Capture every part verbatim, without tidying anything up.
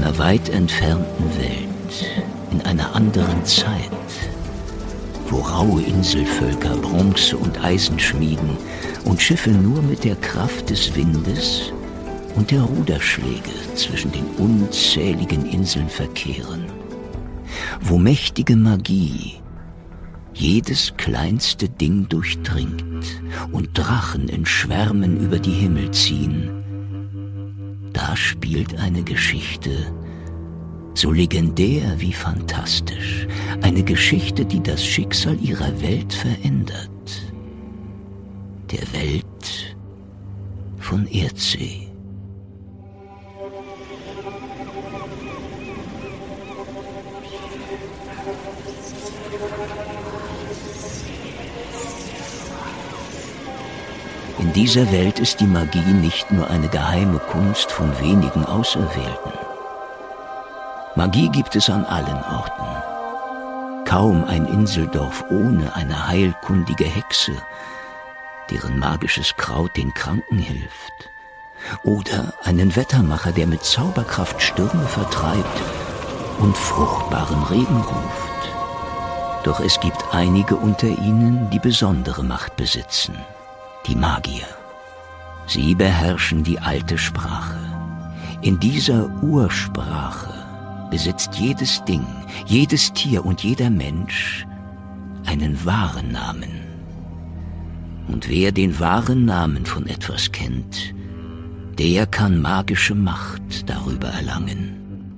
einer weit entfernten Welt, in einer anderen Zeit, wo raue Inselvölker Bronze und Eisen schmieden und Schiffe nur mit der Kraft des Windes und der Ruderschläge zwischen den unzähligen Inseln verkehren, wo mächtige Magie jedes kleinste Ding durchdringt und Drachen in Schwärmen über die Himmel ziehen, da spielt eine Geschichte, so legendär wie fantastisch, eine Geschichte, die das Schicksal ihrer Welt verändert, der Welt von Erdsee. In dieser Welt ist die Magie nicht nur eine geheime Kunst von wenigen Auserwählten. Magie gibt es an allen Orten. Kaum ein Inseldorf ohne eine heilkundige Hexe, deren magisches Kraut den Kranken hilft. Oder einen Wettermacher, der mit Zauberkraft Stürme vertreibt und fruchtbaren Regen ruft. Doch es gibt einige unter ihnen, die besondere Macht besitzen. Die Magier. Sie beherrschen die alte Sprache. In dieser Ursprache besitzt jedes Ding, jedes Tier und jeder Mensch einen wahren Namen. Und wer den wahren Namen von etwas kennt, der kann magische Macht darüber erlangen.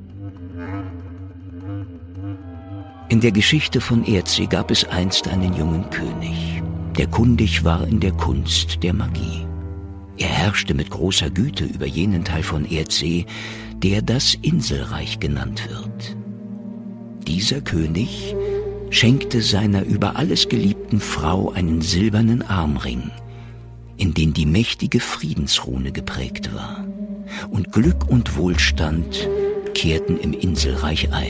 In der Geschichte von Erdsee gab es einst einen jungen König, der kundig war in der Kunst der Magie. Er herrschte mit großer Güte über jenen Teil von Erdsee, der das Inselreich genannt wird. Dieser König schenkte seiner über alles geliebten Frau einen silbernen Armring, in den die mächtige Friedensrune geprägt war. Und Glück und Wohlstand kehrten im Inselreich ein.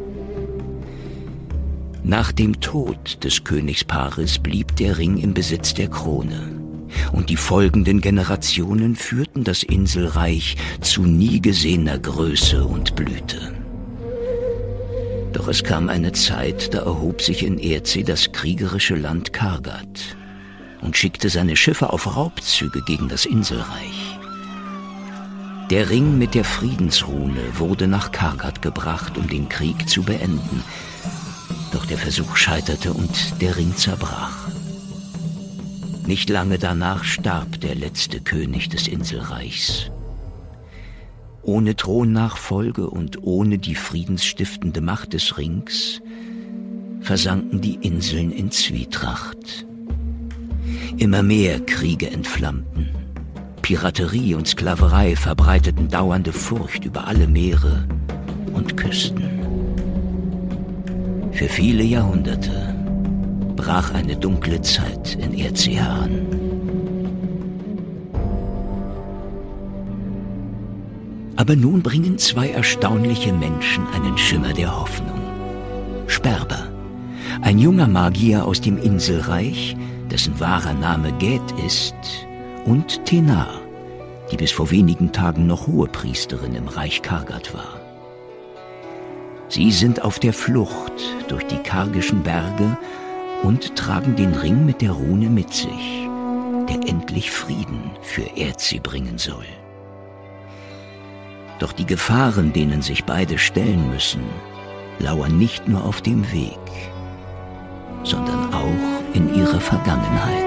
Nach dem Tod des Königspaares blieb der Ring im Besitz der Krone, und die folgenden Generationen führten das Inselreich zu nie gesehener Größe und Blüte. Doch es kam eine Zeit, da erhob sich in Erdsee das kriegerische Land Kargat und schickte seine Schiffe auf Raubzüge gegen das Inselreich. Der Ring mit der Friedensrune wurde nach Kargat gebracht, um den Krieg zu beenden. Doch der Versuch scheiterte und der Ring zerbrach. Nicht lange danach starb der letzte König des Inselreichs. Ohne Thronnachfolge und ohne die friedensstiftende Macht des Rings versanken die Inseln in Zwietracht. Immer mehr Kriege entflammten. Piraterie und Sklaverei verbreiteten dauernde Furcht über alle Meere und Küsten. Für viele Jahrhunderte brach eine dunkle Zeit in Erdsee heran. Aber nun bringen zwei erstaunliche Menschen einen Schimmer der Hoffnung. Sperber, ein junger Magier aus dem Inselreich, dessen wahrer Name Gät ist, und Tenar, die bis vor wenigen Tagen noch Hohepriesterin im Reich Kargat war. Sie sind auf der Flucht durch die kargischen Berge und tragen den Ring mit der Rune mit sich, der endlich Frieden für Erdsee bringen soll. Doch die Gefahren, denen sich beide stellen müssen, lauern nicht nur auf dem Weg, sondern auch in ihrer Vergangenheit.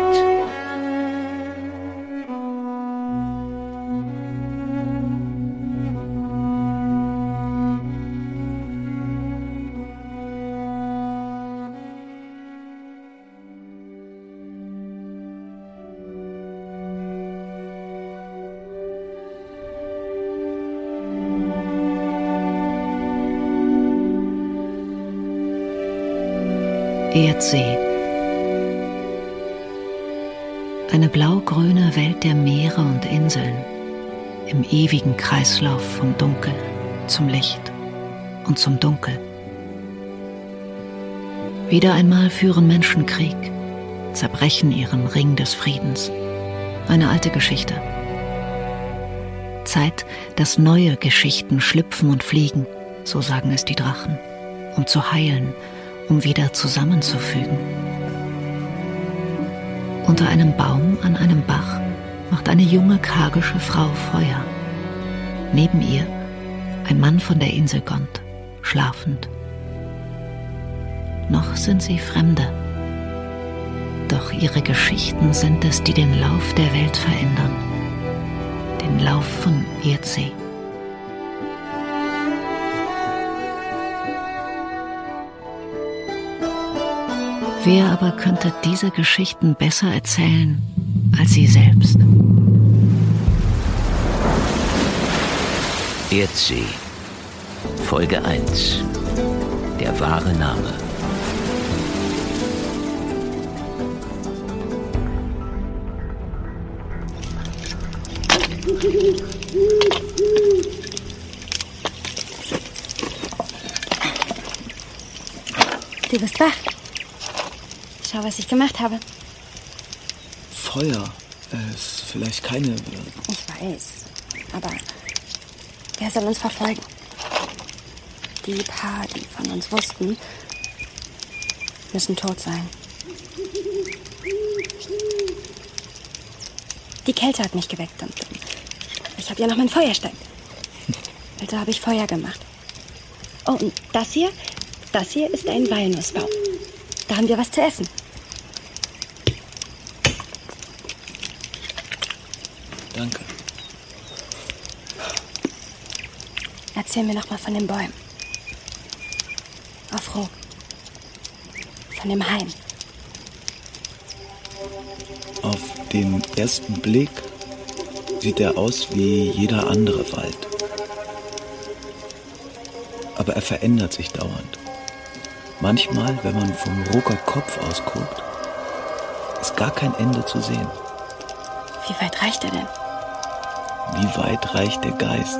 Erdsee. Eine blau-grüne Welt der Meere und Inseln, im ewigen Kreislauf vom Dunkel zum Licht und zum Dunkel. Wieder einmal führen Menschen Krieg, zerbrechen ihren Ring des Friedens. Eine alte Geschichte. Zeit, dass neue Geschichten schlüpfen und fliegen, so sagen es die Drachen, um zu heilen, um wieder zusammenzufügen. Unter einem Baum an einem Bach macht eine junge kargische Frau Feuer. Neben ihr ein Mann von der Insel Gont, schlafend. Noch sind sie Fremde. Doch ihre Geschichten sind es, die den Lauf der Welt verändern. Den Lauf von Yrdsee. Wer aber könnte diese Geschichten besser erzählen als sie selbst? Yrdsee, Folge eins. Der wahre Name. Du bist wach. Schau, was ich gemacht habe. Feuer. Es ist vielleicht keine... Ich weiß. Aber wer soll uns verfolgen? Die paar, die von uns wussten, müssen tot sein. Die Kälte hat mich geweckt und ich habe ja noch mein Feuerstein. Also habe ich Feuer gemacht. Oh, und das hier, das hier ist ein Walnussbaum. Da haben wir was zu essen. Danke. Erzähl mir noch mal von den Bäumen. Auf Rook. Von dem Hain. Auf den ersten Blick sieht er aus wie jeder andere Wald. Aber er verändert sich dauernd. Manchmal, wenn man vom Rooker Kopf aus guckt, ist gar kein Ende zu sehen. Wie weit reicht er denn? Wie weit reicht der Geist?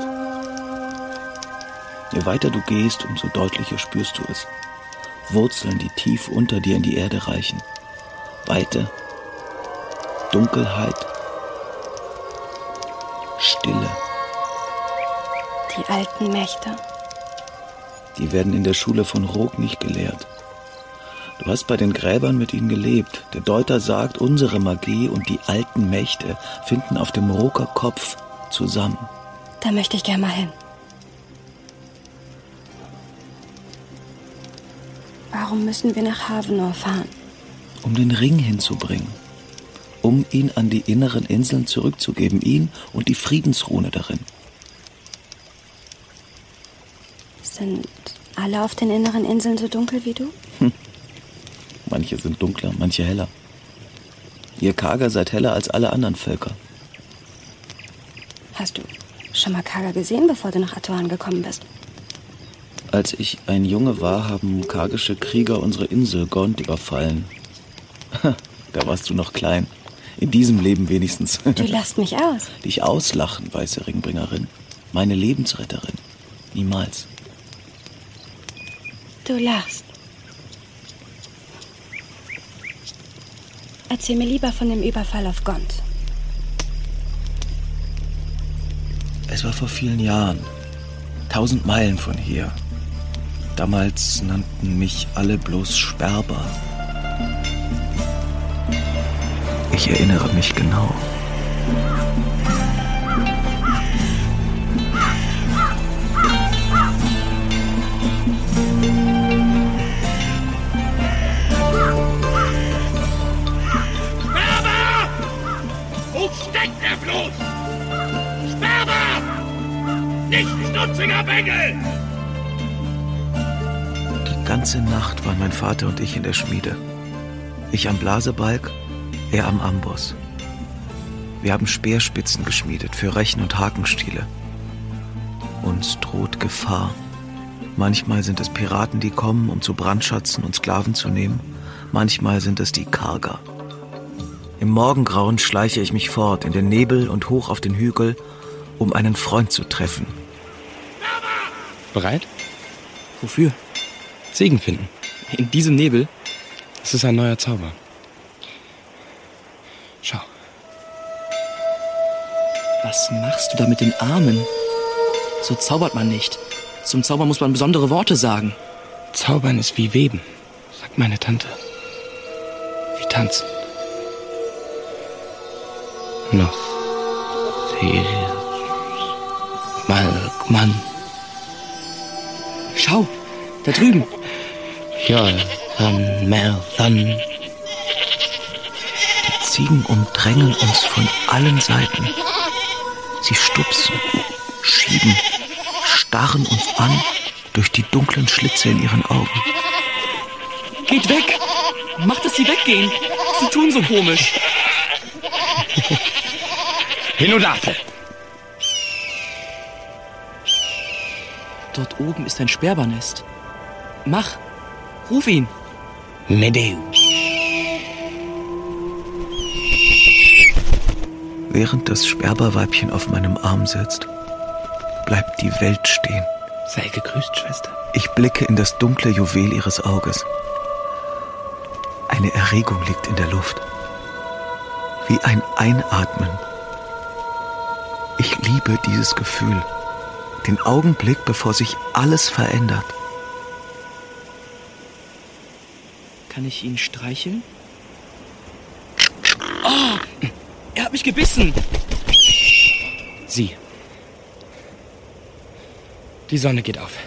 Je weiter du gehst, umso deutlicher spürst du es. Wurzeln, die tief unter dir in die Erde reichen. Weite, Dunkelheit, Stille. Die alten Mächte. Die werden in der Schule von Rook nicht gelehrt. Du hast bei den Gräbern mit ihnen gelebt. Der Deuter sagt, unsere Magie und die alten Mächte finden auf dem Rooker Kopf zusammen. Da möchte ich gerne mal hin. Warum müssen wir nach Havenor fahren? Um den Ring hinzubringen. Um ihn an die inneren Inseln zurückzugeben. Ihn und die Friedensrune darin. Sind alle auf den inneren Inseln so dunkel wie du? Hm. Manche sind dunkler, manche heller. Ihr Karger seid heller als alle anderen Völker. Hast du schon mal Karger gesehen, bevor du nach Atoan gekommen bist? Als ich ein Junge war, haben kargische Krieger unsere Insel Gont überfallen. Da warst du noch klein. In diesem Leben wenigstens. Du lachst mich aus. Dich auslachen, weiße Ringbringerin. Meine Lebensretterin. Niemals. Du lachst. Erzähl mir lieber von dem Überfall auf Gont. Es war vor vielen Jahren. Tausend Meilen von hier. Damals nannten mich alle bloß Sperber. Ich erinnere mich genau. Sperber! Wo steckt er bloß? Sperber! Nicht schnutziger Bengel! Die ganze Nacht waren mein Vater und ich in der Schmiede. Ich am Blasebalg, er am Amboss. Wir haben Speerspitzen geschmiedet für Rechen und Hakenstiele. Uns droht Gefahr. Manchmal sind es Piraten, die kommen, um zu brandschatzen und Sklaven zu nehmen. Manchmal sind es die Karger. Im Morgengrauen schleiche ich mich fort in den Nebel und hoch auf den Hügel, um einen Freund zu treffen. Bereit? Wofür? Segen finden. In diesem Nebel. Es ist ein neuer Zauber. Schau. Was machst du da mit den Armen? So zaubert man nicht. Zum Zaubern muss man besondere Worte sagen. Zaubern ist wie Weben, sagt meine Tante. Wie tanzen. Noch. Malkmann. Schau, da drüben. Ja, dann, mehr, dann. Die Ziegen umdrängen uns von allen Seiten. Sie stupsen, schieben, starren uns an durch die dunklen Schlitze in ihren Augen. Geht weg! Macht, dass sie weggehen! Sie tun so komisch. Hin und Affe! Dort oben ist ein Sperrbernest. Mach! Ruf ihn! Medeu. Während das Sperberweibchen auf meinem Arm sitzt, bleibt die Welt stehen. Sei gegrüßt, Schwester. Ich blicke in das dunkle Juwel ihres Auges. Eine Erregung liegt in der Luft. Wie ein Einatmen. Ich liebe dieses Gefühl. Den Augenblick, bevor sich alles verändert. Kann ich ihn streicheln? Oh! Er hat mich gebissen! Sieh. Die Sonne geht auf.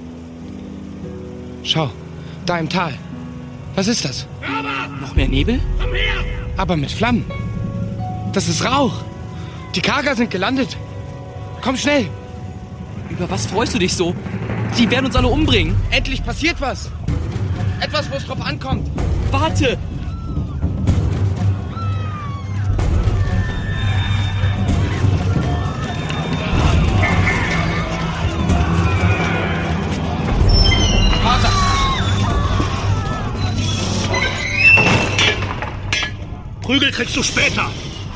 Schau, da im Tal. Was ist das? Noch mehr Nebel? Komm her! Aber mit Flammen. Das ist Rauch. Die Kager sind gelandet. Komm schnell. Über was freust du dich so? Die werden uns alle umbringen. Endlich passiert was. Etwas, wo es drauf ankommt. Warte! Vater! Prügel kriegst du später.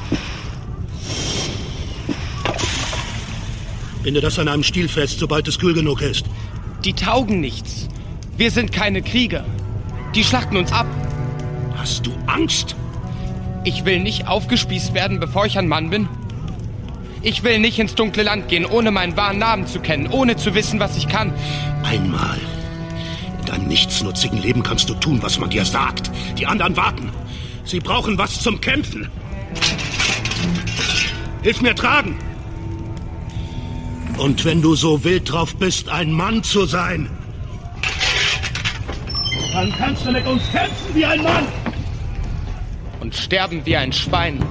Binde das an einem Stiel fest, sobald es kühl genug ist. Die taugen nichts. Wir sind keine Krieger. Die schlachten uns ab. Hast du Angst? Ich will nicht aufgespießt werden, bevor ich ein Mann bin. Ich will nicht ins dunkle Land gehen, ohne meinen wahren Namen zu kennen, ohne zu wissen, was ich kann. Einmal in deinem nichtsnutzigen Leben kannst du tun, was man dir sagt. Die anderen warten. Sie brauchen was zum Kämpfen. Hilf mir tragen. Und wenn du so wild drauf bist, ein Mann zu sein, dann kannst du mit uns kämpfen wie ein Mann. Und sterben wie ein Schwein.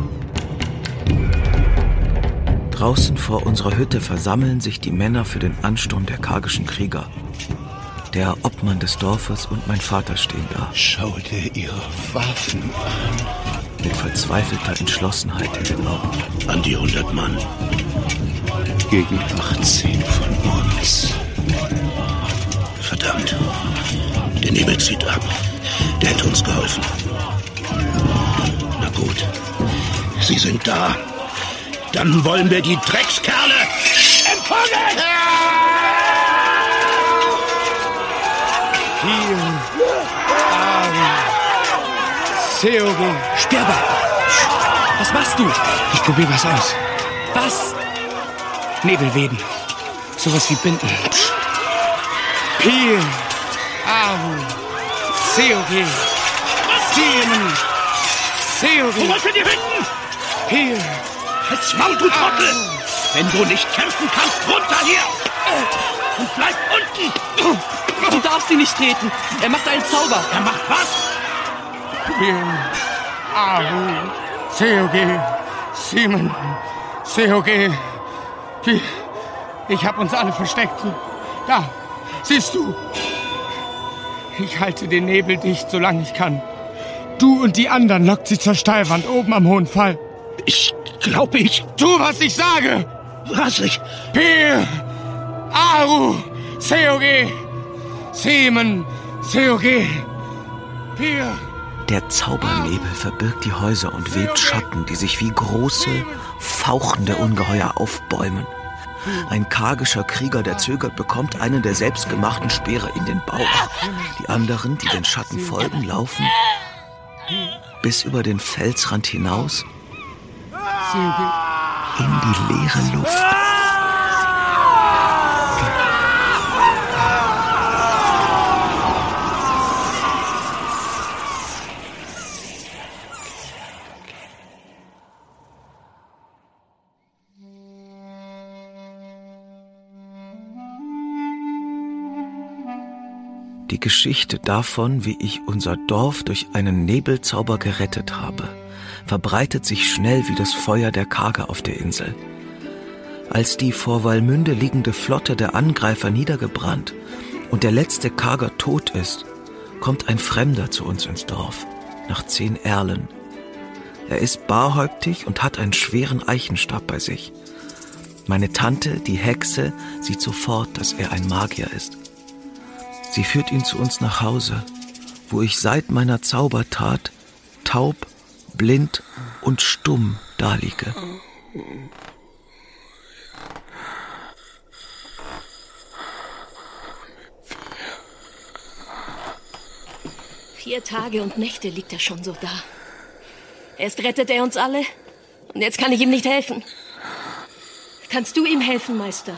Draußen vor unserer Hütte versammeln sich die Männer für den Ansturm der kargischen Krieger. Der Obmann des Dorfes und mein Vater stehen da. Schau dir ihre Waffen an. Mit verzweifelter Entschlossenheit in den Augen. An die hundert Mann. Gegen achtzehn von uns. Verdammt. Der Nebel zieht ab. Der hätte uns geholfen. Na gut. Sie sind da. Dann wollen wir die Dreckskerle empfangen! Seoge. Sperber! Was machst du? Ich probier was aus. Was? Nebelweden. Sowas wie Binden. Pil. Ahu. Seoge. Siemen. Seoge. Zurück in die Hütten! Pil. Halt's Maul, du Trottel! Wenn du nicht kämpfen kannst, runter hier! Und bleib unten! Du darfst ihn nicht treten. Er macht einen Zauber. Er macht was? Pil. Ahu. Seoge. Siemen. Seoge. Pil. Ich hab uns alle versteckt. Da, siehst du. Ich halte den Nebel dicht, solange ich kann. Du und die anderen lockt sie zur Steilwand oben am hohen Fall. Ich glaube, ich... Tu, was ich sage! Was ich... Pil, Aru, Seoge, Siemen, Seoge, Pil. Der Zaubernebel verbirgt die Häuser und webt Schatten, die sich wie große, fauchende Ungeheuer aufbäumen. Ein kargischer Krieger, der zögert, bekommt einen der selbstgemachten Speere in den Bauch. Die anderen, die den Schatten folgen, laufen bis über den Felsrand hinaus in die leere Luft. Die Geschichte davon, wie ich unser Dorf durch einen Nebelzauber gerettet habe, verbreitet sich schnell wie das Feuer der Karger auf der Insel. Als die vor Walmünde liegende Flotte der Angreifer niedergebrannt und der letzte Karger tot ist, kommt ein Fremder zu uns ins Dorf, nach zehn Erlen. Er ist barhäuptig und hat einen schweren Eichenstab bei sich. Meine Tante, die Hexe, sieht sofort, dass er ein Magier ist. Sie führt ihn zu uns nach Hause, wo ich seit meiner Zaubertat taub, blind und stumm daliege. Vier Tage und Nächte liegt er schon so da. Erst rettet er uns alle und jetzt kann ich ihm nicht helfen. Kannst du ihm helfen, Meister?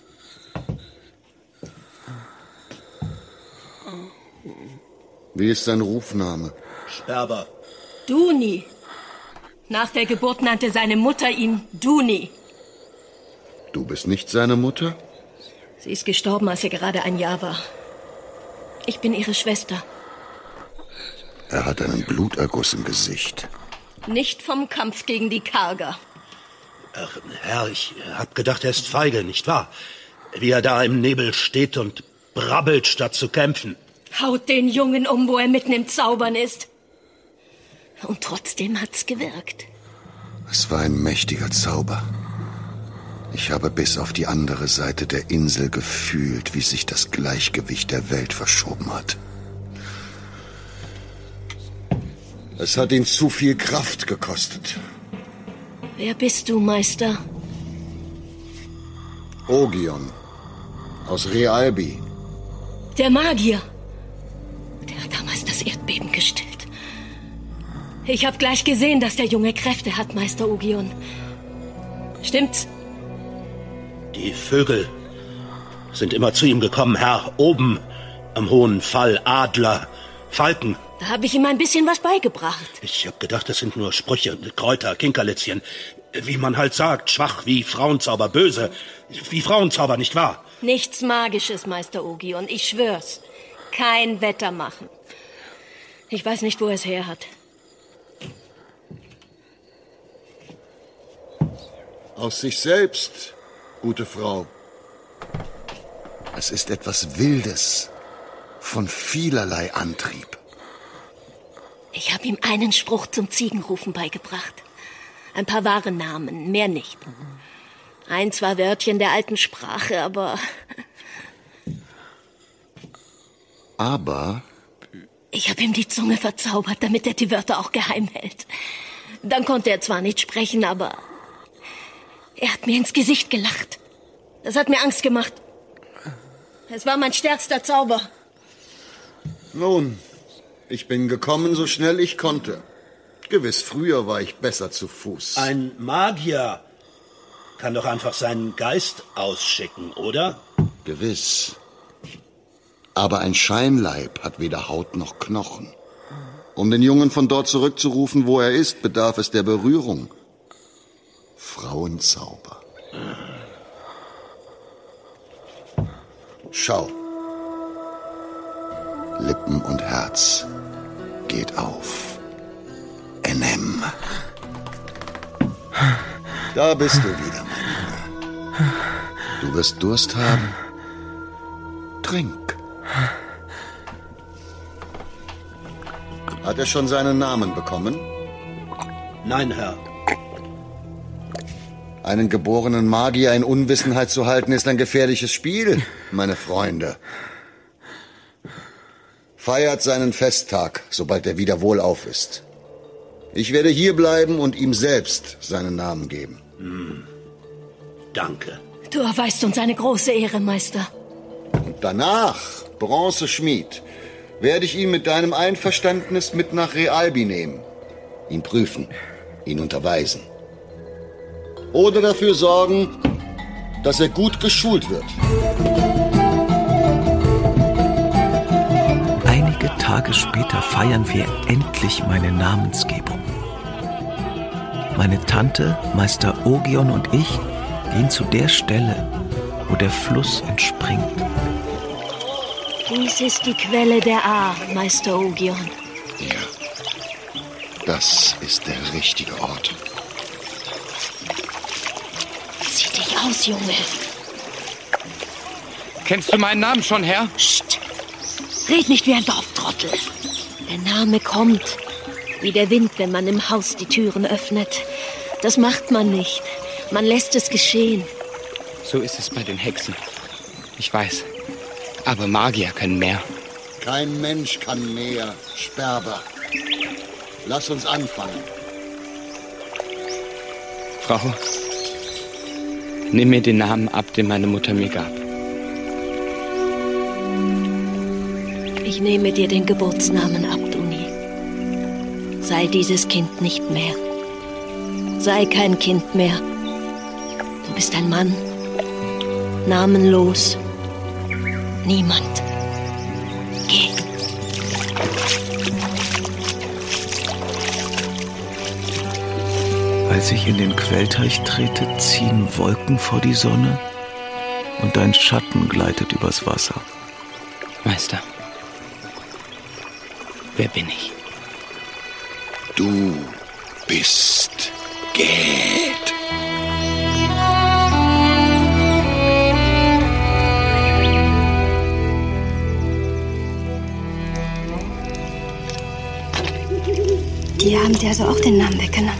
Wie ist sein Rufname? Sperber. Duni. Nach der Geburt nannte seine Mutter ihn Duni. Du bist nicht seine Mutter? Sie ist gestorben, als er gerade ein Jahr war. Ich bin ihre Schwester. Er hat einen Bluterguss im Gesicht. Nicht vom Kampf gegen die Karger. Ach, Herr, ich hab gedacht, er ist feige, nicht wahr? Wie er da im Nebel steht und brabbelt, statt zu kämpfen. Haut den Jungen um, wo er mitten im Zaubern ist. Und trotzdem hat's gewirkt. Es war ein mächtiger Zauber. Ich habe bis auf die andere Seite der Insel gefühlt, wie sich das Gleichgewicht der Welt verschoben hat. Es hat ihn zu viel Kraft gekostet. Wer bist du, Meister? Ogion. Aus Realbi. Der Magier. Der hat damals das Erdbeben gestillt. Ich habe gleich gesehen, dass der Junge Kräfte hat, Meister Ogion. Stimmt's? Die Vögel sind immer zu ihm gekommen, Herr. Oben am hohen Fall, Adler, Falken. Da habe ich ihm ein bisschen was beigebracht. Ich habe gedacht, das sind nur Sprüche, Kräuter, Kinkerlitzchen. Wie man halt sagt, schwach wie Frauenzauber, böse wie Frauenzauber, nicht wahr? Nichts Magisches, Meister Ogion, ich schwör's. Kein Wetter machen. Ich weiß nicht, wo er es her hat. Aus sich selbst, gute Frau. Es ist etwas Wildes, von vielerlei Antrieb. Ich habe ihm einen Spruch zum Ziegenrufen beigebracht. Ein paar wahre Namen, mehr nicht. Ein, zwei Wörtchen der alten Sprache, aber... Aber? Ich habe ihm die Zunge verzaubert, damit er die Wörter auch geheim hält. Dann konnte er zwar nicht sprechen, aber... Er hat mir ins Gesicht gelacht. Das hat mir Angst gemacht. Es war mein stärkster Zauber. Nun, ich bin gekommen, so schnell ich konnte. Gewiss, früher war ich besser zu Fuß. Ein Magier kann doch einfach seinen Geist ausschicken, oder? Gewiss. Aber ein Scheinleib hat weder Haut noch Knochen. Um den Jungen von dort zurückzurufen, wo er ist, bedarf es der Berührung. Frauenzauber. Schau. Lippen und Herz geht auf. Enem. Da bist du wieder, mein Junge. Du wirst Durst haben. Trink. Hat er schon seinen Namen bekommen? Nein, Herr. Einen geborenen Magier in Unwissenheit zu halten, ist ein gefährliches Spiel, meine Freunde. Feiert seinen Festtag, sobald er wieder wohlauf ist. Ich werde hier bleiben und ihm selbst seinen Namen geben. Hm. Danke. Du erweist uns eine große Ehre, Meister. Und danach, Bronzeschmied, werde ich ihn mit deinem Einverständnis mit nach Realbi nehmen. Ihn prüfen, ihn unterweisen. oder dafür sorgen, dass er gut geschult wird. Einige Tage später feiern wir endlich meine Namensgebung. Meine Tante, Meister Ogion und ich gehen zu der Stelle, wo der Fluss entspringt. Dies ist die Quelle der Aar, Meister Ogion. Ja, das ist der richtige Ort. Zieh dich aus, Junge. Kennst du meinen Namen schon, Herr? Psst. Red nicht wie ein Dorftrottel. Der Name kommt, wie der Wind, wenn man im Haus die Türen öffnet. Das macht man nicht. Man lässt es geschehen. So ist es bei den Hexen. Ich weiß. Aber Magier können mehr. Kein Mensch kann mehr, Sperber. Lass uns anfangen. Frau, nimm mir den Namen ab, den meine Mutter mir gab. Ich nehme dir den Geburtsnamen ab, Duni. Sei dieses Kind nicht mehr. Sei kein Kind mehr. Du bist ein Mann. Namenlos. Niemand. Geh. Als ich in den Quellteich trete, ziehen Wolken vor die Sonne und dein Schatten gleitet übers Wasser. Meister, wer bin ich? Du bist Gät. Dir haben sie also auch den Namen weggenommen.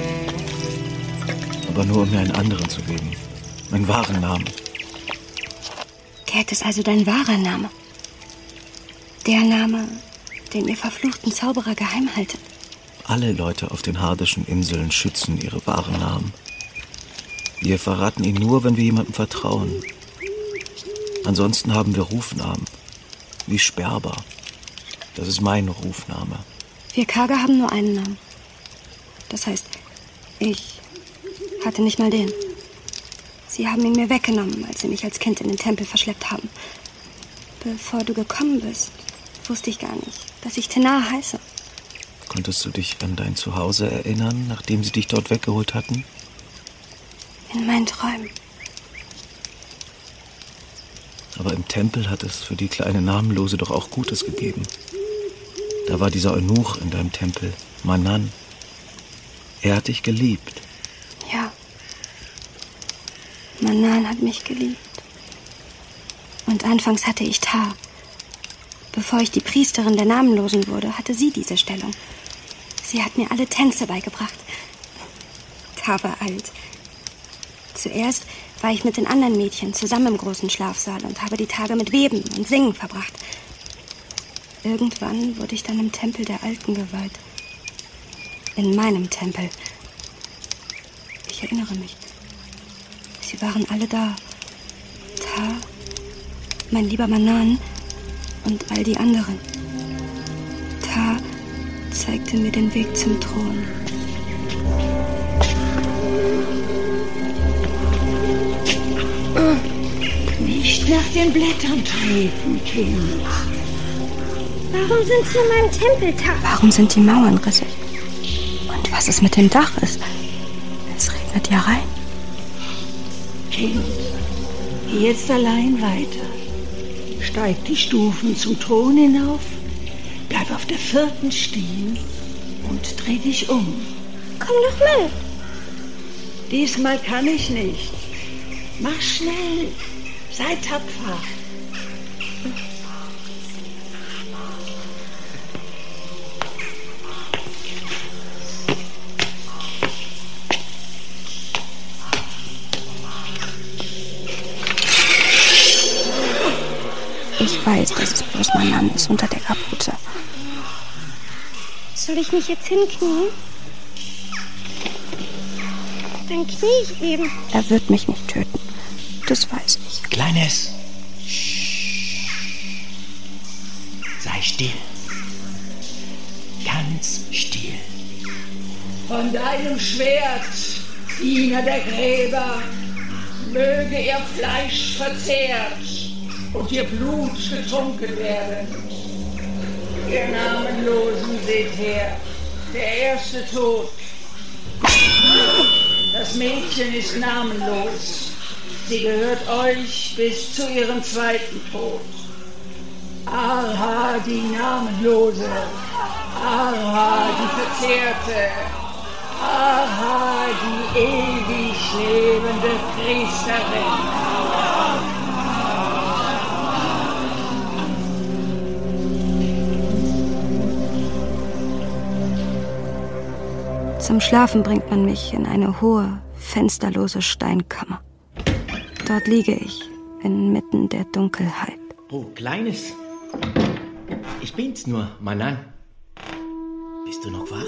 Aber nur, um mir einen anderen zu geben. Meinen wahren Namen. Gät ist also dein wahrer Name. Der Name, den ihr verfluchten Zauberer geheim haltet. Alle Leute auf den Hardischen Inseln schützen ihre wahren Namen. Wir verraten ihn nur, wenn wir jemandem vertrauen. Ansonsten haben wir Rufnamen. Wie Sperber. Das ist mein Rufname. Wir Karger haben nur einen Namen. Das heißt, ich hatte nicht mal den. Sie haben ihn mir weggenommen, als sie mich als Kind in den Tempel verschleppt haben. Bevor du gekommen bist, wusste ich gar nicht, dass ich Tenar heiße. Konntest du dich an dein Zuhause erinnern, nachdem sie dich dort weggeholt hatten? In meinen Träumen. Aber im Tempel hat es für die kleine Namenlose doch auch Gutes gegeben. Da war dieser Eunuch in deinem Tempel, Manan. Er hat dich geliebt. Ja. Manan hat mich geliebt. Und anfangs hatte ich Tar. Bevor ich die Priesterin der Namenlosen wurde, hatte sie diese Stellung. Sie hat mir alle Tänze beigebracht. Tar war alt. Zuerst war ich mit den anderen Mädchen zusammen im großen Schlafsaal und habe die Tage mit Weben und Singen verbracht. Irgendwann wurde ich dann im Tempel der Alten geweiht. In meinem Tempel. Ich erinnere mich. Sie waren alle da. Tar, mein lieber Manan und all die anderen. Tar zeigte mir den Weg zum Thron. Nicht nach den Blättern treten, Kind. Warum sind Sie in meinem Tempel, Tar? Warum sind die Mauern rissig? Und was ist mit dem Dach? Es, es regnet ja rein. Kind, geh jetzt allein weiter. Steig die Stufen zum Thron hinauf, bleib auf der vierten stehen und dreh dich um. Komm doch mit. Diesmal kann ich nicht. Mach schnell. Sei tapfer. Ich weiß, dass es bloß mein Mann ist unter der Kapuze. Soll ich mich jetzt hinknien? Dann knie ich eben. Er wird mich nicht töten. Das weiß ich. Kleines. Sei still. Ganz still. Von deinem Schwert Diener der Gräber, möge ihr Fleisch verzehrt und ihr Blut getrunken werden. Ihr Namenlosen, seht her, der erste Tod. Das Mädchen ist namenlos. Sie gehört euch bis zu ihrem zweiten Tod. Arha, die Namenlose. Arha, die Verzehrte. Arha, die ewig lebende Priesterin. Zum Schlafen bringt man mich in eine hohe, fensterlose Steinkammer. Dort liege ich, inmitten der Dunkelheit. Oh, Kleines. Ich bin's nur, Manan. Bist du noch wach?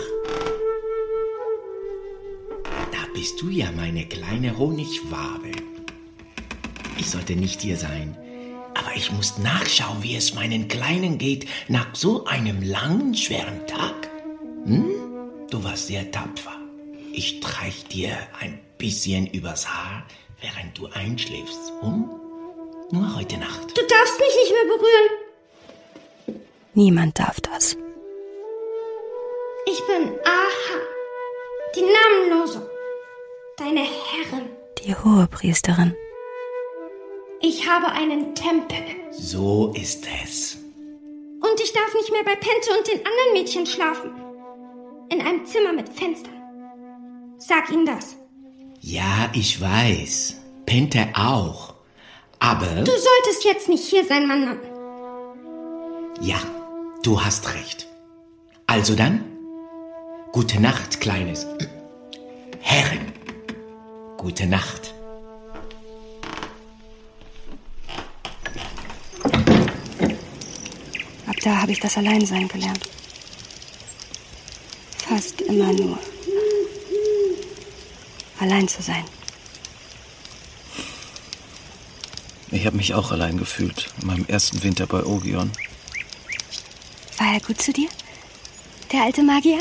Da bist du ja, meine kleine Honigwabe. Ich sollte nicht hier sein, aber ich muss nachschauen, wie es meinen Kleinen geht nach so einem langen, schweren Tag. Hm? Du warst sehr tapfer. Ich streich dir ein bisschen übers Haar, während du einschläfst. Hm? Nur heute Nacht. Du darfst mich nicht mehr berühren. Niemand darf das. Ich bin Aha, die Namenlose, deine Herrin. Die Hohepriesterin. Ich habe einen Tempel. So ist es. Und ich darf nicht mehr bei Pente und den anderen Mädchen schlafen. In einem Zimmer mit Fenstern. Sag ihnen das. Ja, ich weiß. Pente auch. Aber... Du solltest jetzt nicht hier sein, Mann. Ja, du hast recht. Also dann, gute Nacht, Kleines. Herrin, gute Nacht. Ab da habe ich das Alleinsein gelernt. Fast immer nur allein zu sein. Ich habe mich auch allein gefühlt in meinem ersten Winter bei Ogion. War er gut zu dir? Der alte Magier?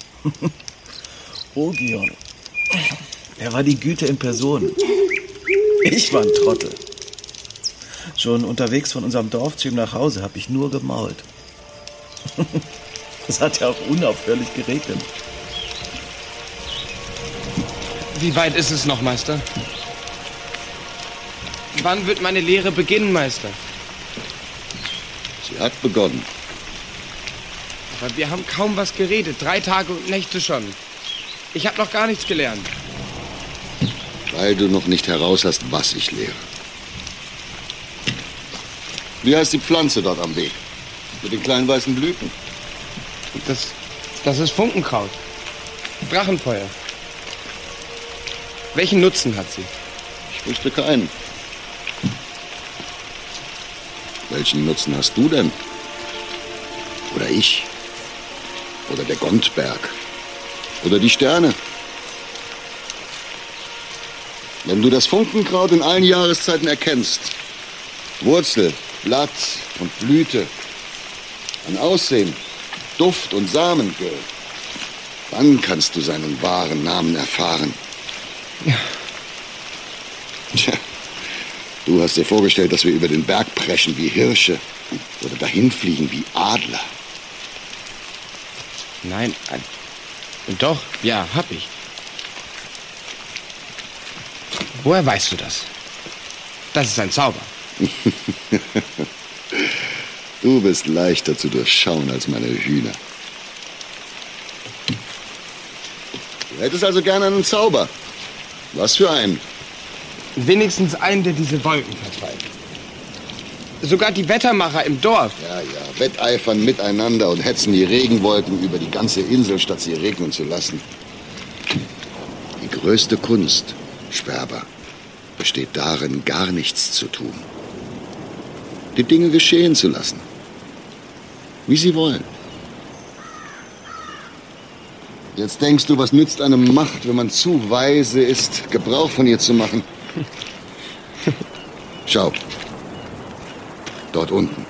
Ogion. Er war die Güte in Person. Ich war ein Trottel. Schon unterwegs von unserem Dorf zu ihm nach Hause habe ich nur gemault. Es hat ja auch unaufhörlich geregnet. Wie weit ist es noch, Meister? Wann wird meine Lehre beginnen, Meister? Sie hat begonnen. Aber wir haben kaum was geredet. Drei Tage und Nächte schon. Ich habe noch gar nichts gelernt. Weil du noch nicht heraus hast, was ich lehre. Wie heißt die Pflanze dort am Weg? Mit den kleinen weißen Blüten? Das, das ist Funkenkraut. Drachenfeuer. Welchen Nutzen hat sie? Ich wüsste keinen. Welchen Nutzen hast du denn? Oder ich? Oder der Gontberg? Oder die Sterne? Wenn du das Funkenkraut in allen Jahreszeiten erkennst, Wurzel, Blatt und Blüte, an Aussehen, Duft und Samenöl, dann kannst du seinen wahren Namen erfahren. Ja. Tja, du hast dir vorgestellt, dass wir über den Berg preschen wie Hirsche oder dahinfliegen wie Adler. Nein, äh, doch, ja, hab ich. Woher weißt du das? Das ist ein Zauber. Du bist leichter zu durchschauen als meine Hühner. Du hättest also gerne einen Zauber. Was für einen? Wenigstens einen, der diese Wolken vertreibt. Sogar die Wettermacher im Dorf. Ja, ja, wetteifern miteinander und hetzen die Regenwolken über die ganze Insel, statt sie regnen zu lassen. Die größte Kunst, Sperber, besteht darin, gar nichts zu tun. Die Dinge geschehen zu lassen, wie sie wollen. Jetzt denkst du, was nützt einem Macht, wenn man zu weise ist, Gebrauch von ihr zu machen? Schau, dort unten.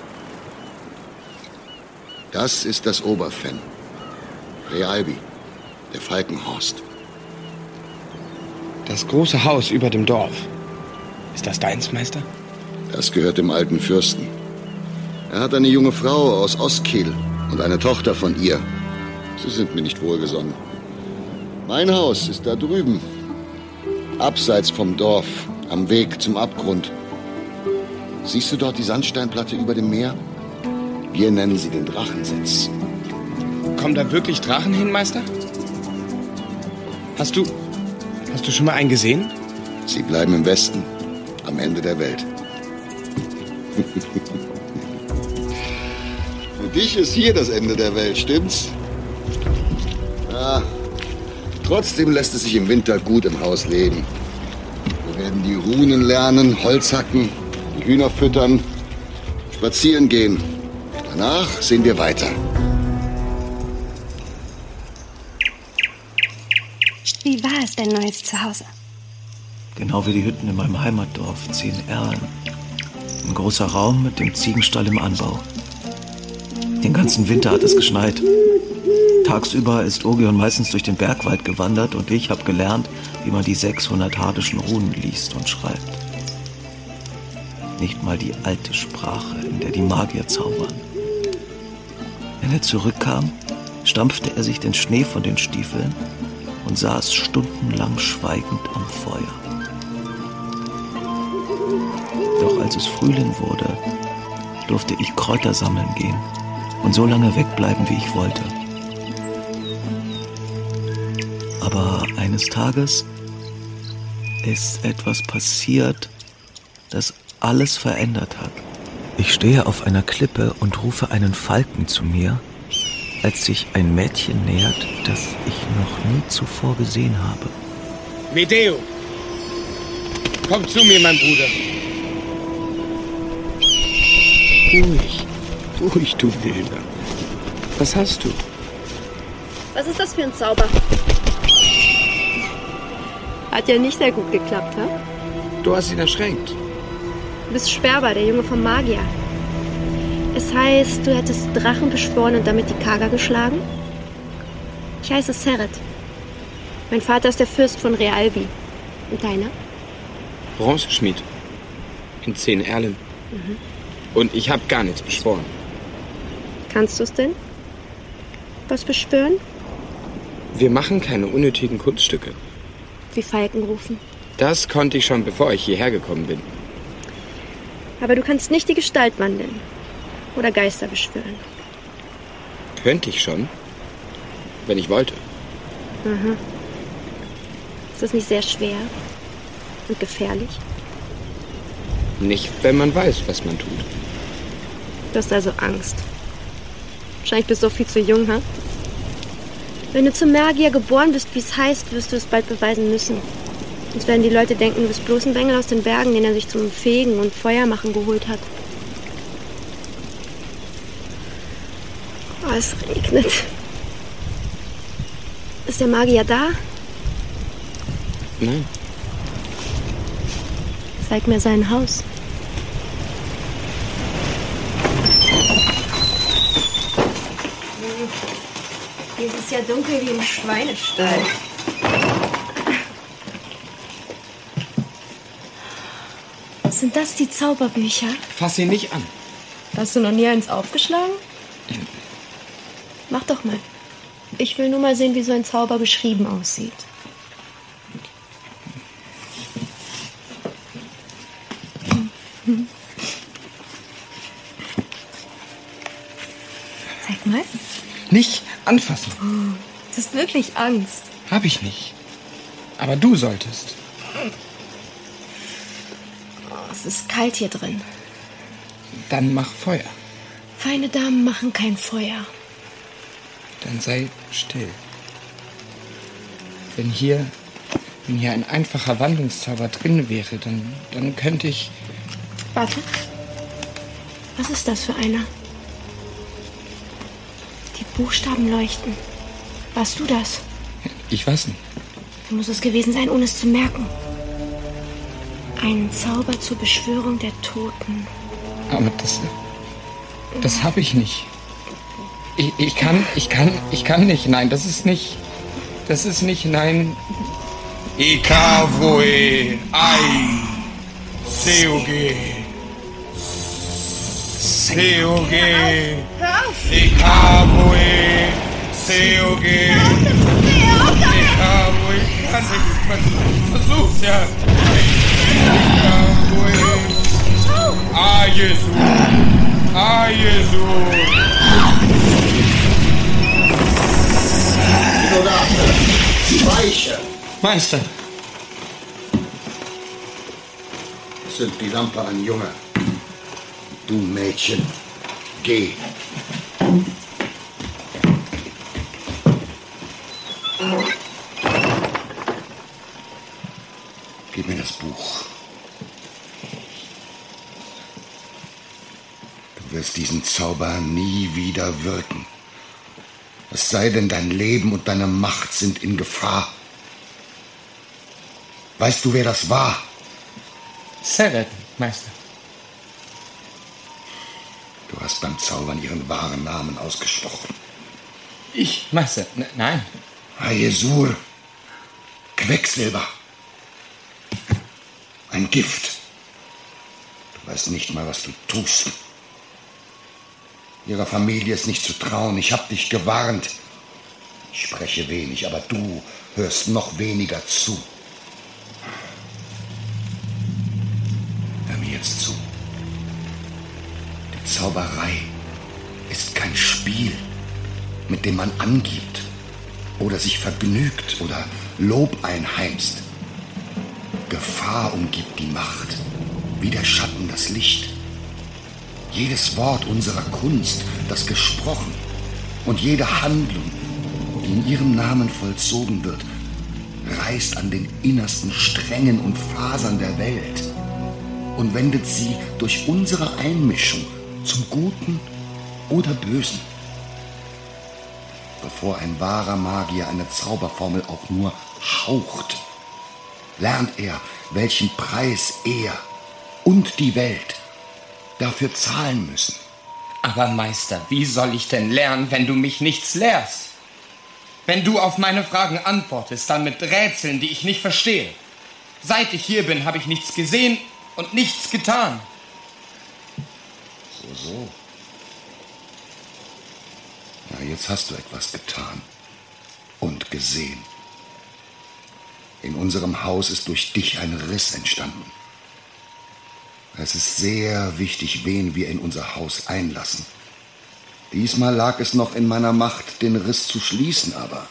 Das ist das Oberfenn, Realbi, der Falkenhorst. Das große Haus über dem Dorf. Ist das deins, Meister? Das gehört dem alten Fürsten. Er hat eine junge Frau aus Ostkiel und eine Tochter von ihr. Sie sind mir nicht wohlgesonnen. Mein Haus ist da drüben. Abseits vom Dorf, am Weg zum Abgrund. Siehst du dort die Sandsteinplatte über dem Meer? Wir nennen sie den Drachensitz. Kommen da wirklich Drachen hin, Meister? Hast du... Hast du schon mal einen gesehen? Sie bleiben im Westen, am Ende der Welt. Für dich ist hier das Ende der Welt, stimmt's? Ja, trotzdem lässt es sich im Winter gut im Haus leben. Wir werden die Runen lernen, Holz hacken, die Hühner füttern, spazieren gehen. Danach sehen wir weiter. Wie war es, dein neues Zuhause? Genau wie die Hütten in meinem Heimatdorf, zehn Erlen. Ein großer Raum mit dem Ziegenstall im Anbau. Den ganzen Winter hat es geschneit. Tagsüber ist Ogion meistens durch den Bergwald gewandert und ich habe gelernt, wie man die sechshundert hardischen Runen liest und schreibt. Nicht mal die alte Sprache, in der die Magier zaubern. Wenn er zurückkam, stampfte er sich den Schnee von den Stiefeln und saß stundenlang schweigend am Feuer. Doch als es Frühling wurde, durfte ich Kräuter sammeln gehen und so lange wegbleiben, wie ich wollte. Aber eines Tages ist etwas passiert, das alles verändert hat. Ich stehe auf einer Klippe und rufe einen Falken zu mir, als sich ein Mädchen nähert, das ich noch nie zuvor gesehen habe. Medeo! Komm zu mir, mein Bruder. Ruhig, ruhig, du Wilder. Was hast du? Was ist das für ein Zauber? Hat ja nicht sehr gut geklappt, ha? Du hast ihn erschreckt. Du bist Sperber, der Junge vom Magier. Es heißt, du hättest Drachen beschworen und damit die Kaga geschlagen? Ich heiße Seret. Mein Vater ist der Fürst von Realbi. Und deiner? Bronzeschmied. In zehn Erlen. Mhm. Und ich habe gar nichts beschworen. Kannst du es denn? Was beschwören? Wir machen keine unnötigen Kunststücke. Wie Falken rufen. Das konnte ich schon, bevor ich hierher gekommen bin. Aber du kannst nicht die Gestalt wandeln. Oder Geister beschwören. Könnte ich schon, wenn ich wollte. Aha. Ist das nicht sehr schwer und gefährlich? Nicht, wenn man weiß, was man tut. Du hast also Angst. Wahrscheinlich bist du auch viel zu jung, ha? Wenn du zum Magier geboren bist, wie es heißt, wirst du es bald beweisen müssen. Sonst werden die Leute denken, du bist bloß ein Bengel aus den Bergen, den er sich zum Fegen und Feuermachen geholt hat. Oh, es regnet. Ist der Magier da? Nein. Zeig mir sein Haus. Hier ist es ja dunkel wie im Schweinestall. Sind das die Zauberbücher? Fass ihn nicht an. Hast du noch nie eins aufgeschlagen? Mach doch mal. Ich will nur mal sehen, wie so ein Zauber beschrieben aussieht. Zeig mal. Nicht anfassen. Oh, du hast wirklich Angst. Hab ich nicht. Aber du solltest. Oh, es ist kalt hier drin. Dann mach Feuer. Feine Damen machen kein Feuer. Dann sei still. Wenn hier, wenn hier ein einfacher Wandlungszauber drin wäre, dann, dann könnte ich... Warte. Was ist das für einer? Die Buchstaben leuchten. Warst du das? Ich weiß nicht. Du musst es gewesen sein, ohne es zu merken. Ein Zauber zur Beschwörung der Toten. Aber das... Das habe ich nicht. Ich, ich kann, ich kann, ich kann nicht. Nein, das ist nicht... Das ist nicht, nein... Ikavroe, Ai, Seoge, Seoge, Ikavroe, Seoge, Ikavroe, ich kann nicht, versuch's ja. Ikavroe, Ah, Jesu, Ah, Jesu. Weiche! Meister! Zünd die Lampe an, Junge. Du Mädchen, geh. Gib mir das Buch. Du wirst diesen Zauber nie wieder wirken. Es sei denn, dein Leben und deine Macht sind in Gefahr. Weißt du, wer das war? Seret, Meister. Du hast beim Zaubern ihren wahren Namen ausgesprochen. Ich, Meister, N- nein. Hayesur. Quecksilber. Ein Gift. Du weißt nicht mal, was du tust. Ihrer Familie ist nicht zu trauen. Ich hab dich gewarnt. Ich spreche wenig, aber du hörst noch weniger zu. Hör mir jetzt zu. Die Zauberei ist kein Spiel, mit dem man angibt oder sich vergnügt oder Lob einheimst. Gefahr umgibt die Macht, wie der Schatten das Licht. Jedes Wort unserer Kunst, das gesprochen, und jede Handlung, die in ihrem Namen vollzogen wird, reißt an den innersten Strängen und Fasern der Welt und wendet sie durch unsere Einmischung zum Guten oder Bösen. Bevor ein wahrer Magier eine Zauberformel auch nur haucht, lernt er, welchen Preis er und die Welt dafür zahlen müssen. Aber Meister, wie soll ich denn lernen, wenn du mich nichts lehrst? Wenn du auf meine Fragen antwortest, dann mit Rätseln, die ich nicht verstehe. Seit ich hier bin, habe ich nichts gesehen und nichts getan. So, so. Ja, jetzt hast du etwas getan und gesehen. In unserem Haus ist durch dich ein Riss entstanden. Es ist sehr wichtig, wen wir in unser Haus einlassen. Diesmal lag es noch in meiner Macht, den Riss zu schließen, aber...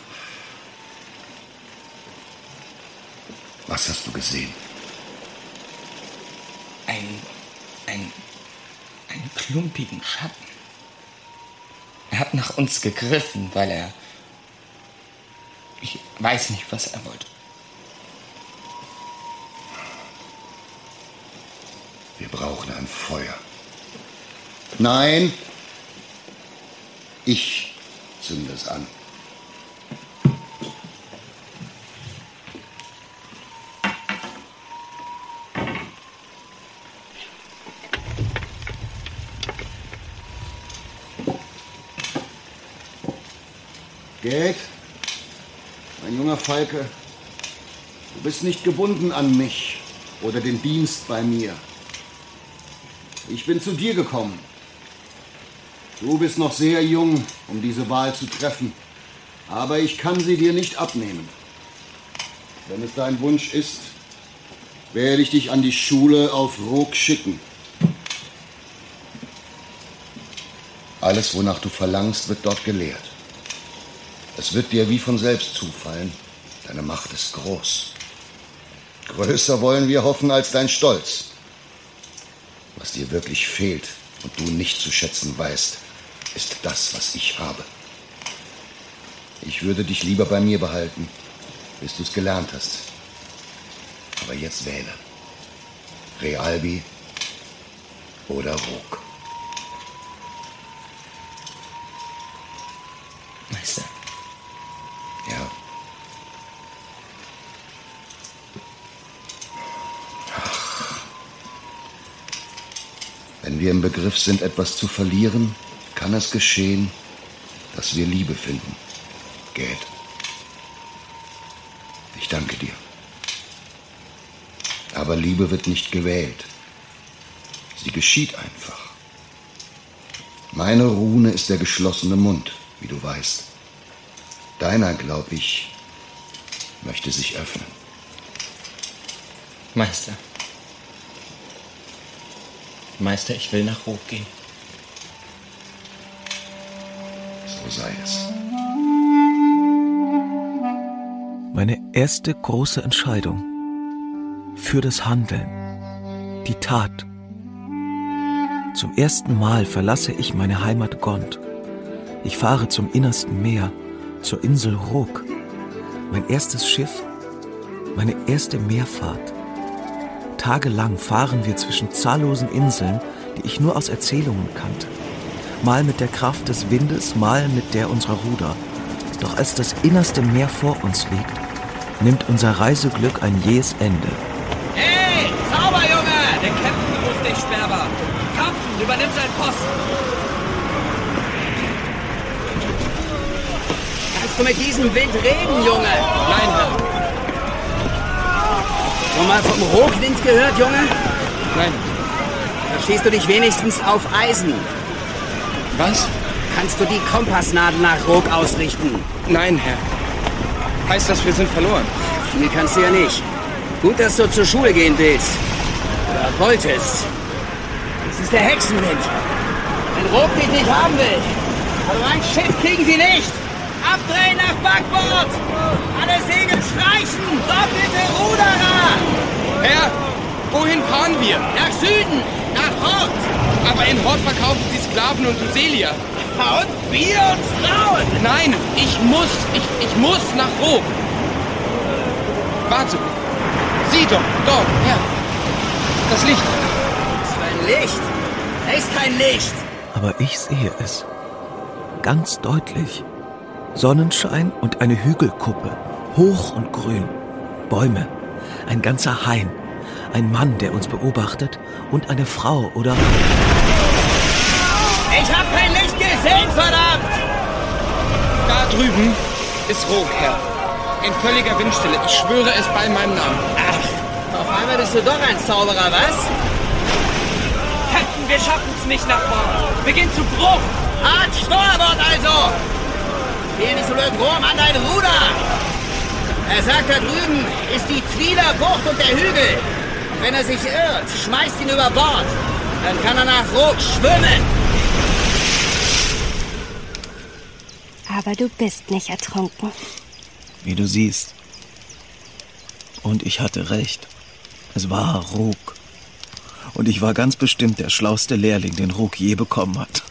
Was hast du gesehen? Ein, ein, einen klumpigen Schatten. Er hat nach uns gegriffen, weil er... Ich weiß nicht, was er wollte. Wir brauchen ein Feuer. Nein! Ich zünde es an. Geld, mein junger Falke, du bist nicht gebunden an mich oder den Dienst bei mir. Ich bin zu dir gekommen. Du bist noch sehr jung, um diese Wahl zu treffen, aber ich kann sie dir nicht abnehmen. Wenn es dein Wunsch ist, werde ich dich an die Schule auf Rook schicken. Alles, wonach du verlangst, wird dort gelehrt. Es wird dir wie von selbst zufallen. Deine Macht ist groß. Größer wollen wir hoffen als dein Stolz. Was dir wirklich fehlt und du nicht zu schätzen weißt, ist das, was ich habe. Ich würde dich lieber bei mir behalten, bis du es gelernt hast. Aber jetzt wähle. Realbi oder Rook. Meister. Ja. Ach. Wenn wir im Begriff sind, etwas zu verlieren, kann es geschehen, dass wir Liebe finden. Geht. Ich danke dir. Aber Liebe wird nicht gewählt. Sie geschieht einfach. Meine Rune ist der geschlossene Mund, wie du weißt. Deiner, glaub ich, möchte sich öffnen. Meister. Meister, ich will nach Rook gehen. So sei es. Meine erste große Entscheidung für das Handeln, die Tat. Zum ersten Mal verlasse ich meine Heimat Gond. Ich fahre zum innersten Meer, zur Insel Rook. Mein erstes Schiff, meine erste Meerfahrt. Tagelang fahren wir zwischen zahllosen Inseln, die ich nur aus Erzählungen kannte. Mal mit der Kraft des Windes, mal mit der unserer Ruder. Doch als das innerste Meer vor uns liegt, nimmt unser Reiseglück ein jähes Ende. Hey, Zauberjunge! Der Captain ruft dich, Sperber. Kapfen, übernimm seinen Posten. Kannst du mit diesem Wind reden, Junge? Nein, Herr. Schon mal vom Rookwind gehört, Junge? Nein. Verstehst du dich wenigstens auf Eisen? Was? Kannst du die Kompassnadel nach Rook ausrichten? Nein, Herr. Heißt das, wir sind verloren? Viel kannst du ja nicht. Gut, dass du zur Schule gehen willst. Oder wolltest. Das ist der Hexenwind. Wenn Rook dich nicht haben will. Aber mein Schiff kriegen sie nicht. Abdrehen nach Backbord. Alle Segel streichen. Doppelte Ruderer. Herr, wohin fahren wir? Nach Süden. Nach Hort. Aber in Hort verkaufen sie Sklaven und Lucelia. Und wir uns trauen. Nein, ich muss, ich, ich muss nach Rook. Warte. Sieh doch, dort, Herr. Das Licht. Was für ein Licht? Da ist kein Licht. Aber ich sehe es. Ganz deutlich. Sonnenschein und eine Hügelkuppe. Hoch und grün. Bäume. Ein ganzer Hain. Ein Mann, der uns beobachtet. Und eine Frau, oder... Ich hab kein Licht gesehen, verdammt! Da drüben ist Rook, Herr. In völliger Windstille. Ich schwöre es bei meinem Namen. Ach, auf einmal bist du doch ein Zauberer, was? Captain, wir schaffen's nicht nach Bord. Wir gehen zu Bruch. Hart Steuerbord also! Geh nicht so blöd rum an dein Ruder! Er sagt, da drüben ist die Twieler Bucht und der Hügel. Und wenn er sich irrt, schmeißt ihn über Bord. Dann kann er nach Rook schwimmen. Aber du bist nicht ertrunken. Wie du siehst. Und ich hatte recht. Es war Rook. Und ich war ganz bestimmt der schlauste Lehrling, den Rook je bekommen hat.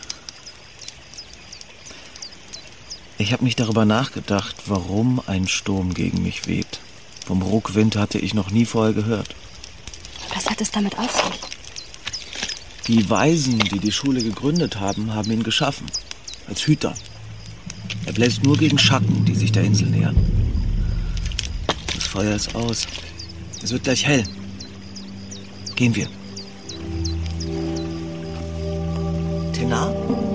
Ich habe nicht darüber nachgedacht, warum ein Sturm gegen mich weht. Vom Rookwind hatte ich noch nie vorher gehört. Was hat es damit auf sich? Die Weisen, die die Schule gegründet haben, haben ihn geschaffen. Als Hüter. Er bläst nur gegen Schatten, die sich der Insel nähern. Das Feuer ist aus. Es wird gleich hell. Gehen wir. Tenar?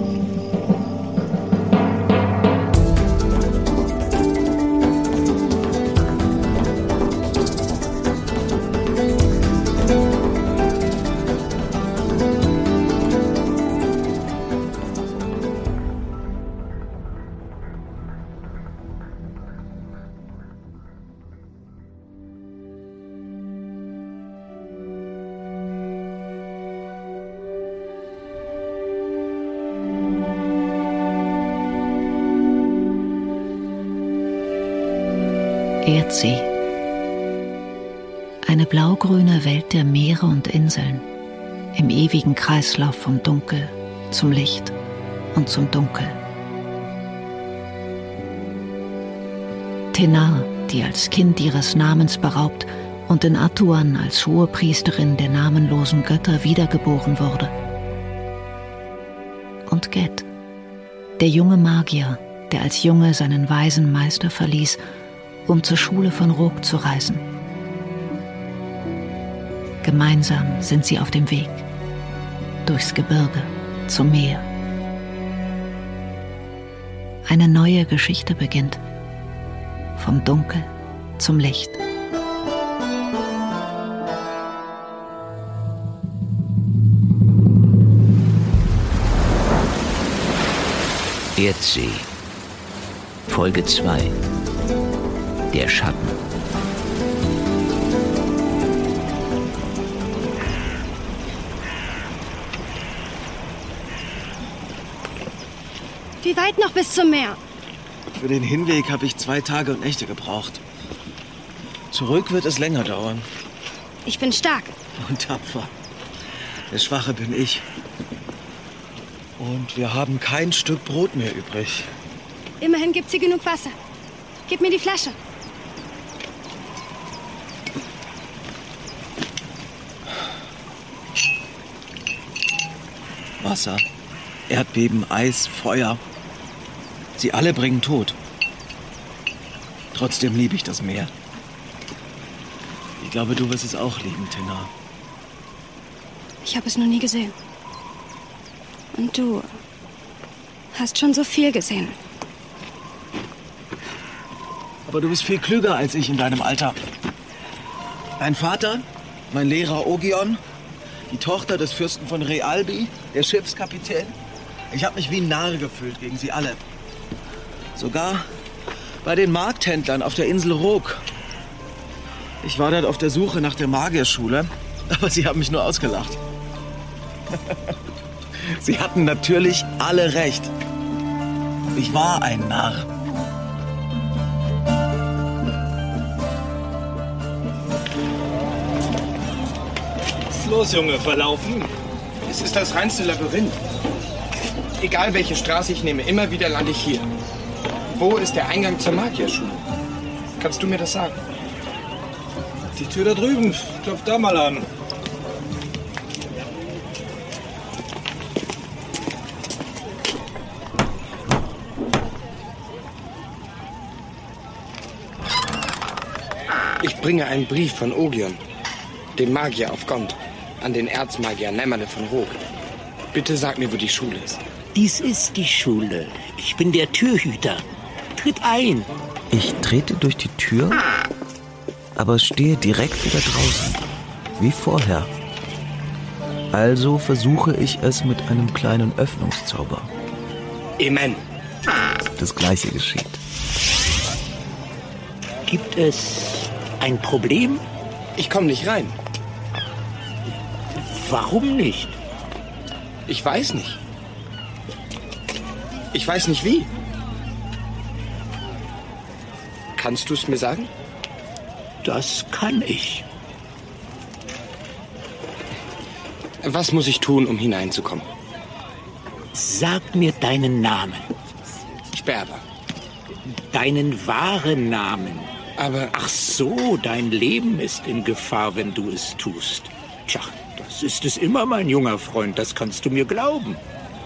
Erdsee. Eine blaugrüne Welt der Meere und Inseln, im ewigen Kreislauf vom Dunkel zum Licht und zum Dunkel. Tenar, die als Kind ihres Namens beraubt und in Atuan als hohe Priesterin der namenlosen Götter wiedergeboren wurde. Und Ged, der junge Magier, der als Junge seinen weisen Meister verließ, um zur Schule von Rook zu reisen. Gemeinsam sind sie auf dem Weg, durchs Gebirge zum Meer. Eine neue Geschichte beginnt, vom Dunkel zum Licht. Erdsee. Folge zwei. Der Schatten. Wie weit noch bis zum Meer? Für den Hinweg habe ich zwei Tage und Nächte gebraucht. Zurück wird es länger dauern. Ich bin stark. Und tapfer. Der Schwache bin ich. Und wir haben kein Stück Brot mehr übrig. Immerhin gibt's hier genug Wasser. Gib mir die Flasche. Wasser, Erdbeben, Eis, Feuer. Sie alle bringen Tod. Trotzdem liebe ich das Meer. Ich glaube, du wirst es auch lieben, Tina. Ich habe es noch nie gesehen. Und du hast schon so viel gesehen. Aber du bist viel klüger als ich in deinem Alter. Dein Vater, mein Lehrer Ogion, die Tochter des Fürsten von Realbi, der Schiffskapitän. Ich habe mich wie ein Narr gefühlt gegen sie alle. Sogar bei den Markthändlern auf der Insel Rook. Ich war dort auf der Suche nach der Magierschule, aber sie haben mich nur ausgelacht. Sie hatten natürlich alle recht. Ich war ein Narr. Was ist los, Junge? Verlaufen? Es ist das reinste Labyrinth. Egal welche Straße ich nehme, immer wieder lande ich hier. Wo ist der Eingang zur Magierschule? Kannst du mir das sagen? Die Tür da drüben. Klopf da mal an. Ich bringe einen Brief von Ogion, dem Magier auf Gond, an den Erzmagier Nämmerle von Rook. Bitte sag mir, wo die Schule ist. Dies ist die Schule. Ich bin der Türhüter. Tritt ein. Ich trete durch die Tür, aber stehe direkt wieder draußen, wie vorher. Also versuche ich es mit einem kleinen Öffnungszauber. Amen. Das Gleiche geschieht. Gibt es ein Problem? Ich komme nicht rein. Warum nicht? Ich weiß nicht. Ich weiß nicht wie. Kannst du es mir sagen? Das kann ich. Was muss ich tun, um hineinzukommen? Sag mir deinen Namen. Sperber. Deinen wahren Namen. Aber... Ach so, dein Leben ist in Gefahr, wenn du es tust. Tja, das ist es immer, mein junger Freund. Das kannst du mir glauben.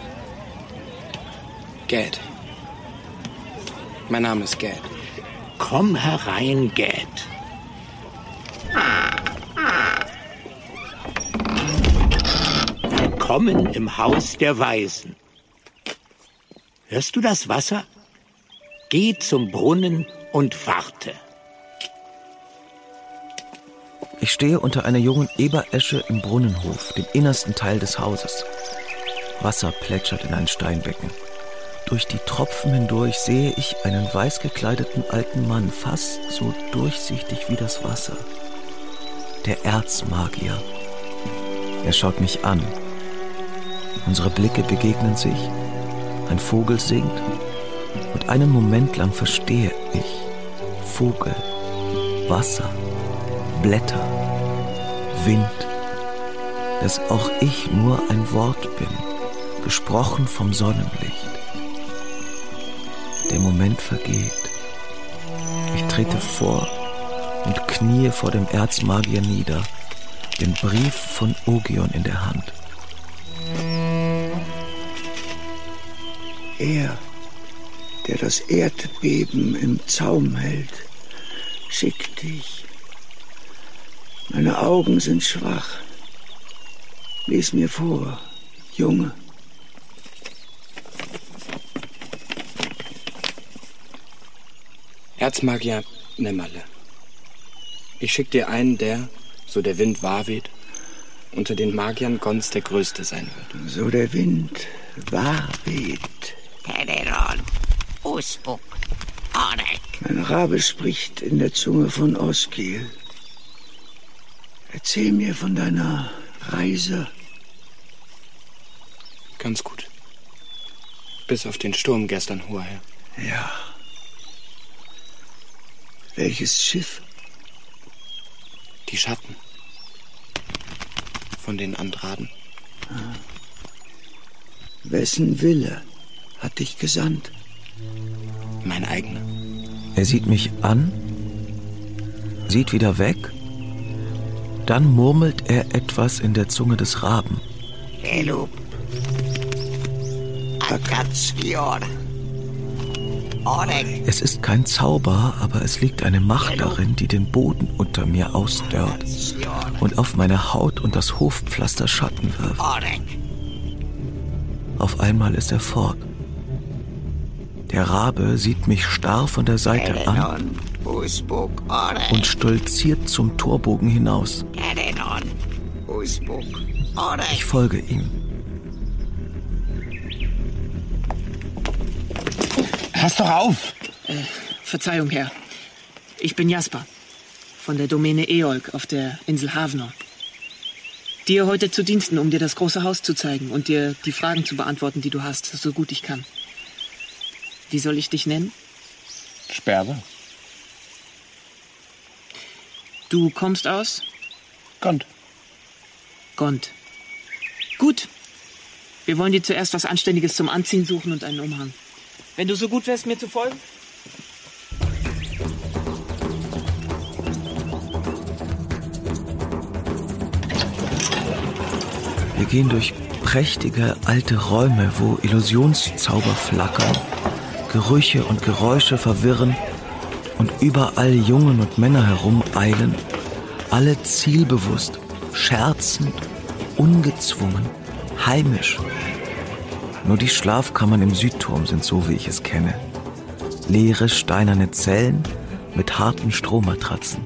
Gad. Mein Name ist Gad. Komm herein, Gad. Willkommen im Haus der Weisen. Hörst du das Wasser? Geh zum Brunnen und warte. Ich stehe unter einer jungen Eberesche im Brunnenhof, dem innersten Teil des Hauses. Wasser plätschert in ein Steinbecken. Durch die Tropfen hindurch sehe ich einen weiß gekleideten alten Mann, fast so durchsichtig wie das Wasser. Der Erzmagier. Er schaut mich an. Unsere Blicke begegnen sich. Ein Vogel singt. Und einen Moment lang verstehe ich. Vogel, Wasser, Blätter, Wind. Dass auch ich nur ein Wort bin, gesprochen vom Sonnenlicht. Der Moment vergeht. Ich trete vor und kniee vor dem Erzmagier nieder, den Brief von Ogion in der Hand. Er, der das Erdbeben im Zaum hält, schickt dich. Meine Augen sind schwach. Lies mir vor, Junge. Erzmagier Nämmerle. Ich schick dir einen, der, so der Wind wahr weht, unter den Magiern Gonds der Größte sein wird. So der Wind wahr weht. Teneron, Usbuk, Orek. Mein Rabe spricht in der Zunge von Oskil. Erzähl mir von deiner Reise. Ganz gut. Bis auf den Sturm gestern, hoher Herr. Ja. Welches Schiff? Die Schatten. Von den Andraden. Ah. Wessen Wille hat dich gesandt? Mein eigener. Er sieht mich an, sieht wieder weg, dann murmelt er etwas in der Zunge des Raben. Elub. Akatskior. Orek. Es ist kein Zauber, aber es liegt eine Macht darin, die den Boden unter mir ausdörrt und auf meine Haut und das Hofpflaster Schatten wirft. Auf einmal ist er fort. Der Rabe sieht mich starr von der Seite an und stolziert zum Torbogen hinaus. Ich folge ihm. Pass doch auf! Äh, Verzeihung, Herr. Ich bin Jasper. Von der Domäne Eolk auf der Insel Havnor. Dir heute zu Diensten, um dir das große Haus zu zeigen und dir die Fragen zu beantworten, die du hast, so gut ich kann. Wie soll ich dich nennen? Sperber. Du kommst aus? Gond. Gond. Gut. Wir wollen dir zuerst was Anständiges zum Anziehen suchen und einen Umhang. Wenn du so gut wärst, mir zu folgen? Wir gehen durch prächtige alte Räume, wo Illusionszauber flackern, Gerüche und Geräusche verwirren und überall Jungen und Männer herumeilen, alle zielbewusst, scherzend, ungezwungen, heimisch. Nur die Schlafkammern im Südturm sind so, wie ich es kenne. Leere, steinerne Zellen mit harten Strohmatratzen.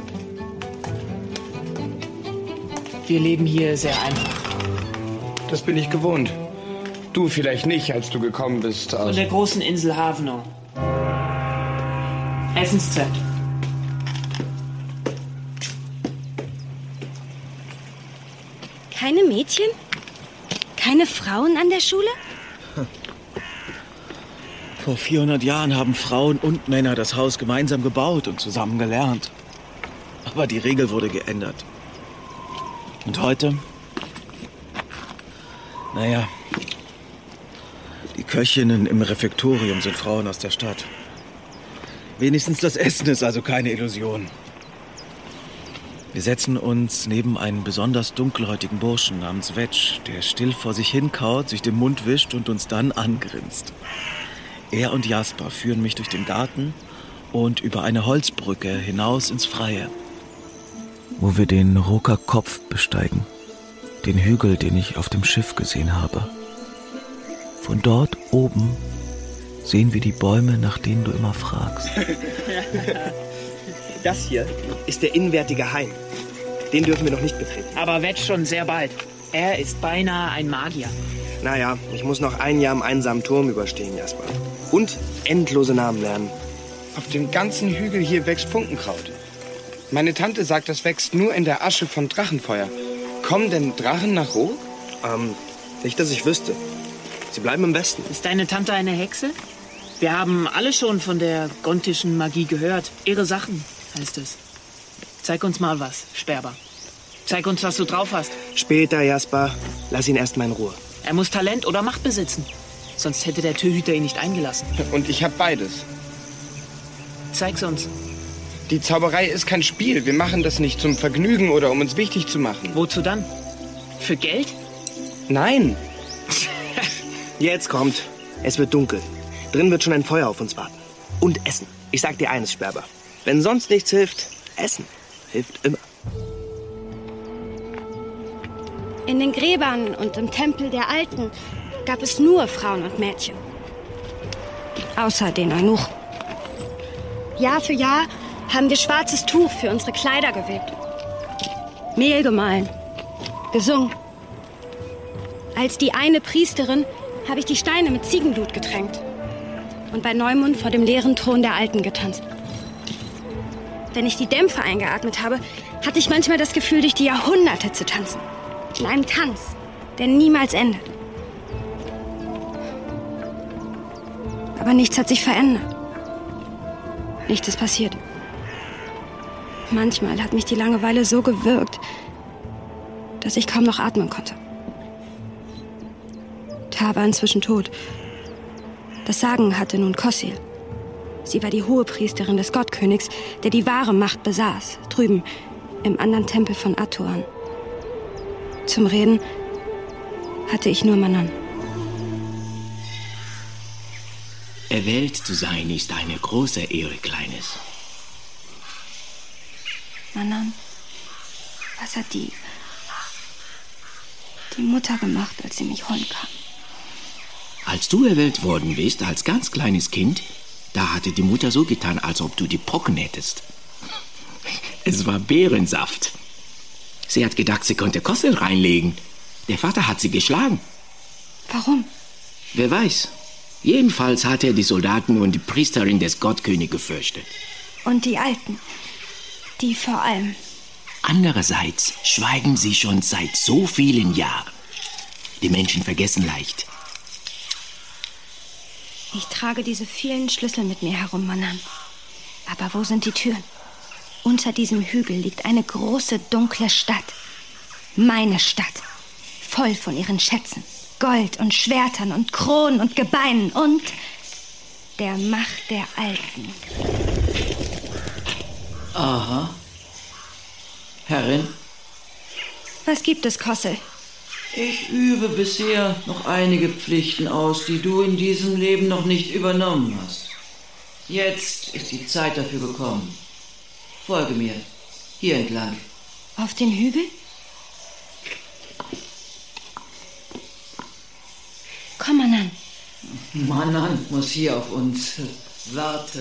Wir leben hier sehr einfach. Das bin ich gewohnt. Du vielleicht nicht, als du gekommen bist aus... Von der großen Insel Havnor. Essenszeit. Keine Mädchen? Keine Frauen an der Schule? Vor vierhundert Jahren haben Frauen und Männer das Haus gemeinsam gebaut und zusammen gelernt. Aber die Regel wurde geändert. Und heute? Naja, die Köchinnen im Refektorium sind Frauen aus der Stadt. Wenigstens das Essen ist also keine Illusion. Wir setzen uns neben einen besonders dunkelhäutigen Burschen namens Vetsch, der still vor sich hinkaut, sich den Mund wischt und uns dann angrinst. Er und Jasper führen mich durch den Garten und über eine Holzbrücke hinaus ins Freie, wo wir den Roker Kopf besteigen, den Hügel, den ich auf dem Schiff gesehen habe. Von dort oben sehen wir die Bäume, nach denen du immer fragst. Das hier ist der innenwärtige Hain. Den dürfen wir noch nicht betreten. Aber Vetsch schon sehr bald. Er ist beinahe ein Magier. Naja, ich muss noch ein Jahr im einsamen Turm überstehen, Jasper. Und endlose Namen lernen. Auf dem ganzen Hügel hier wächst Funkenkraut. Meine Tante sagt, das wächst nur in der Asche von Drachenfeuer. Kommen denn Drachen nach Rook? Ähm, nicht, dass ich wüsste. Sie bleiben im Westen. Ist deine Tante eine Hexe? Wir haben alle schon von der gontischen Magie gehört. Irre Sachen, heißt es. Zeig uns mal was, Sperber. Zeig uns, was du drauf hast. Später, Jasper. Lass ihn erst mal in Ruhe. Er muss Talent oder Macht besitzen. Sonst hätte der Türhüter ihn nicht eingelassen. Und ich hab beides. Zeig's uns. Die Zauberei ist kein Spiel. Wir machen das nicht zum Vergnügen oder um uns wichtig zu machen. Wozu dann? Für Geld? Nein. Jetzt kommt. Es wird dunkel. Drin wird schon ein Feuer auf uns warten. Und Essen. Ich sag dir eines, Sperber. Wenn sonst nichts hilft, Essen hilft immer. In den Gräbern und im Tempel der Alten gab es nur Frauen und Mädchen. Außer den Eunuchen. Jahr für Jahr haben wir schwarzes Tuch für unsere Kleider gewebt. Mehl gemahlen. Gesungen. Als die eine Priesterin habe ich die Steine mit Ziegenblut getränkt und bei Neumond vor dem leeren Thron der Alten getanzt. Wenn ich die Dämpfe eingeatmet habe, hatte ich manchmal das Gefühl, durch die Jahrhunderte zu tanzen. In einem Tanz, der niemals endet. Aber nichts hat sich verändert. Nichts ist passiert. Manchmal hat mich die Langeweile so gewürgt, dass ich kaum noch atmen konnte. Tar war inzwischen tot. Das Sagen hatte nun Kossil. Sie war die Hohepriesterin des Gottkönigs, der die wahre Macht besaß, drüben im anderen Tempel von Atuan. Zum Reden hatte ich nur Manan. Erwählt zu sein ist eine große Ehre, Kleines. Manan, was hat die, die Mutter gemacht, als sie mich holen kam? Als du erwählt worden bist, als ganz kleines Kind, da hatte die Mutter so getan, als ob du die Pocken hättest. Es war Beerensaft. Sie hat gedacht, sie konnte Kossil reinlegen. Der Vater hat sie geschlagen. Warum? Wer weiß. Jedenfalls hat er die Soldaten und die Priesterin des Gottkönigs gefürchtet. Und die Alten, die vor allem. Andererseits schweigen sie schon seit so vielen Jahren. Die Menschen vergessen leicht. Ich trage diese vielen Schlüssel mit mir herum, Manan. Aber wo sind die Türen? Unter diesem Hügel liegt eine große, dunkle Stadt. Meine Stadt. Voll von ihren Schätzen. Gold und Schwertern und Kronen und Gebeinen und der Macht der Alten. Aha. Herrin? Was gibt es, Kossil? Ich übe bisher noch einige Pflichten aus, die du in diesem Leben noch nicht übernommen hast. Jetzt ist die Zeit dafür gekommen. Folge mir. Hier entlang. Auf den Hügel? Komm, Manan. Manan muss hier auf uns warten.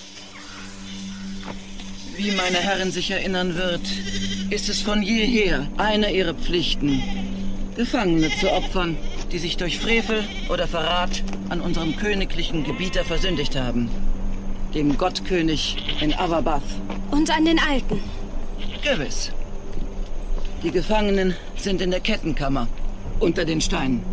Wie meine Herrin sich erinnern wird, ist es von jeher eine ihrer Pflichten, Gefangene zu opfern, die sich durch Frevel oder Verrat an unserem königlichen Gebieter versündigt haben. Dem Gottkönig in Avabath. Und an den Alten. Gewiss. Die Gefangenen sind in der Kettenkammer, unter den Steinen.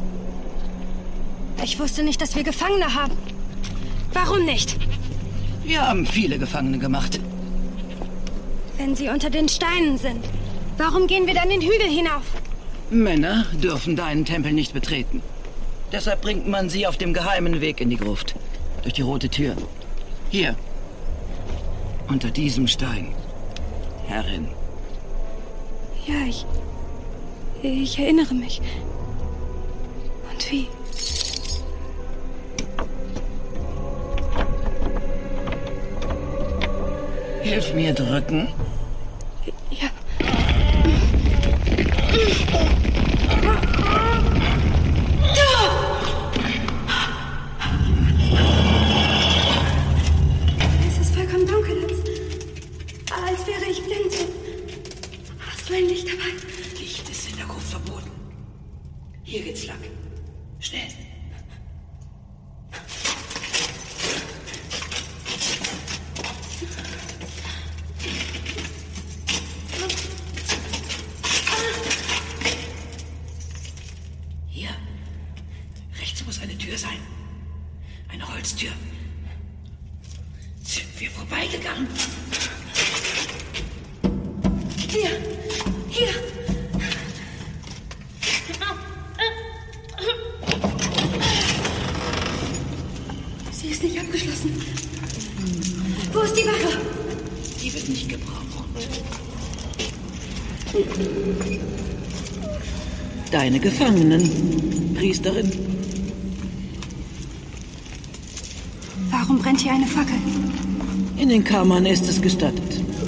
Ich wusste nicht, dass wir Gefangene haben. Warum nicht? Wir haben viele Gefangene gemacht. Wenn sie unter den Steinen sind, warum gehen wir dann den Hügel hinauf? Männer dürfen deinen Tempel nicht betreten. Deshalb bringt man sie auf dem geheimen Weg in die Gruft. Durch die rote Tür. Hier. Unter diesem Stein. Herrin. Ja, ich... Ich erinnere mich. Und wie? Hilf mir drücken. Ja. Es ist vollkommen dunkel, als, als wäre ich blind. Hast du ein Licht dabei? Licht ist in der Gruft verboten. Hier geht's lang. Schnell. vorbeigegangen. Hier, hier. Sie ist nicht abgeschlossen. Wo ist die Wache? Die wird nicht gebraucht. Deine Gefangenen, Priesterin. Warum brennt hier eine Fackel? In den Kammern ist es gestattet.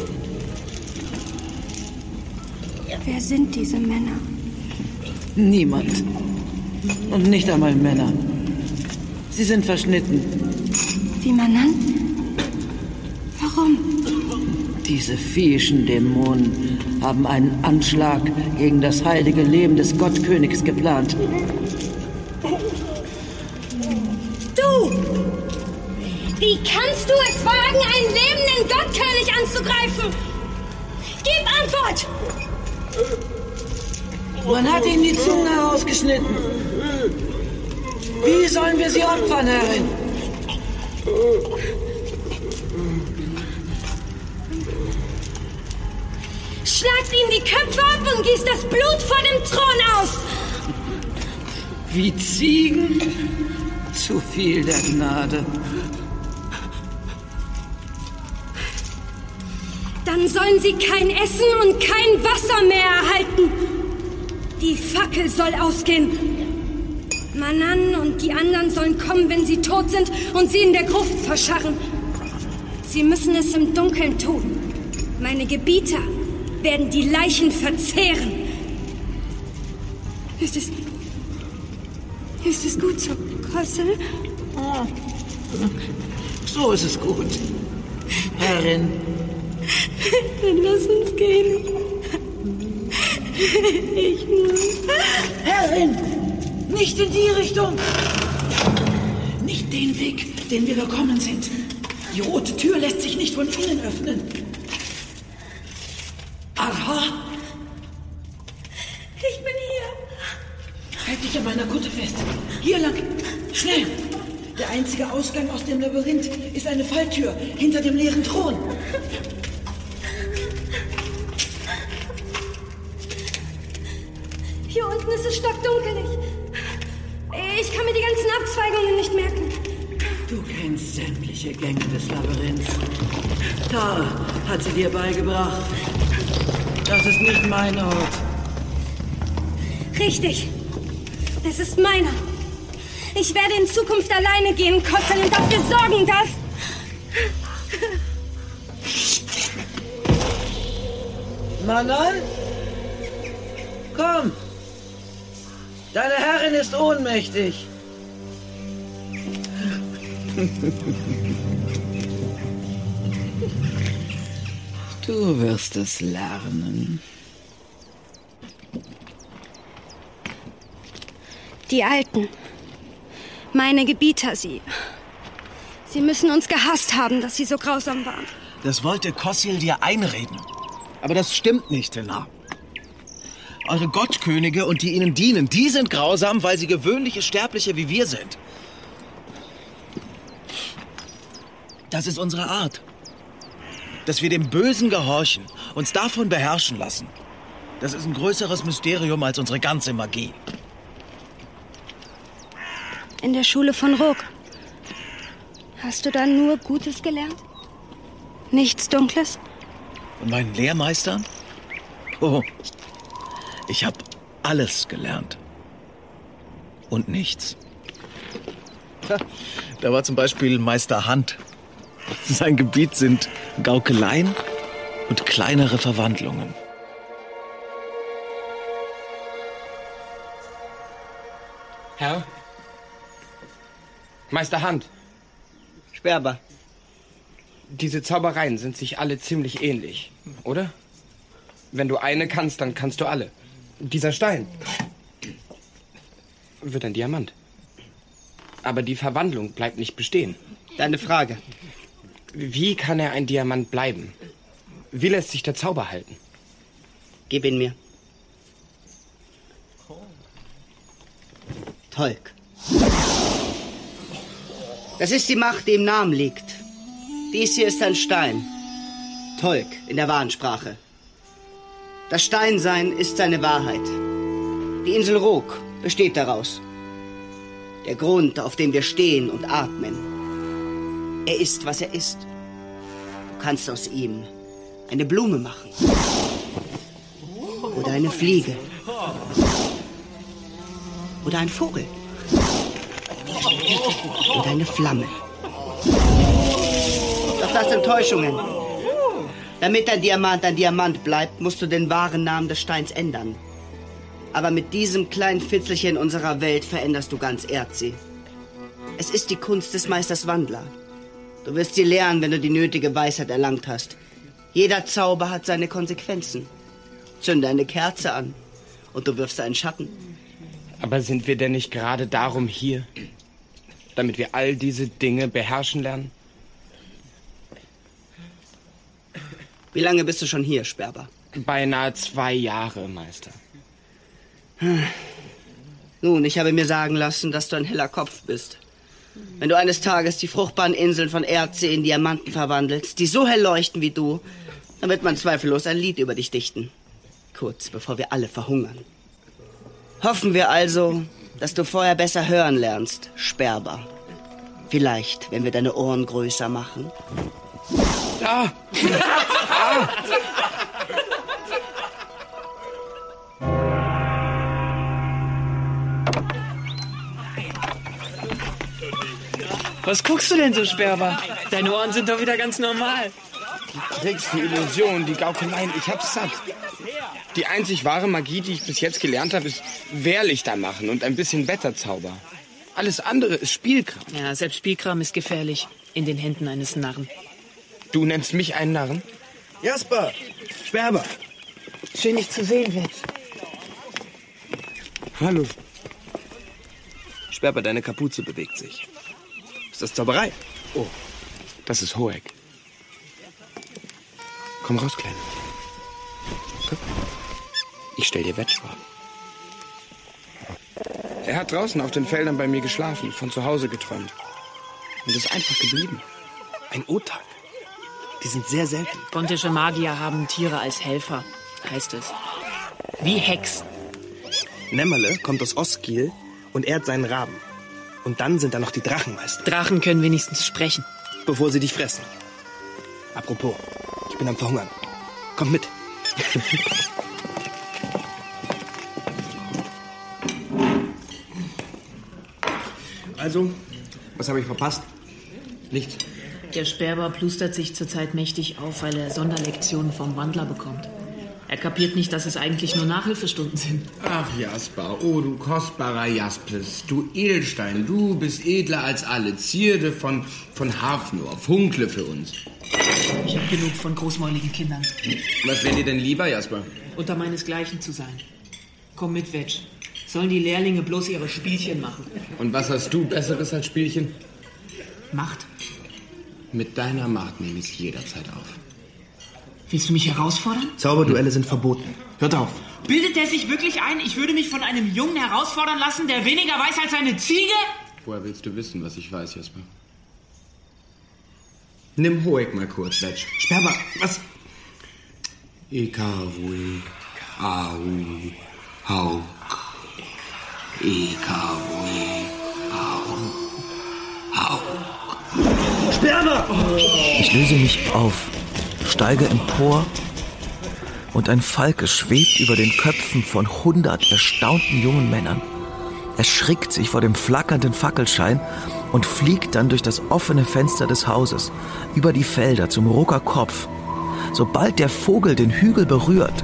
Wer sind diese Männer? Niemand. Und nicht einmal Männer. Sie sind verschnitten. Wie Manan? Warum? Diese viehischen Dämonen haben einen Anschlag gegen das heilige Leben des Gottkönigs geplant. Wie kannst du es wagen, einen lebenden Gottkönig anzugreifen? Gib Antwort! Man hat ihm die Zunge herausgeschnitten. Wie sollen wir sie opfern, Herrin? Schlagt ihm die Köpfe ab und gießt das Blut vor dem Thron aus! Wie Ziegen? Zu viel der Gnade. Dann sollen sie kein Essen und kein Wasser mehr erhalten. Die Fackel soll ausgehen. Manan und die anderen sollen kommen, wenn sie tot sind und sie in der Gruft verscharren. Sie müssen es im Dunkeln tun. Meine Gebieter werden die Leichen verzehren. Ist es... Ist es gut so, Kossel? Oh. So ist es gut, Herrin. Dann lass uns gehen. Ich muss. Herrin, nicht in die Richtung. Nicht den Weg, den wir gekommen sind. Die rote Tür lässt sich nicht von innen öffnen. Aha. Ich bin hier. Halt dich an meiner Kutte fest. Hier lang. Schnell. Der einzige Ausgang aus dem Labyrinth ist eine Falltür hinter dem leeren Thron. Hier unten ist es stockdunkel. Ich kann mir die ganzen Abzweigungen nicht merken. Du kennst sämtliche Gänge des Labyrinths. Tara hat sie dir beigebracht. Das ist nicht mein Ort. Richtig. Es ist meiner. Ich werde in Zukunft alleine gehen, Kossel, und dafür sorgen, dass... Manan? Komm. Deine Herrin ist ohnmächtig. Du wirst es lernen. Die Alten. Meine Gebieter, sie. Sie müssen uns gehasst haben, dass sie so grausam waren. Das wollte Kossil dir einreden. Aber das stimmt nicht, Helena. Eure Gottkönige und die ihnen dienen, die sind grausam, weil sie gewöhnliche Sterbliche wie wir sind. Das ist unsere Art. Dass wir dem Bösen gehorchen, uns davon beherrschen lassen. Das ist ein größeres Mysterium als unsere ganze Magie. In der Schule von Rook. Hast du da nur Gutes gelernt? Nichts Dunkles? Und meinen Lehrmeistern? Oh, ich habe alles gelernt. Und nichts. Da war zum Beispiel Meister Hand. Sein Gebiet sind Gaukeleien und kleinere Verwandlungen. Herr? Meister Hand. Sperber. Diese Zaubereien sind sich alle ziemlich ähnlich, oder? Wenn du eine kannst, dann kannst du alle. Dieser Stein wird ein Diamant. Aber die Verwandlung bleibt nicht bestehen. Deine Frage. Wie kann er ein Diamant bleiben? Wie lässt sich der Zauber halten? Gib ihn mir. Tolk. Das ist die Macht, die im Namen liegt. Dies hier ist ein Stein. Tolk in der Wahnsprache. Das Steinsein ist seine Wahrheit. Die Insel Rook besteht daraus. Der Grund, auf dem wir stehen und atmen. Er ist, was er ist. Du kannst aus ihm eine Blume machen. Oder eine Fliege. Oder ein Vogel. Oder eine Flamme. Doch das sind Täuschungen. Damit ein Diamant ein Diamant bleibt, musst du den wahren Namen des Steins ändern. Aber mit diesem kleinen Fitzelchen unserer Welt veränderst du ganz Erdsee. Es ist die Kunst des Meisters Wandler. Du wirst sie lernen, wenn du die nötige Weisheit erlangt hast. Jeder Zauber hat seine Konsequenzen. Zünde eine Kerze an und du wirfst einen Schatten. Aber sind wir denn nicht gerade darum hier? Damit wir all diese Dinge beherrschen lernen? Wie lange bist du schon hier, Sperber? Beinahe zwei Jahre, Meister. Hm. Nun, ich habe mir sagen lassen, dass du ein heller Kopf bist. Wenn du eines Tages die fruchtbaren Inseln von Erdsee in Diamanten verwandelst, die so hell leuchten wie du, dann wird man zweifellos ein Lied über dich dichten. Kurz bevor wir alle verhungern. Hoffen wir also, dass du vorher besser hören lernst, Sperber. Vielleicht, wenn wir deine Ohren größer machen. Da! Ah. Was guckst du denn so, Sperber? Deine Ohren sind doch wieder ganz normal. Die Tricks, die Illusionen, die Gaukeleien, ich hab's satt. Die einzig wahre Magie, die ich bis jetzt gelernt habe, ist Wehrlichter machen und ein bisschen Wetterzauber. Alles andere ist Spielkram. Ja, selbst Spielkram ist gefährlich in den Händen eines Narren. Du nennst mich einen Narren? Jasper, Sperber. Schön, dich zu sehen, Wetsch. Hallo. Sperber, deine Kapuze bewegt sich. Ist das Zauberei? Oh, das ist Hoek. Komm raus, Kleine. Komm. Ich stell dir Wetsch vor. Er hat draußen auf den Feldern bei mir geschlafen, von zu Hause geträumt. Und ist einfach geblieben. Ein Otak. Die sind sehr selten. Pontische Magier haben Tiere als Helfer, heißt es. Wie Hexen. Nemmerle kommt aus Ostkiel und ehrt seinen Raben. Und dann sind da noch die Drachenmeister. Drachen können wenigstens sprechen. Bevor sie dich fressen. Apropos, ich bin am Verhungern. Komm mit. Also, was habe ich verpasst? Nichts. Der Sperber plustert sich zurzeit mächtig auf, weil er Sonderlektionen vom Wandler bekommt. Er kapiert nicht, dass es eigentlich nur Nachhilfestunden sind. Ach, Jasper, oh du kostbarer Jaspis, du Edelstein, du bist edler als alle, Zierde von, von Hafnor, Funkle für uns. Ich habe genug von großmäuligen Kindern. Was wäre dir denn lieber, Jasper? Unter meinesgleichen zu sein. Komm mit, Wetsch. Sollen die Lehrlinge bloß ihre Spielchen machen. Und was hast du Besseres als Spielchen? Macht. Mit deiner Macht nehme ich es jederzeit auf. Willst du mich herausfordern? Zauberduelle sind verboten. Hört auf. Bildet der sich wirklich ein, ich würde mich von einem Jungen herausfordern lassen, der weniger weiß als eine Ziege? Woher willst du wissen, was ich weiß, Jasper? Nimm Hoek mal kurz, Wetsch. Sperber, was? Ekavui, au, hauk. Ekavui, au, hauk. Sperber! Ich löse mich auf, steige empor und ein Falke schwebt über den Köpfen von hundert erstaunten jungen Männern. Er schrickt sich vor dem flackernden Fackelschein und fliegt dann durch das offene Fenster des Hauses, über die Felder zum Rucker Kopf. Sobald der Vogel den Hügel berührt,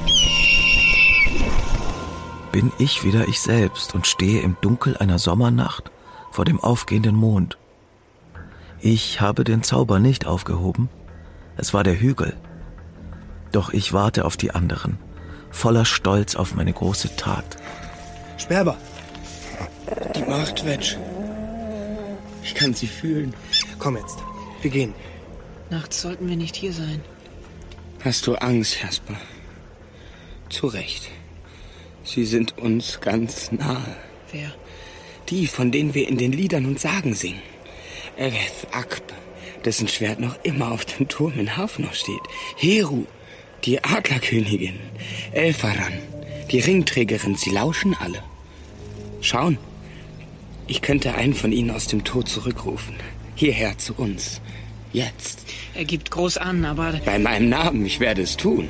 bin ich wieder ich selbst und stehe im Dunkel einer Sommernacht vor dem aufgehenden Mond. Ich habe den Zauber nicht aufgehoben. Es war der Hügel. Doch ich warte auf die anderen, voller Stolz auf meine große Tat. Sperber! Die Macht, Wetsch. Ich kann sie fühlen. Komm jetzt, wir gehen. Nachts sollten wir nicht hier sein. Hast du Angst, Jasper? Zu Recht. Sie sind uns ganz nahe. Wer? Die, von denen wir in den Liedern und Sagen singen. Ereth Akb, dessen Schwert noch immer auf dem Turm in Hafnor steht. Heru, die Adlerkönigin. Elfaran, die Ringträgerin. Sie lauschen alle. Schauen, ich könnte einen von ihnen aus dem Tod zurückrufen. Hierher zu uns. Jetzt. Er gibt groß an, aber... Bei meinem Namen, ich werde es tun.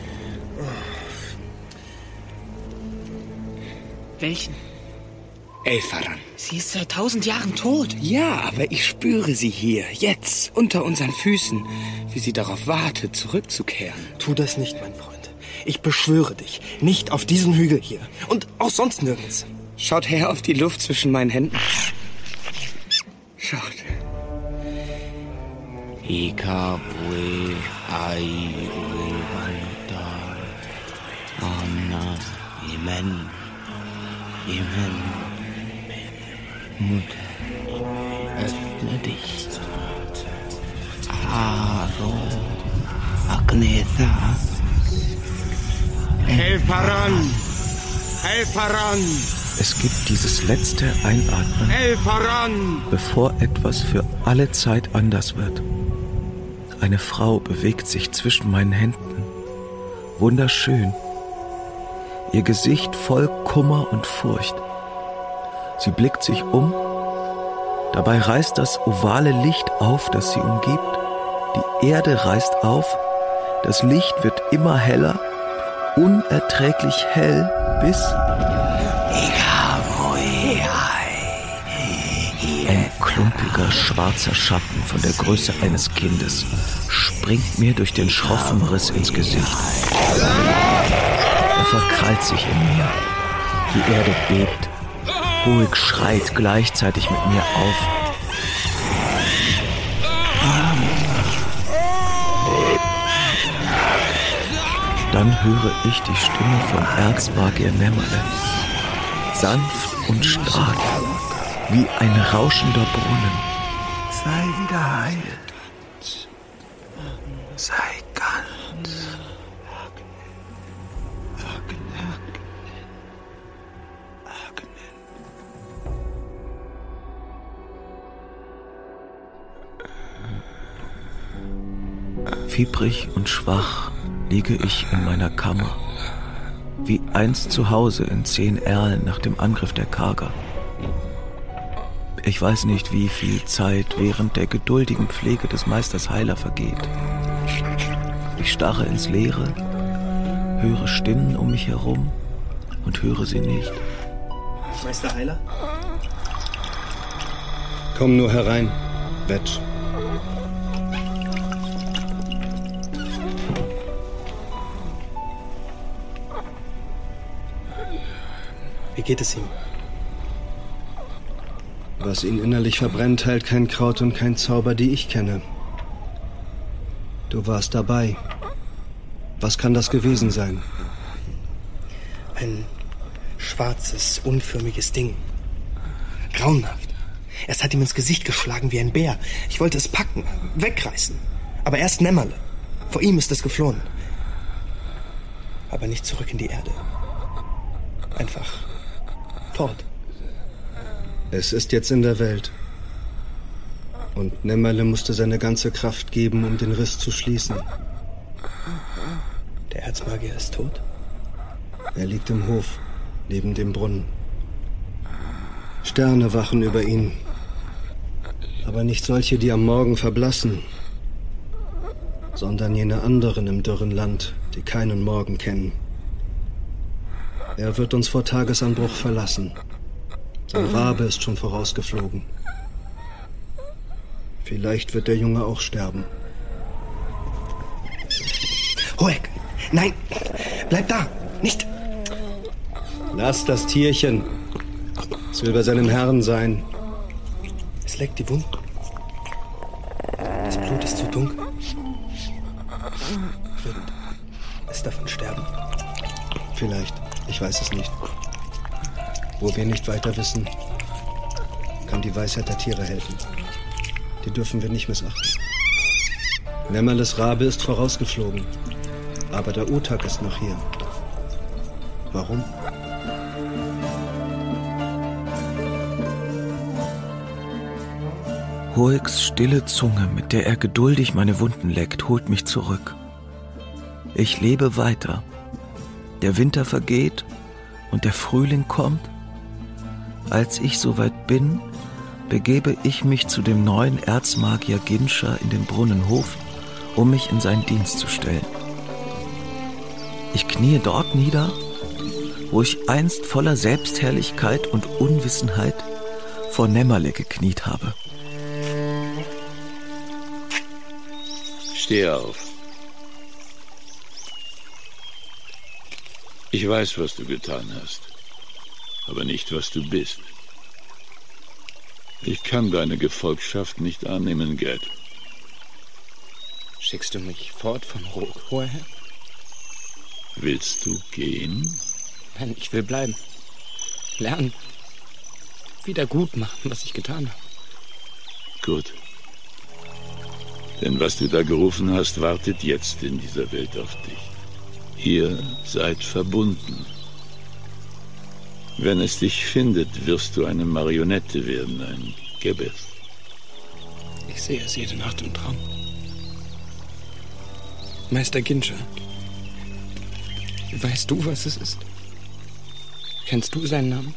Welchen? Elfaran. Sie ist seit tausend Jahren tot. Ja, aber ich spüre sie hier, jetzt, unter unseren Füßen, wie sie darauf wartet, zurückzukehren. Tu das nicht, mein Freund. Ich beschwöre dich, nicht auf diesem Hügel hier und auch sonst nirgends. Schaut her auf die Luft zwischen meinen Händen. Schaut. Ikabwe aiwe vanta anna imen imen Mutter, öffne dich. Aro Agnetha Helferan! Helferan! Es gibt dieses letzte Einatmen, Helferan! bevor etwas für alle Zeit anders wird. Eine Frau bewegt sich zwischen meinen Händen. Wunderschön. Ihr Gesicht voll Kummer und Furcht. Sie blickt sich um. Dabei reißt das ovale Licht auf, das sie umgibt. Die Erde reißt auf. Das Licht wird immer heller, unerträglich hell, bis ein klumpiger, schwarzer Schatten von der Größe eines Kindes springt mir durch den schroffen Riss ins Gesicht. Er verkrallt sich in mir. Die Erde bebt. Hoek schreit gleichzeitig mit mir auf. Dann höre ich die Stimme von Erzmagier Nemmerle. Sanft und stark, wie ein rauschender Brunnen. Sei wieder heil. Sei ganz. Fiebrig und schwach liege ich in meiner Kammer, wie einst zu Hause in zehn Erlen nach dem Angriff der Karger. Ich weiß nicht, wie viel Zeit während der geduldigen Pflege des Meisters Heiler vergeht. Ich starre ins Leere, höre Stimmen um mich herum und höre sie nicht. Meister Heiler? Komm nur herein, Vetch. Wie geht es ihm? Was ihn innerlich verbrennt, heilt kein Kraut und kein Zauber, die ich kenne. Du warst dabei. Was kann das gewesen sein? Ein schwarzes, unförmiges Ding. Grauenhaft. Es hat ihm ins Gesicht geschlagen wie ein Bär. Ich wollte es packen, wegreißen. Aber erst Nemmerle. Vor ihm ist es geflohen. Aber nicht zurück in die Erde. Einfach fort. Es ist jetzt in der Welt. Und Nemmerle musste seine ganze Kraft geben, um den Riss zu schließen. Der Erzmagier ist tot? Er liegt im Hof, neben dem Brunnen. Sterne wachen über ihn. Aber nicht solche, die am Morgen verblassen, sondern jene anderen im dürren Land, die keinen Morgen kennen. Er wird uns vor Tagesanbruch verlassen. Sein Rabe ist schon vorausgeflogen. Vielleicht wird der Junge auch sterben. Hoek, nein, bleib da, nicht. Lass das Tierchen. Es will bei seinem Herrn sein. Es leckt die Wunden. Das Blut ist zu dunkel. Wird es davon sterben? Vielleicht. Ich weiß es nicht. Wo wir nicht weiter wissen, kann die Weisheit der Tiere helfen. Die dürfen wir nicht missachten. Nemmerles Rabe ist vorausgeflogen, aber der Utak ist noch hier. Warum? Hoeks stille Zunge, mit der er geduldig meine Wunden leckt, holt mich zurück. Ich lebe weiter. Der Winter vergeht und der Frühling kommt. Als ich soweit bin, begebe ich mich zu dem neuen Erzmagier Ginscher in den Brunnenhof, um mich in seinen Dienst zu stellen. Ich kniee dort nieder, wo ich einst voller Selbstherrlichkeit und Unwissenheit vor Nemmerle gekniet habe. Steh auf. Ich weiß, was du getan hast, aber nicht, was du bist. Ich kann deine Gefolgschaft nicht annehmen, Ged. Schickst du mich fort von Rook, hoher Herr? Willst du gehen? Nein, ich will bleiben. Lernen. Wieder gut machen, was ich getan habe. Gut. Denn was du da gerufen hast, wartet jetzt in dieser Welt auf dich. Ihr seid verbunden. Wenn es dich findet, wirst du eine Marionette werden, ein Gebeth. Ich sehe es jede Nacht im Traum. Meister Ginscher, weißt du, was es ist? Kennst du seinen Namen?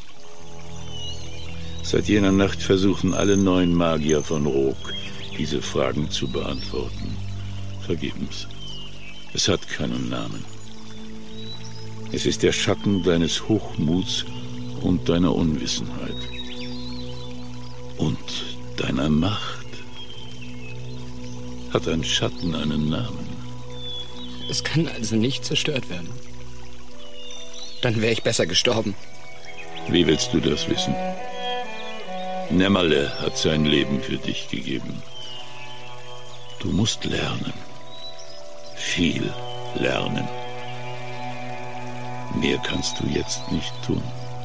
Seit jener Nacht versuchen alle neun Magier von Rook, diese Fragen zu beantworten. Vergebens. Es hat keinen Namen. Es ist der Schatten deines Hochmuts und deiner Unwissenheit. Und deiner Macht. Hat ein Schatten einen Namen? Es kann also nicht zerstört werden. Dann wäre ich besser gestorben. Wie willst du das wissen? Nemmerle hat sein Leben für dich gegeben. Du musst lernen. Viel lernen. Mehr kannst du jetzt nicht tun.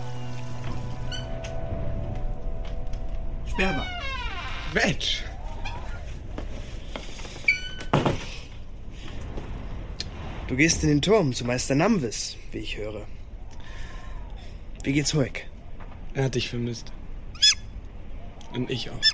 Sperber. Vetch. Du gehst in den Turm zu Meister Namvis, wie ich höre. Wie geht's Hoek? Er hat dich vermisst. Und ich auch.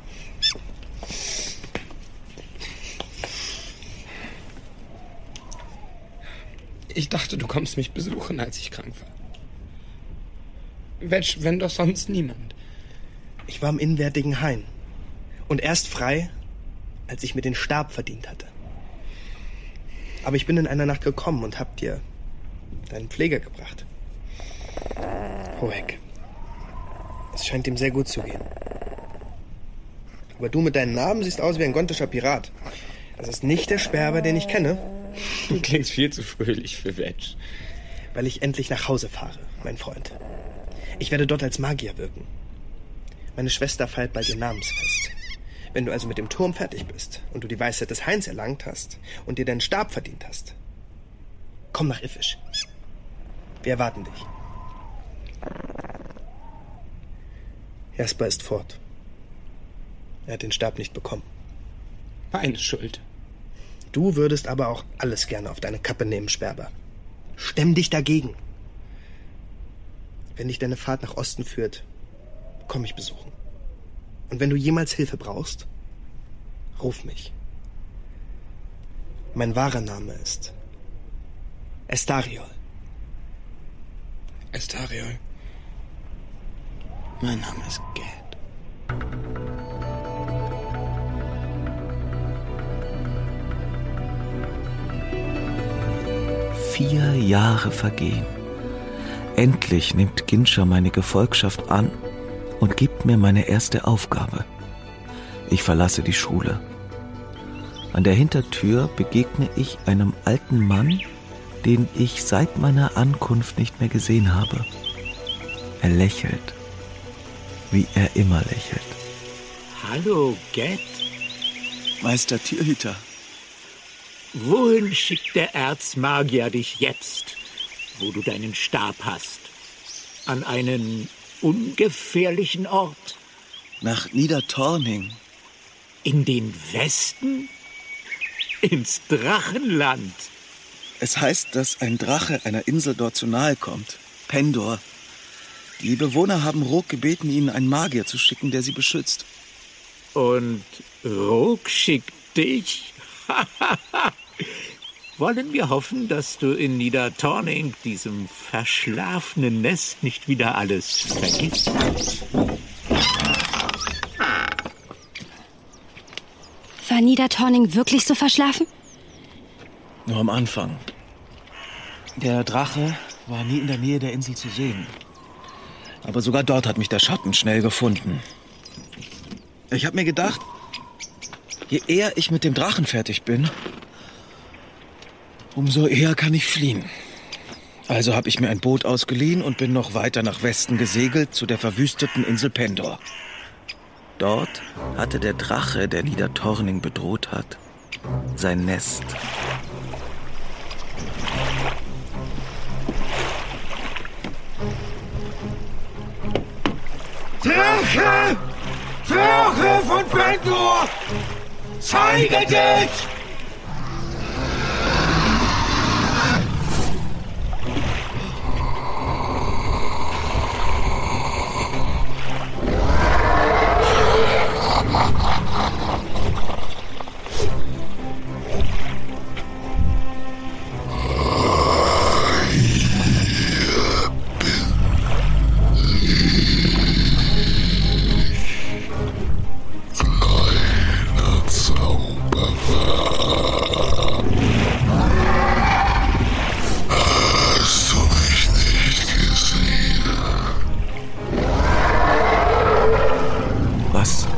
Ich dachte, du kommst mich besuchen, als ich krank war. Vetch, wenn doch sonst niemand. Ich war im inwärtigen Hain. Und erst frei, als ich mir den Stab verdient hatte. Aber ich bin in einer Nacht gekommen und hab dir deinen Pfleger gebracht. Hoek. Es scheint ihm sehr gut zu gehen. Aber du mit deinen Narben siehst aus wie ein gontischer Pirat. Das ist nicht der Sperber, den ich kenne. Du klingst viel zu fröhlich für Vetch. Weil ich endlich nach Hause fahre, mein Freund. Ich werde dort als Magier wirken. Meine Schwester feiert bald ihr Namensfest. Wenn du also mit dem Turm fertig bist und du die Weisheit des Hains erlangt hast und dir deinen Stab verdient hast, komm nach Iffisch. Wir erwarten dich. Jasper ist fort. Er hat den Stab nicht bekommen. Meine Schuld. Du würdest aber auch alles gerne auf deine Kappe nehmen, Sperber. Stemm dich dagegen. Wenn dich deine Fahrt nach Osten führt, komm mich besuchen. Und wenn du jemals Hilfe brauchst, ruf mich. Mein wahrer Name ist Estariol. Estariol. Mein Name ist Gad. Vier Jahre vergehen. Endlich nimmt Ginscher meine Gefolgschaft an und gibt mir meine erste Aufgabe. Ich verlasse die Schule. An der Hintertür begegne ich einem alten Mann, den ich seit meiner Ankunft nicht mehr gesehen habe. Er lächelt, wie er immer lächelt. Hallo, Gad. Meister Tierhüter. Wohin schickt der Erzmagier dich jetzt, wo du deinen Stab hast? An einen ungefährlichen Ort? Nach Niedertorning. In den Westen? Ins Drachenland? Es heißt, dass ein Drache einer Insel dort zu nahe kommt. Pendor. Die Bewohner haben Rook gebeten, ihnen einen Magier zu schicken, der sie beschützt. Und Rook schickt dich? Wollen wir hoffen, dass du in Niedertorning, diesem verschlafenen Nest, nicht wieder alles vergisst? War Niedertorning wirklich so verschlafen? Nur am Anfang. Der Drache war nie in der Nähe der Insel zu sehen. Aber sogar dort hat mich der Schatten schnell gefunden. Ich habe mir gedacht, je eher ich mit dem Drachen fertig bin, umso eher kann ich fliehen. Also habe ich mir ein Boot ausgeliehen und bin noch weiter nach Westen gesegelt zu der verwüsteten Insel Pendor. Dort hatte der Drache, der Niedertorning bedroht hat, sein Nest. Drache! Drache von Pendor! Zeige dich!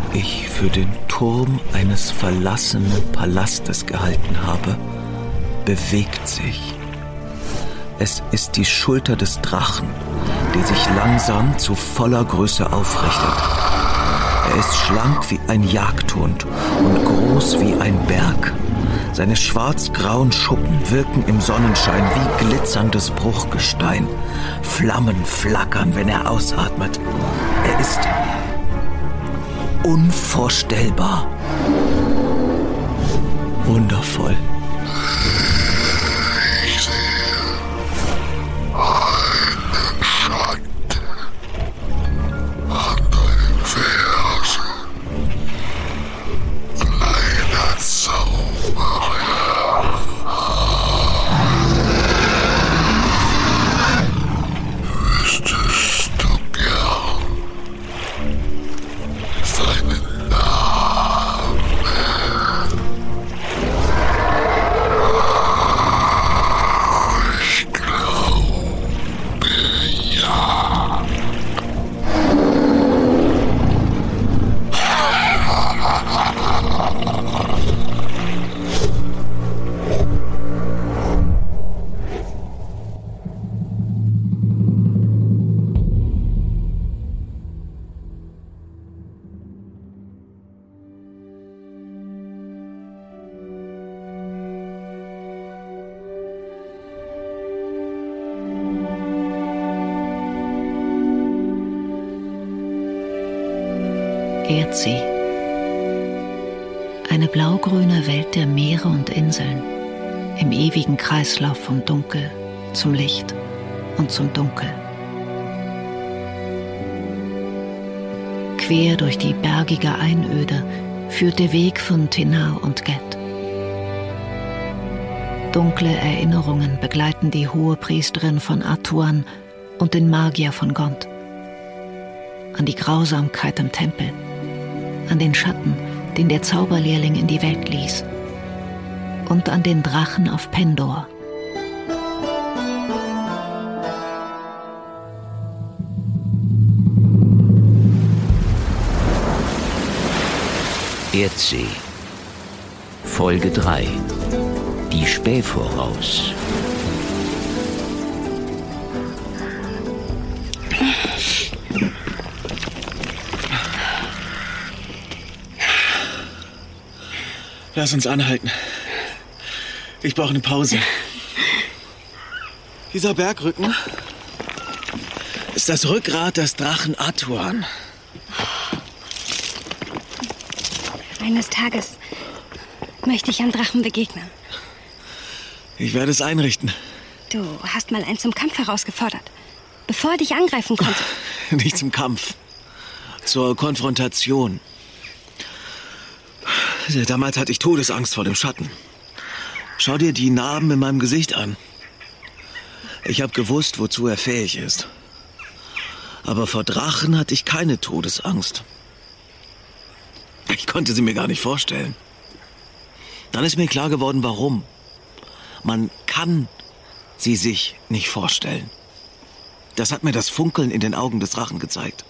ich für den Turm eines verlassenen Palastes gehalten habe, bewegt sich. Es ist die Schulter des Drachen, die sich langsam zu voller Größe aufrichtet. Er ist schlank wie ein Jagdhund und groß wie ein Berg. Seine schwarz-grauen Schuppen wirken im Sonnenschein wie glitzerndes Bruchgestein. Flammen flackern, wenn er ausatmet. Er ist unvorstellbar. Wundervoll. Ich sehe einen Schatten an deinen Fersen. Kleiner Zauberer. Wüsstest du gern seinen Namen? Ich glaube, ja. Erdsee. Eine blaugrüne Welt der Meere und Inseln, im ewigen Kreislauf vom Dunkel zum Licht und zum Dunkel. Quer durch die bergige Einöde führt der Weg von Tenar und Geth. Dunkle Erinnerungen begleiten die Hohepriesterin von Atuan und den Magier von Gond. An die Grausamkeit im Tempel, an den Schatten, den der Zauberlehrling in die Welt ließ, und an den Drachen auf Pendor. Erdsee. Folge drei. Die Spähvoraus. Lass uns anhalten. Ich brauche eine Pause. Dieser Bergrücken ist das Rückgrat des Drachen Atuan. Eines Tages möchte ich einem Drachen begegnen. Ich werde es einrichten. Du hast mal einen zum Kampf herausgefordert, bevor er dich angreifen konnte. Nicht zum Kampf, zur Konfrontation. Damals hatte ich Todesangst vor dem Schatten. Schau dir die Narben in meinem Gesicht an. Ich habe gewusst, wozu er fähig ist. Aber vor Drachen hatte ich keine Todesangst. Ich konnte sie mir gar nicht vorstellen. Dann ist mir klar geworden, warum. Man kann sie sich nicht vorstellen. Das hat mir das Funkeln in den Augen des Drachen gezeigt.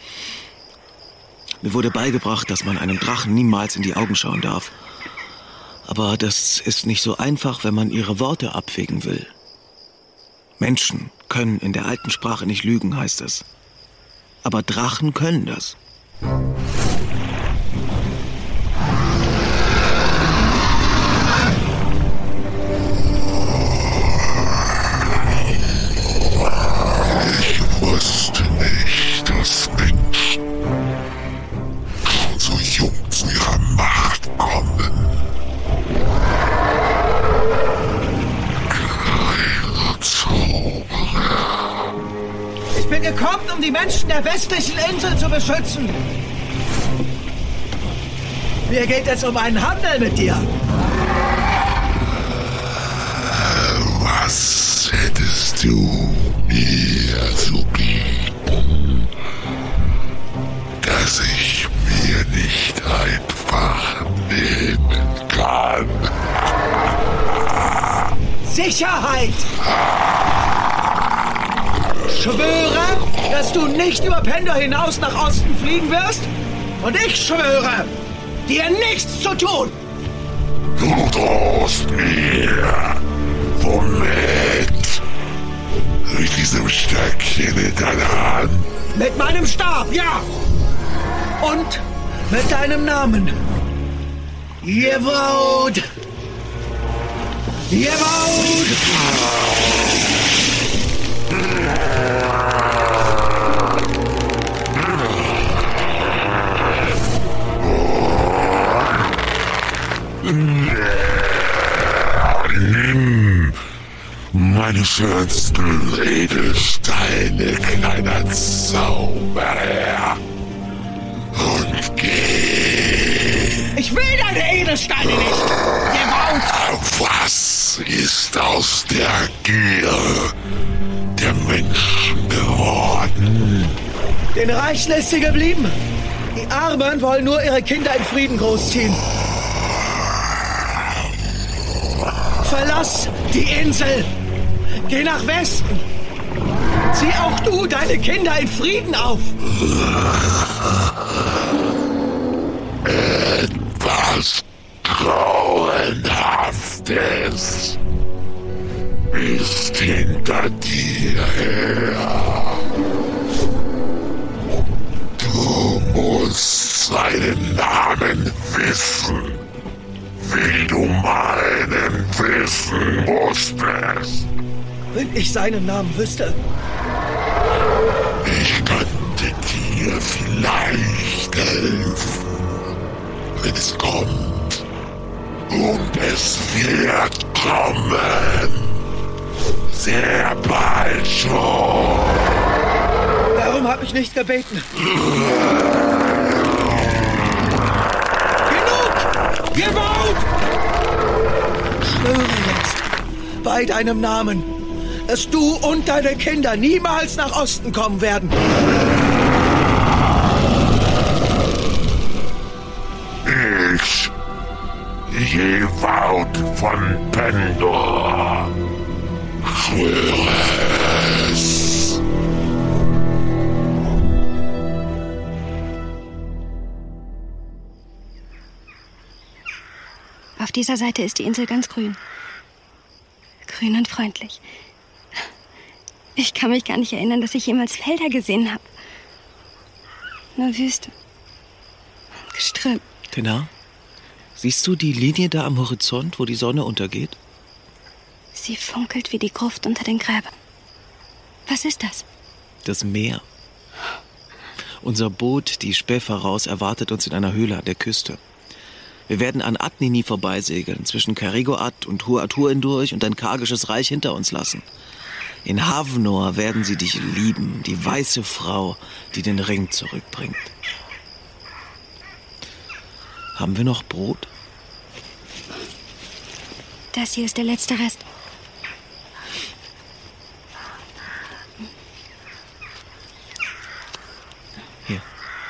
Mir wurde beigebracht, dass man einem Drachen niemals in die Augen schauen darf. Aber das ist nicht so einfach, wenn man ihre Worte abwägen will. Menschen können in der alten Sprache nicht lügen, heißt es. Aber Drachen können das. Ich wusste nicht, dass Menschen so jung zu ihrer Macht kommen. Kleine Zauberer. Ich bin gekommen, um die Menschen der westlichen Insel zu beschützen. Mir geht es um einen Handel mit dir. Was hättest du mir zu bieten, dass ich mir nicht einfach nehmen kann? Sicherheit! Schwöre, dass du nicht über Pendor hinaus nach Osten fliegen wirst Und ich schwöre, dir nichts zu tun. Du drohst mir. Womit? Mit diesem Stöckchen in deiner Hand? Mit meinem Stab, ja. Und mit deinem Namen. Jevaud. Jevaud. Nimm meine schönsten Edelsteine, kleiner Zauberer, und geh. Ich will deine Edelsteine nicht! Jevaud! Was ist aus der Gier der Menschen geworden? Den Reichen ist sie geblieben. Die Armen wollen nur ihre Kinder in Frieden großziehen. Verlass die Insel! Geh nach Westen! Zieh auch du deine Kinder in Frieden auf! Etwas Grauenhaftes ist hinter dir her. Du musst seinen Namen wissen. Wie du meinen wissen musstest. Wenn ich seinen Namen wüsste. Ich könnte dir vielleicht helfen, wenn es kommt. Und es wird kommen. Sehr bald schon. Darum habe ich nicht gebeten. Jevaud! Schwöre jetzt, bei deinem Namen, dass du und deine Kinder niemals nach Osten kommen werden. Ich, Jevaud von Pendor, schwöre es. Auf dieser Seite ist die Insel ganz grün. Grün und freundlich. Ich kann mich gar nicht erinnern, dass ich jemals Felder gesehen habe. Nur Wüste. Und Gestrüpp. Tena, siehst du die Linie da am Horizont, wo die Sonne untergeht? Sie funkelt wie die Gruft unter den Gräbern. Was ist das? Das Meer. Unser Boot, die Späh raus, erwartet uns in einer Höhle an der Küste. Wir werden an Adnini vorbeisegeln, zwischen Karigoat und Huatur hindurch und ein kargisches Reich hinter uns lassen. In Havnor werden sie dich lieben, die weiße Frau, die den Ring zurückbringt. Haben wir noch Brot? Das hier ist der letzte Rest. Hier.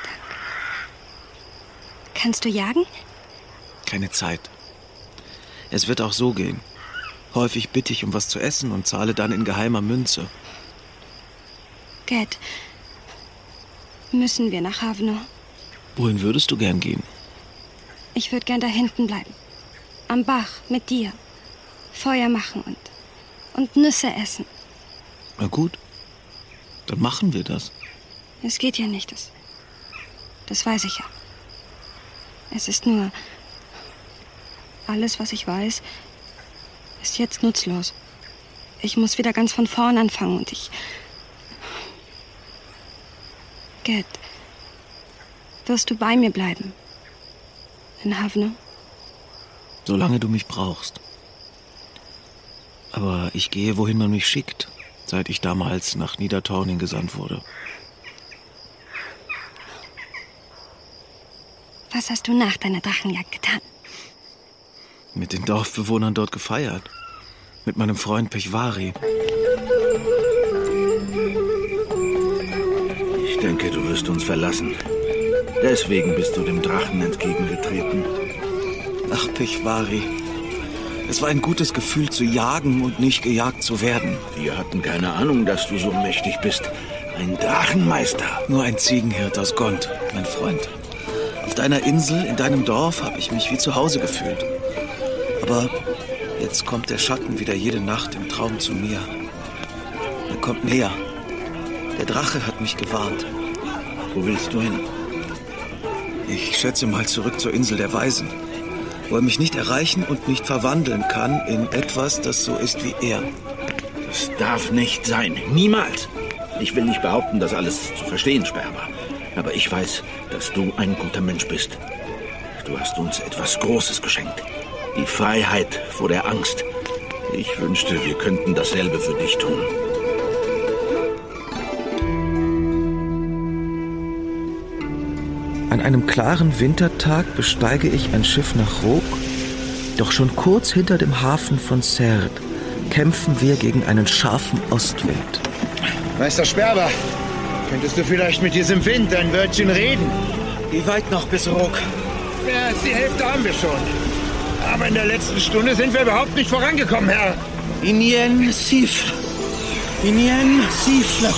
Kannst du jagen? Keine Zeit. Es wird auch so gehen. Häufig bitte ich um was zu essen und zahle dann in geheimer Münze. Gerd, müssen wir nach Havnor? Wohin würdest du gern gehen? Ich würde gern da hinten bleiben. Am Bach, mit dir. Feuer machen und, und Nüsse essen. Na gut, dann machen wir das. Es geht ja nicht, das, das weiß ich ja. Es ist nur... Alles, was ich weiß, ist jetzt nutzlos. Ich muss wieder ganz von vorn anfangen und ich... Gerd, wirst du bei mir bleiben? In Havnor? Solange du mich brauchst. Aber ich gehe, wohin man mich schickt, seit ich damals nach Niedertauning gesandt wurde. Was hast du nach deiner Drachenjagd getan? Mit den Dorfbewohnern dort gefeiert. Mit meinem Freund Pechvari. Ich denke, du wirst uns verlassen. Deswegen bist du dem Drachen entgegengetreten. Ach, Pechvari. Es war ein gutes Gefühl zu jagen und nicht gejagt zu werden. Wir hatten keine Ahnung, dass du so mächtig bist. Ein Drachenmeister. Nur ein Ziegenhirt aus Gond, mein Freund. Auf deiner Insel, in deinem Dorf, habe ich mich wie zu Hause gefühlt. Aber jetzt kommt der Schatten wieder jede Nacht im Traum zu mir. Er kommt näher. Der Drache hat mich gewarnt. Wo willst du hin? Ich schätze mal zurück zur Insel der Weisen, wo er mich nicht erreichen und nicht verwandeln kann in etwas, das so ist wie er. Das darf nicht sein. Niemals. Ich will nicht behaupten, das alles zu verstehen, Sperber. Aber ich weiß, dass du ein guter Mensch bist. Du hast uns etwas Großes geschenkt. Die Freiheit vor der Angst. Ich wünschte, wir könnten dasselbe für dich tun. An einem klaren Wintertag besteige ich ein Schiff nach Rook, doch schon kurz hinter dem Hafen von Serd kämpfen wir gegen einen scharfen Ostwind. Meister Sperber, könntest du vielleicht mit diesem Wind ein Wörtchen reden? Wie weit noch bis Rook? Ja, die Hälfte haben wir schon. Aber in der letzten Stunde sind wir überhaupt nicht vorangekommen, Herr. Inien Sif. Inien Sif.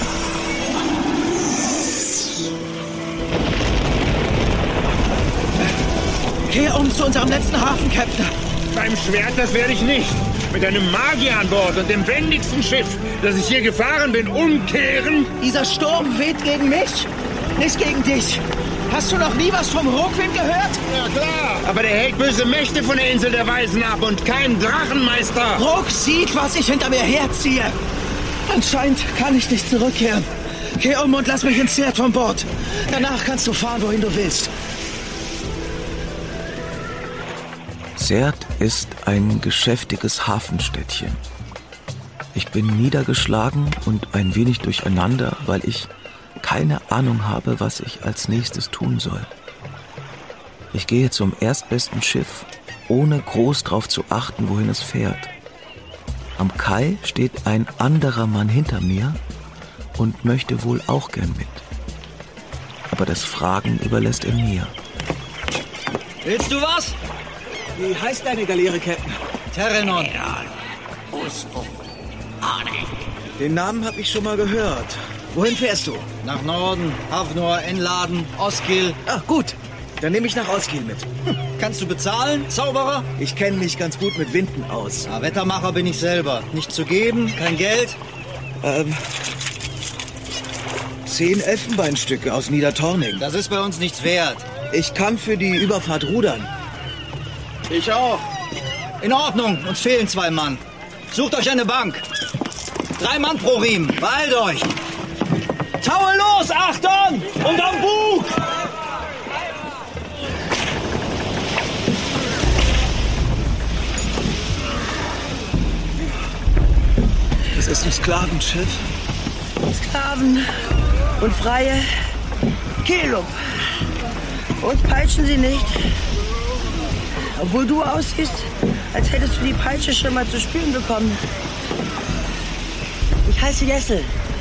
Kehr um zu unserem letzten Hafen, Captain. Beim Schwert, das werde ich nicht. Mit einem Magier an Bord und dem wendigsten Schiff, das ich hier gefahren bin, umkehren? Dieser Sturm weht gegen mich, nicht gegen dich. Hast du noch nie was vom Rookwind gehört? Ja, klar. Aber der hält böse Mächte von der Insel der Weisen ab und kein Drachenmeister. Rook sieht, was ich hinter mir herziehe. Anscheinend kann ich nicht zurückkehren. Kehr um und lass mich ins Zert von Bord. Danach kannst du fahren, wohin du willst. Serd ist ein geschäftiges Hafenstädtchen. Ich bin niedergeschlagen und ein wenig durcheinander, weil ich keine Ahnung habe, was ich als nächstes tun soll. Ich gehe zum erstbesten Schiff, ohne groß drauf zu achten, wohin es fährt. Am Kai steht ein anderer Mann hinter mir und möchte wohl auch gern mit. Aber das Fragen überlässt er mir. Willst du was? Wie heißt deine Galeere, Captain? Terrenon. Den Namen habe ich schon mal gehört. Wohin fährst du? Nach Norden, Havnor, Enladen, Oskil. Ah, gut. Dann nehme ich nach Oskil mit. Hm. Kannst du bezahlen, Zauberer? Ich kenne mich ganz gut mit Winden aus. Ja, Wettermacher bin ich selber. Nicht zu geben, kein Geld. Ähm... Zehn Elfenbeinstücke aus Niedertorning. Das ist bei uns nichts wert. Ich kann für die Überfahrt rudern. Ich auch. In Ordnung, uns fehlen zwei Mann. Sucht euch eine Bank. Drei Mann pro Riemen. Beeilt euch. Taue los, Achtung! Und am Bug! Es ist ein Sklavenschiff. Sklaven und Freie. Kelub. Und peitschen sie nicht. Obwohl du aussiehst, als hättest du die Peitsche schon mal zu spüren bekommen. Ich heiße Jessel.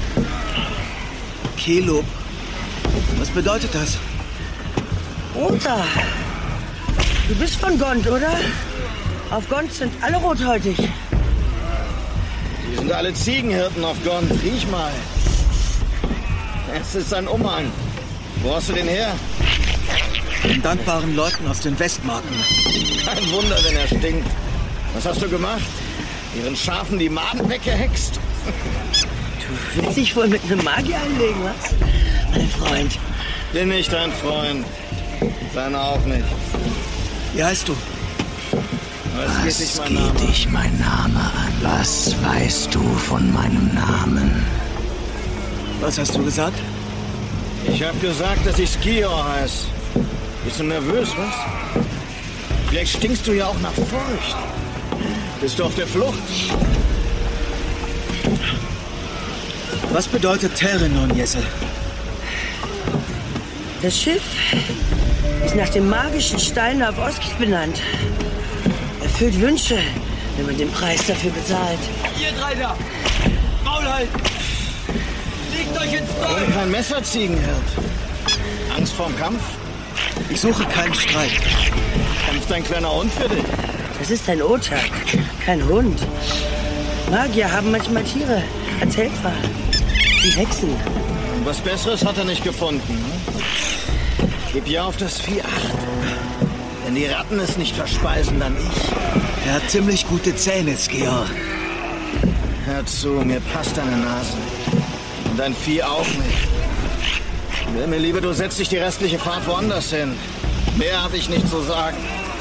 Kelub. Was bedeutet das? Roter. Du bist von Gond, oder? Auf Gond sind alle rothäutig. Die sind alle Ziegenhirten auf Gond. Riech mal. Es ist ein Umhang. Wo hast du den her? Den dankbaren Leuten aus den Westmarken. Kein Wunder, wenn er stinkt. Was hast du gemacht? Ihren Schafen die Maden weggehext? Du willst dich wohl mit einem Magier anlegen, was? Mein Freund. Bin nicht dein Freund. Seiner auch nicht. Wie heißt du? Was geht dich mein Name, geht dich mein Name an? Was weißt du von meinem Namen? Was hast du gesagt? Ich habe gesagt, dass ich Skior heiße. Bist du nervös, was? Vielleicht stinkst du ja auch nach Furcht. Bist du auf der Flucht? Was bedeutet Terrenon, Jessel? Das Schiff ist nach dem magischen Stein auf Oskil benannt. Erfüllt Wünsche, wenn man den Preis dafür bezahlt. Ihr drei da! Maul halten! Legt euch ins Feuer! Warum kein Messer ziehen, Hirt? Angst vorm Kampf? Ich suche keinen Streit. Kämpft ein kleiner Hund für dich? Das ist ein Otak, kein Hund. Magier haben manchmal Tiere als Helfer. Die Hexen. Und was Besseres hat er nicht gefunden. Ne? Gib ja auf das Vieh acht. Wenn die Ratten es nicht verspeisen, dann ich. Er hat ziemlich gute Zähne, Skier. Hör zu, mir passt deine Nase nicht. Und dein Vieh auch nicht. Wäre mir lieber, du setzt dich die restliche Fahrt woanders hin. Mehr habe ich nicht zu sagen.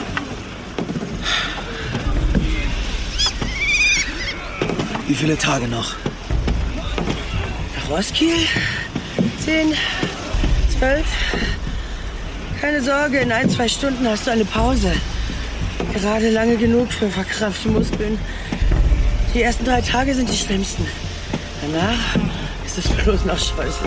Wie viele Tage noch? Roskilde? Zehn, zwölf. Keine Sorge, in ein, zwei Stunden hast du eine Pause. Gerade lange genug für verkrampfte Muskeln. Die ersten drei Tage sind die schlimmsten. Danach ist es bloß noch scheußlich.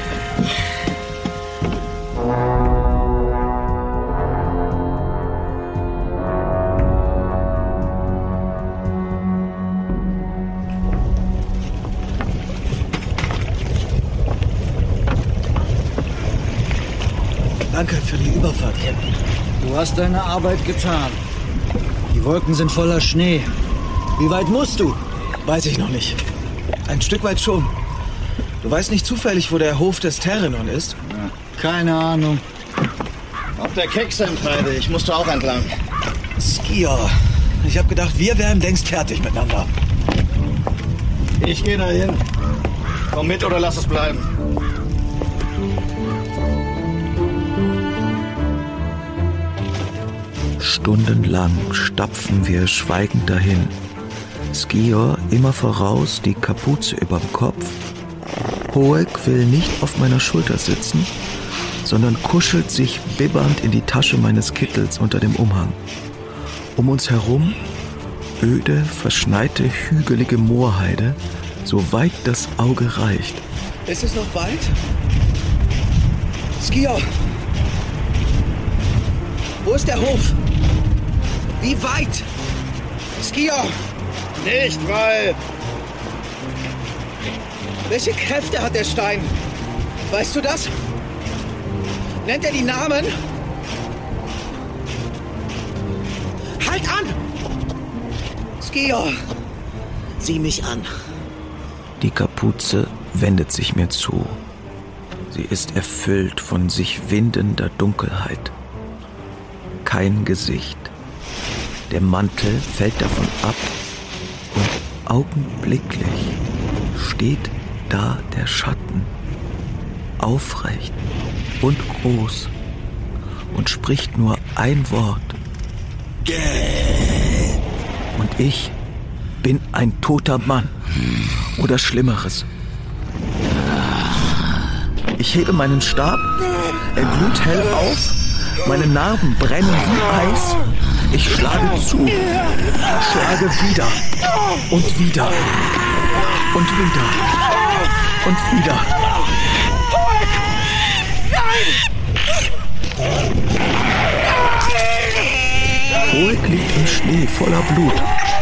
Danke für die Überfahrt, Captain. Du hast deine Arbeit getan. Die Wolken sind voller Schnee. Wie weit musst du? Weiß ich noch nicht. Ein Stück weit schon. Du weißt nicht zufällig, wo der Hof des Terrenon ist? Ja, keine Ahnung. Auf der Keksentreide. Ich musste auch entlang. Skier. Ich hab gedacht, wir wären längst fertig miteinander. Ich gehe dahin. Komm mit oder lass es bleiben. Stundenlang stapfen wir schweigend dahin. Skier immer voraus, die Kapuze überm Kopf. Hoek will nicht auf meiner Schulter sitzen, sondern kuschelt sich bibbernd in die Tasche meines Kittels unter dem Umhang. Um uns herum öde, verschneite, hügelige Moorheide, so weit das Auge reicht. Ist es noch weit? Skier! Wo ist der Hof? Wie weit? Skier! Nicht weit! Welche Kräfte hat der Stein? Weißt du das? Nennt er die Namen? Halt an! Skier! Sieh mich an. Die Kapuze wendet sich mir zu. Sie ist erfüllt von sich windender Dunkelheit. Kein Gesicht. Der Mantel fällt davon ab und augenblicklich steht da der Schatten, aufrecht und groß und spricht nur ein Wort. Und ich bin ein toter Mann oder Schlimmeres. Ich hebe meinen Stab, er glüht hell auf, meine Narben brennen wie Eis. Ich schlage zu, schlage wieder und wieder und wieder und wieder. Hoek liegt im Schnee voller Blut.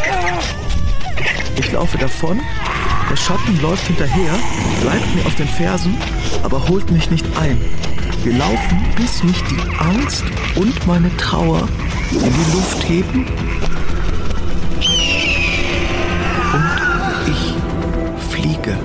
Ich laufe davon, der Schatten läuft hinterher, bleibt mir auf den Fersen, aber holt mich nicht ein. Wir laufen, bis mich die Angst und meine Trauer in die Luft heben und ich fliege.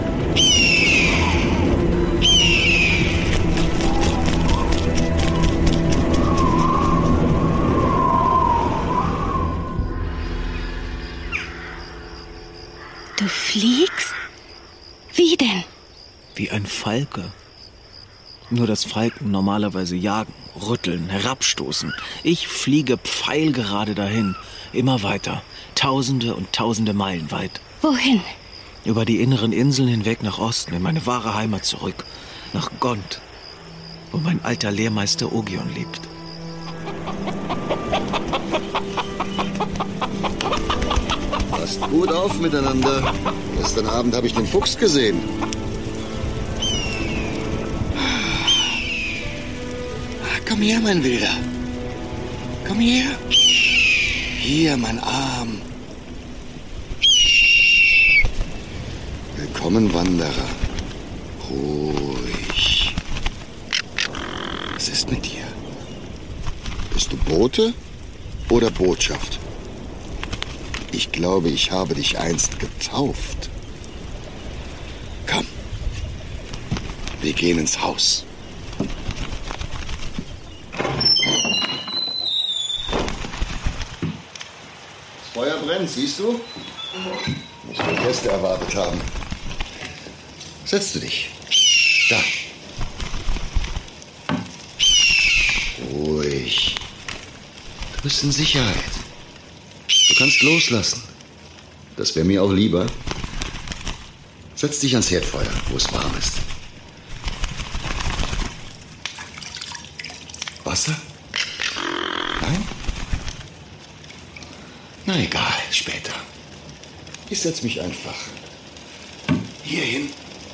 Du fliegst? Wie denn? Wie ein Falke. Nur dass Falken normalerweise jagen, rütteln, herabstoßen. Ich fliege pfeilgerade dahin, immer weiter, tausende und tausende Meilen weit. Wohin? Über die inneren Inseln hinweg nach Osten, in meine wahre Heimat zurück, nach Gond, wo mein alter Lehrmeister Ogion lebt. Passt gut auf miteinander. Gestern Abend habe ich den Fuchs gesehen. Komm her, mein Wilder. Komm her. Hier, mein Arm. Willkommen, Wanderer. Ruhig. Was ist mit dir? Bist du Bote oder Botschaft? Ich glaube, ich habe dich einst getauft. Komm. Wir gehen ins Haus. Das Feuer brennt, siehst du? Muss wohl Gäste erwartet haben. Setz du dich. Da. Ruhig. Du bist in Sicherheit. Du kannst loslassen. Das wäre mir auch lieber. Setz dich ans Herdfeuer, wo es warm ist. Wasser? Nein? Na egal, später. Ich setz mich einfach hier hin.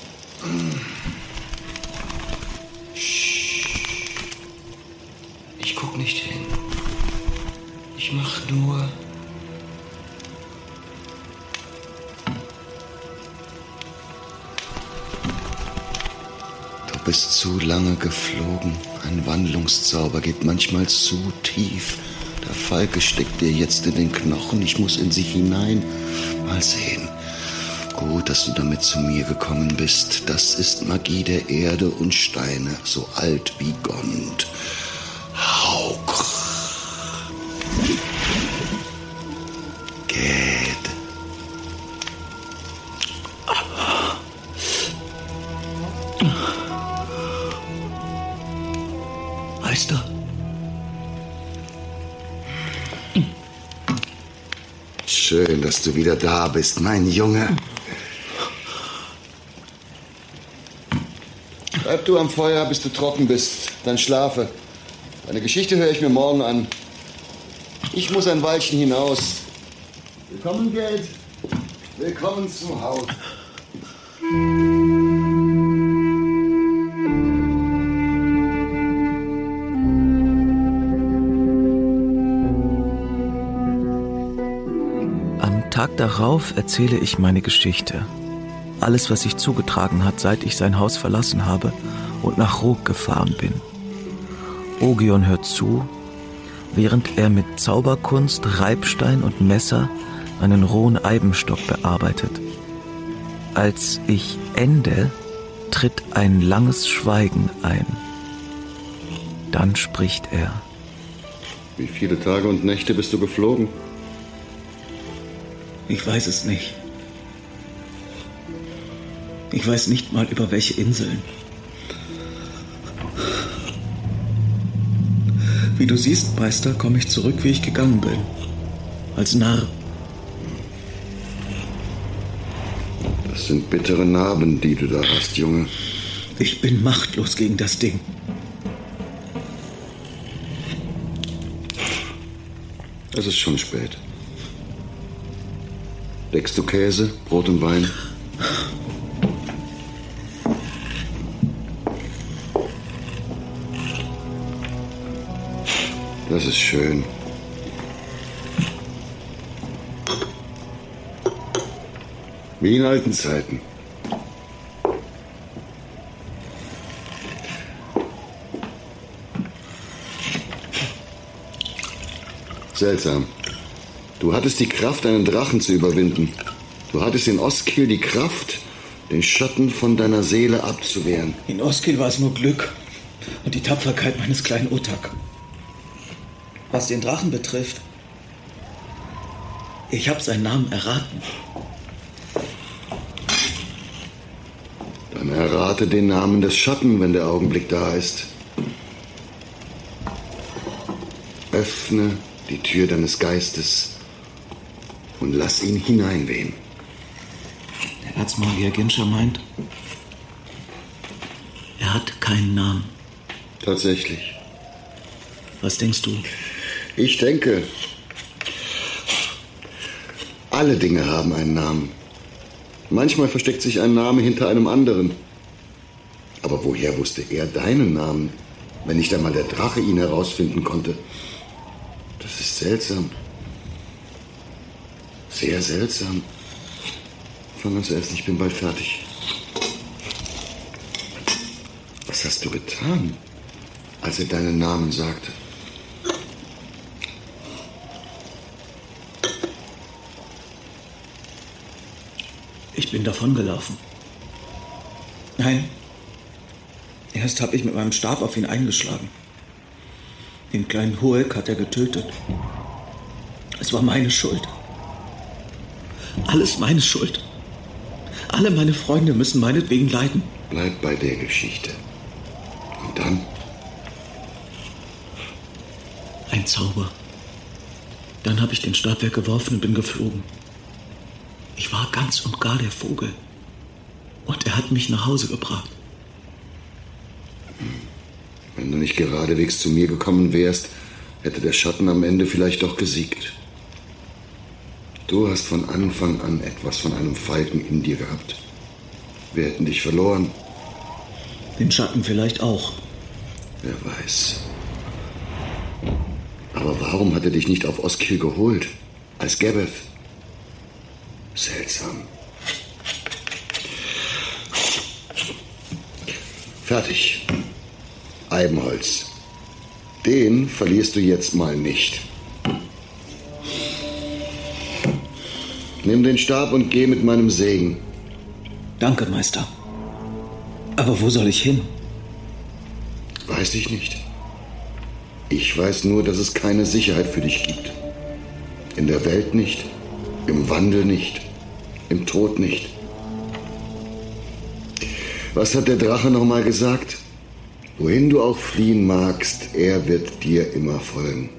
Ich guck nicht hin. Ich mach nur... Du bist zu lange geflogen. Ein Wandlungszauber geht manchmal zu tief. Der Falke steckt dir jetzt in den Knochen. Ich muss in sich hinein. Mal sehen. Gut, dass du damit zu mir gekommen bist. Das ist Magie der Erde und Steine, so alt wie Gond. Hauch. Geht. Meister. Schön, dass du wieder da bist, mein Junge. Bleib du am Feuer, bis du trocken bist. Dann schlafe. Deine Geschichte höre ich mir morgen an. Ich muss ein Weilchen hinaus. Willkommen, Geld. Willkommen zu Hause. Am Tag darauf erzähle ich meine Geschichte. Alles, was sich zugetragen hat, seit ich sein Haus verlassen habe und nach Rook gefahren bin. Ogion hört zu, während er mit Zauberkunst, Reibstein und Messer einen rohen Eibenstock bearbeitet. Als ich ende, tritt ein langes Schweigen ein. Dann spricht er. Wie viele Tage und Nächte bist du geflogen? Ich weiß es nicht. Ich weiß nicht mal über welche Inseln. Wie du siehst, Meister, komme ich zurück, wie ich gegangen bin. Als Narr. Das sind bittere Narben, die du da hast, Junge. Ich bin machtlos gegen das Ding. Es ist schon spät. Deckst du Käse, Brot und Wein? Das ist schön. Wie in alten Zeiten. Seltsam. Du hattest die Kraft, einen Drachen zu überwinden. Du hattest in Oskil die Kraft, den Schatten von deiner Seele abzuwehren. In Oskil war es nur Glück und die Tapferkeit meines kleinen Utak. Was den Drachen betrifft, ich habe seinen Namen erraten. Dann errate den Namen des Schatten, wenn der Augenblick da ist. Öffne die Tür deines Geistes und lass ihn hineinwehen. Der Erzmagier Ginscher meint, er hat keinen Namen. Tatsächlich. Was denkst du? Ich denke, alle Dinge haben einen Namen. Manchmal versteckt sich ein Name hinter einem anderen. Aber woher wusste er deinen Namen, wenn nicht einmal der Drache ihn herausfinden konnte? Das ist seltsam. Sehr seltsam. Fang an zuerst, ich bin bald fertig. Was hast du getan, als er deinen Namen sagte? Ich bin davongelaufen. Nein, Erst habe ich mit meinem Stab auf ihn eingeschlagen. Den kleinen Hulk hat er getötet. Es war meine Schuld. Alles meine Schuld. Alle meine Freunde müssen meinetwegen leiden. Bleib bei der Geschichte. Und dann? Ein Zauber. Dann habe ich den Stab weggeworfen und bin geflogen. Ich war ganz und gar der Vogel. Und er hat mich nach Hause gebracht. Wenn du nicht geradewegs zu mir gekommen wärst, hätte der Schatten am Ende vielleicht doch gesiegt. Du hast von Anfang an etwas von einem Falken in dir gehabt. Wir hätten dich verloren. Den Schatten vielleicht auch. Wer weiß. Aber warum hat er dich nicht auf Oskil geholt? Als Gabeth? Seltsam. Fertig. Eibenholz. Den verlierst du jetzt mal nicht. Nimm den Stab und geh mit meinem Segen. Danke, Meister. Aber wo soll ich hin? Weiß ich nicht. Ich weiß nur, dass es keine Sicherheit für dich gibt. In der Welt nicht, im Wandel nicht, im Tod nicht. Was hat der Drache noch mal gesagt? Wohin du auch fliehen magst, er wird dir immer folgen.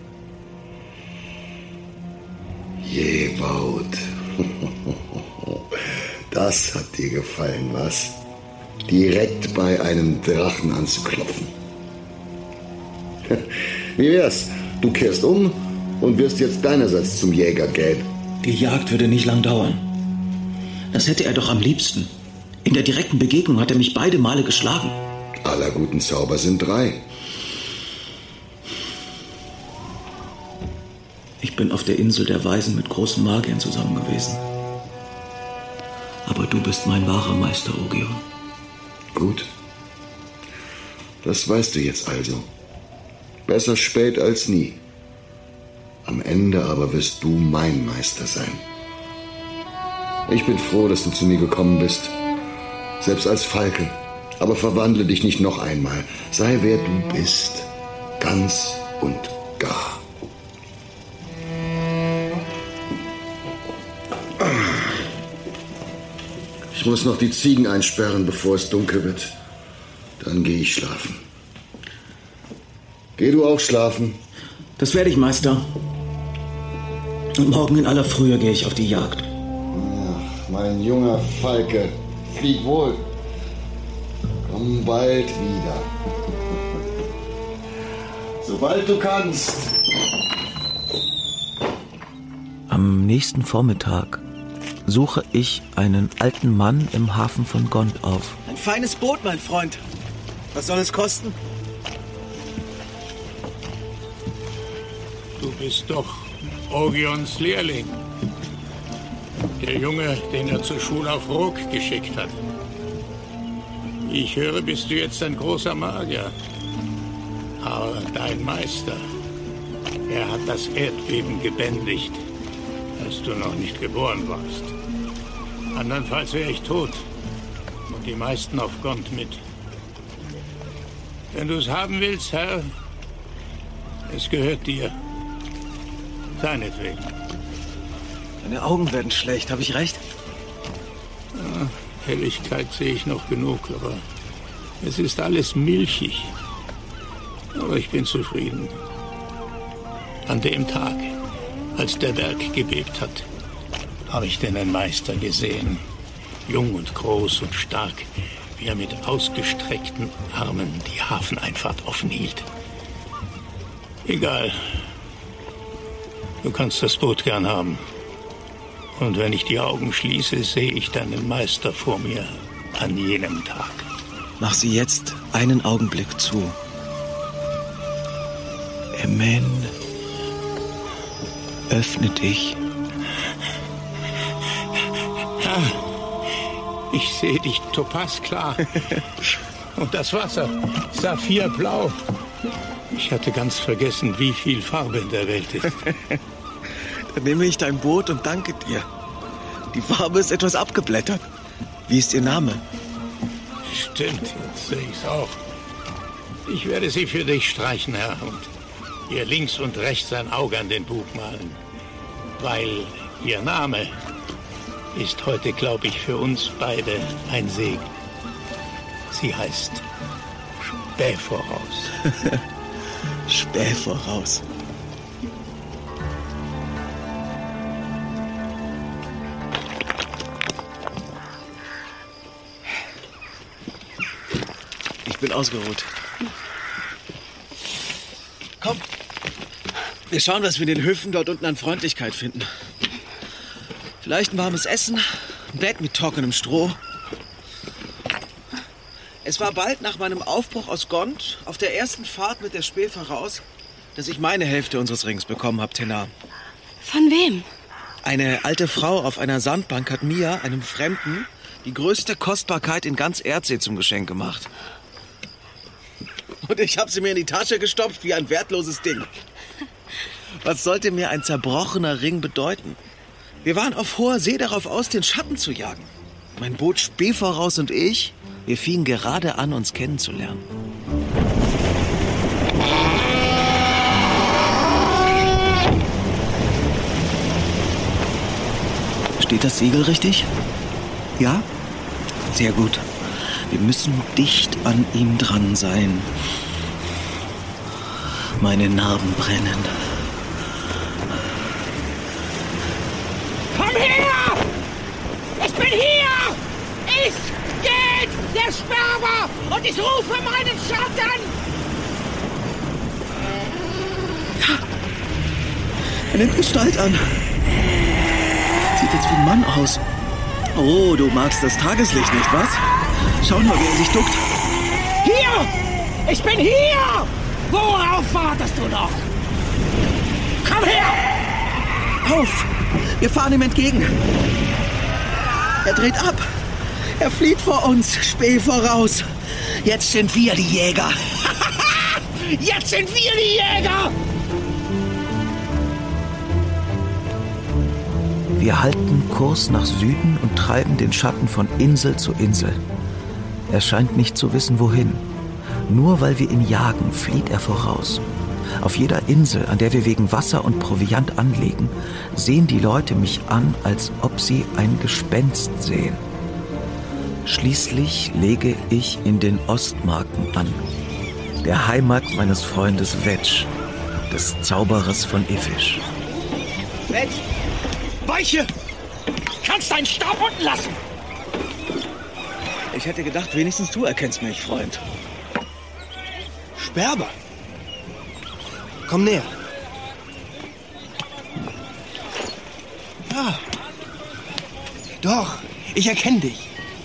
Jebaut. Das hat dir gefallen, was? Direkt bei einem Drachen anzuklopfen. Wie wär's? Du kehrst um und wirst jetzt deinerseits zum Jäger, Gabe. Die Jagd würde nicht lang dauern. Das hätte er doch am liebsten. In der direkten Begegnung hat er mich beide Male geschlagen. Aller guten Zauber sind drei. Ich bin auf der Insel der Weisen mit großen Magiern zusammen gewesen. Aber du bist mein wahrer Meister, Ogion. Gut. Das weißt du jetzt also. Besser spät als nie. Am Ende aber wirst du mein Meister sein. Ich bin froh, dass du zu mir gekommen bist. Selbst als Falke. Aber verwandle dich nicht noch einmal. Sei wer du bist. Ganz und gar. Ich muss noch die Ziegen einsperren, bevor es dunkel wird. Dann gehe ich schlafen. Geh du auch schlafen? Das werde ich, Meister. Und morgen in aller Frühe gehe ich auf die Jagd. Ach, mein junger Falke. Flieg wohl. Komm bald wieder. Sobald du kannst. Am nächsten Vormittag suche ich einen alten Mann im Hafen von Gond auf. Ein feines Boot, mein Freund. Was soll es kosten? Du bist doch Ogions Lehrling. Der Junge, den er zur Schule auf Rook geschickt hat. Wie ich höre, bist du jetzt ein großer Magier. Aber dein Meister, er hat das Erdbeben gebändigt, als du noch nicht geboren warst. Andernfalls wäre ich tot und die meisten auf Gond mit. Wenn du es haben willst, Herr, es gehört dir. Seinetwegen. Deine Augen werden schlecht, habe ich recht? Ja, Helligkeit sehe ich noch genug, aber es ist alles milchig. Aber ich bin zufrieden. An dem Tag, als der Berg gebebt hat, habe ich deinen Meister gesehen. Jung und groß und stark, wie er mit ausgestreckten Armen die Hafeneinfahrt offen hielt. Egal. Du kannst das Boot gern haben. Und wenn ich die Augen schließe, sehe ich deinen Meister vor mir an jenem Tag. Mach sie jetzt einen Augenblick zu. Amen. Öffne dich. Ja, ich sehe dich topasklar. Und das Wasser, saphirblau. Ich hatte ganz vergessen, wie viel Farbe in der Welt ist. Dann nehme ich dein Boot und danke dir. Die Farbe ist etwas abgeblättert. Wie ist Ihr Name? Stimmt, jetzt sehe ich's auch. Ich werde sie für dich streichen, Herr, und ihr links und rechts ein Auge an den Bug malen. Weil ihr Name ist heute, glaube ich, für uns beide ein Segen. Sie heißt Späh voraus. Späh voraus. Ich bin ausgeruht. Komm. Wir schauen, was wir in den Höfen dort unten an Freundlichkeit finden. Vielleicht ein warmes Essen, ein Bett mit trockenem Stroh. Es war bald nach meinem Aufbruch aus Gond, auf der ersten Fahrt mit der Späh voraus, dass ich meine Hälfte unseres Rings bekommen habe, Tenar. Von wem? Eine alte Frau auf einer Sandbank hat mir, einem Fremden, die größte Kostbarkeit in ganz Erdsee zum Geschenk gemacht. Und ich habe sie mir in die Tasche gestopft wie ein wertloses Ding. Was sollte mir ein zerbrochener Ring bedeuten? Wir waren auf hoher See darauf aus, den Schatten zu jagen. Mein Boot Späh voraus und ich, wir fingen gerade an, uns kennenzulernen. Steht das Segel richtig? Ja? Sehr gut. Wir müssen dicht an ihm dran sein. Meine Narben brennen. Komm her! Ich bin hier! Ich geht der Sperber und ich rufe meinen Schatten! Ja, er nimmt Gestalt an. Sieht jetzt wie ein Mann aus. Oh, du magst das Tageslicht nicht, was? Schau nur, wie er sich duckt. Hier! Ich bin hier! Worauf wartest du noch? Komm her! Auf! Wir fahren ihm entgegen. Er dreht ab. Er flieht vor uns, Späh voraus. Jetzt sind wir die Jäger. Jetzt sind wir die Jäger! Wir halten Kurs nach Süden und treiben den Schatten von Insel zu Insel. Er scheint nicht zu wissen, wohin. Nur weil wir ihn jagen, flieht er voraus. Auf jeder Insel, an der wir wegen Wasser und Proviant anlegen, sehen die Leute mich an, als ob sie ein Gespenst sehen. Schließlich lege ich in den Ostmarken an, der Heimat meines Freundes Vetch, des Zauberers von Ifisch. Vetch! Weiche! Kannst deinen Stab unten lassen! Ich hätte gedacht, wenigstens du erkennst mich, Freund. Sperber! Komm näher. Ja. Doch, ich erkenne dich.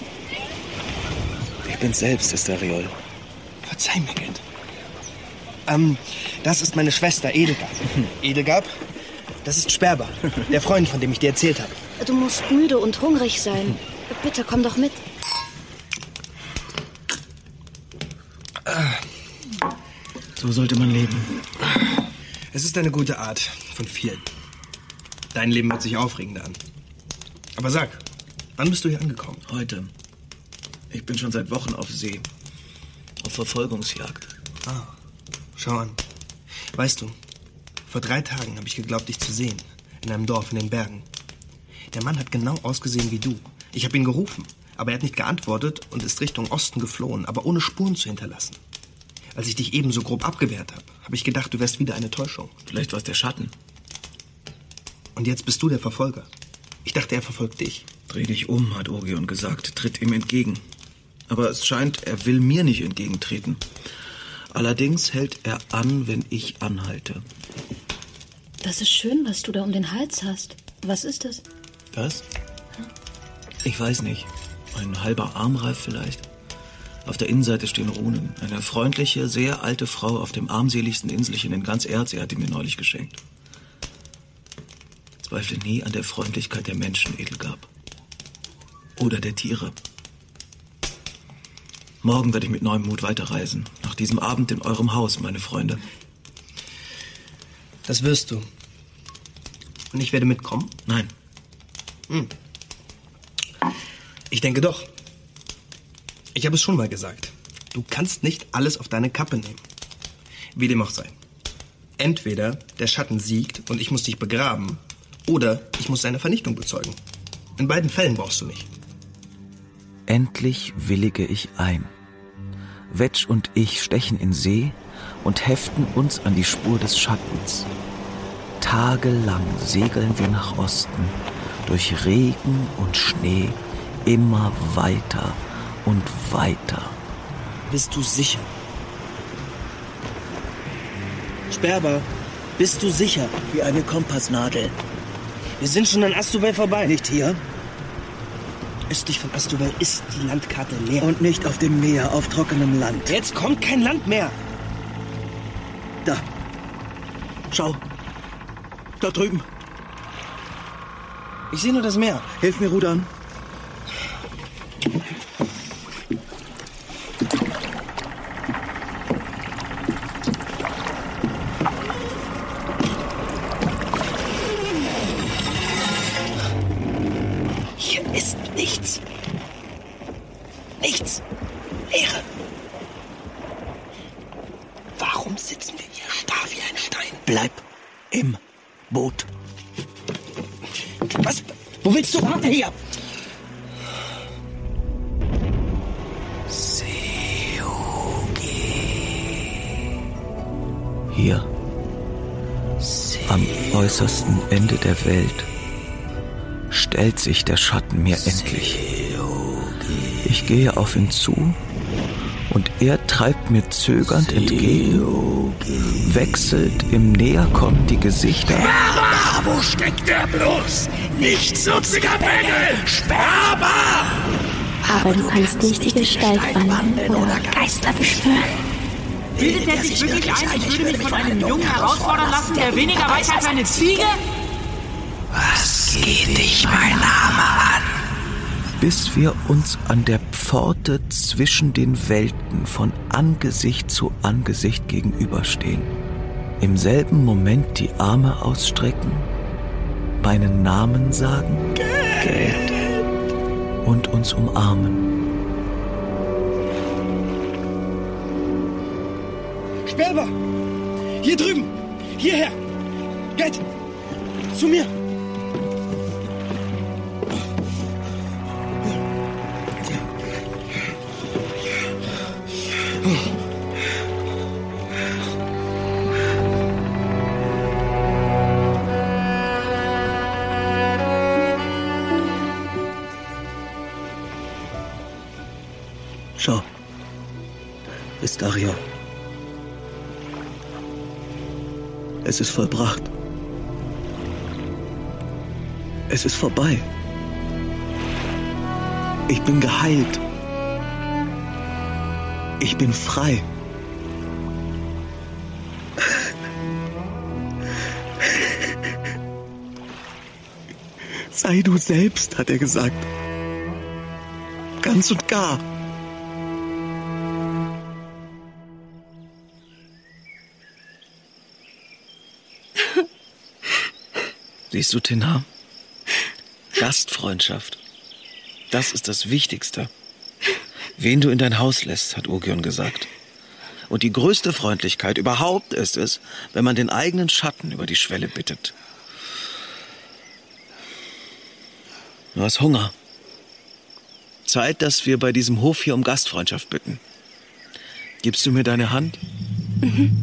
Ich bin's selbst, Estariol. Verzeih mir, Kind. Ähm, das ist meine Schwester Edelgard. Edelgard, das ist Sperber, der Freund, von dem ich dir erzählt habe. Du musst müde und hungrig sein. Bitte, komm doch mit. So sollte man leben. Es ist eine gute Art von vielen. Dein Leben wird sich aufregender an. Aber sag, wann bist du hier angekommen? Heute. Ich bin schon seit Wochen auf See. Auf Verfolgungsjagd. Ah, schau an. Weißt du, vor drei Tagen habe ich geglaubt, dich zu sehen. In einem Dorf in den Bergen. Der Mann hat genau ausgesehen wie du. Ich habe ihn gerufen, aber er hat nicht geantwortet und ist Richtung Osten geflohen, aber ohne Spuren zu hinterlassen. Als ich dich eben so grob abgewehrt habe, habe ich gedacht, du wärst wieder eine Täuschung. Vielleicht war es der Schatten. Und jetzt bist du der Verfolger. Ich dachte, er verfolgt dich. Dreh dich um, hat Ogion gesagt. Tritt ihm entgegen. Aber es scheint, er will mir nicht entgegentreten. Allerdings hält er an, wenn ich anhalte. Das ist schön, was du da um den Hals hast. Was ist das? Was? Ich weiß nicht. Ein halber Armreif vielleicht. Auf der Innenseite stehen Runen. Eine freundliche, sehr alte Frau auf dem armseligsten Inselchen in ganz Erdsee hat die mir neulich geschenkt. Zweifle nie an der Freundlichkeit der Menschen, Edelgard. Oder der Tiere. Morgen werde ich mit neuem Mut weiterreisen. Nach diesem Abend in eurem Haus, meine Freunde. Das wirst du. Und ich werde mitkommen? Nein. Hm. Ich denke doch. Ich habe es schon mal gesagt. Du kannst nicht alles auf deine Kappe nehmen. Wie dem auch sei. Entweder der Schatten siegt und ich muss dich begraben, oder ich muss seine Vernichtung bezeugen. In beiden Fällen brauchst du mich. Endlich willige ich ein. Vetch und ich stechen in See und heften uns an die Spur des Schattens. Tagelang segeln wir nach Osten, durch Regen und Schnee, immer weiter und weiter. Bist du sicher? Sperber, bist du sicher? Wie eine Kompassnadel. Wir sind schon an Astuvel vorbei. Nicht hier? Östlich von Astuvel ist die Landkarte leer. Und nicht auf dem Meer, auf trockenem Land. Jetzt kommt kein Land mehr. Da. Schau. Dort drüben. Ich sehe nur das Meer. Hilf mir rudern. Hier ist nichts. Nichts. Leere. Warum sitzen wir hier starr wie ein Stein? Bleib im Boot. Was? Wo willst du? Warte hier! Hier, am äußersten Ende der Welt, stellt sich der Schatten mir endlich. Ich gehe auf ihn zu und er treibt mir zögernd entgegen, wechselt im Näherkommen die Gesichter. Sperber, wo steckt der bloß? Nichtsnutziger Bengel! Sperber! Aber du kannst nicht die Gestalt wandeln oder Geister beschwören. Bildet er sich wirklich ein, ich würde mich von einem Jungen herausfordern lassen, der weniger weiß als eine Ziege? Was geht dich mein Name an? Bis wir uns an der Pforte zwischen den Welten von Angesicht zu Angesicht gegenüberstehen. Im selben Moment die Arme ausstrecken, meinen Namen sagen, Geld, und uns umarmen. Sperber! Hier drüben! Hierher! Geld! Zu mir! Schau. Ist Arion. Es ist vollbracht. Es ist vorbei. Ich bin geheilt. Ich bin frei. Sei du selbst, hat er gesagt. Ganz und gar. Siehst du, Tena? Gastfreundschaft. Das ist das Wichtigste. Wen du in dein Haus lässt, hat Ogion gesagt. Und die größte Freundlichkeit überhaupt ist es, wenn man den eigenen Schatten über die Schwelle bittet. Du hast Hunger. Zeit, dass wir bei diesem Hof hier um Gastfreundschaft bitten. Gibst du mir deine Hand? Mhm.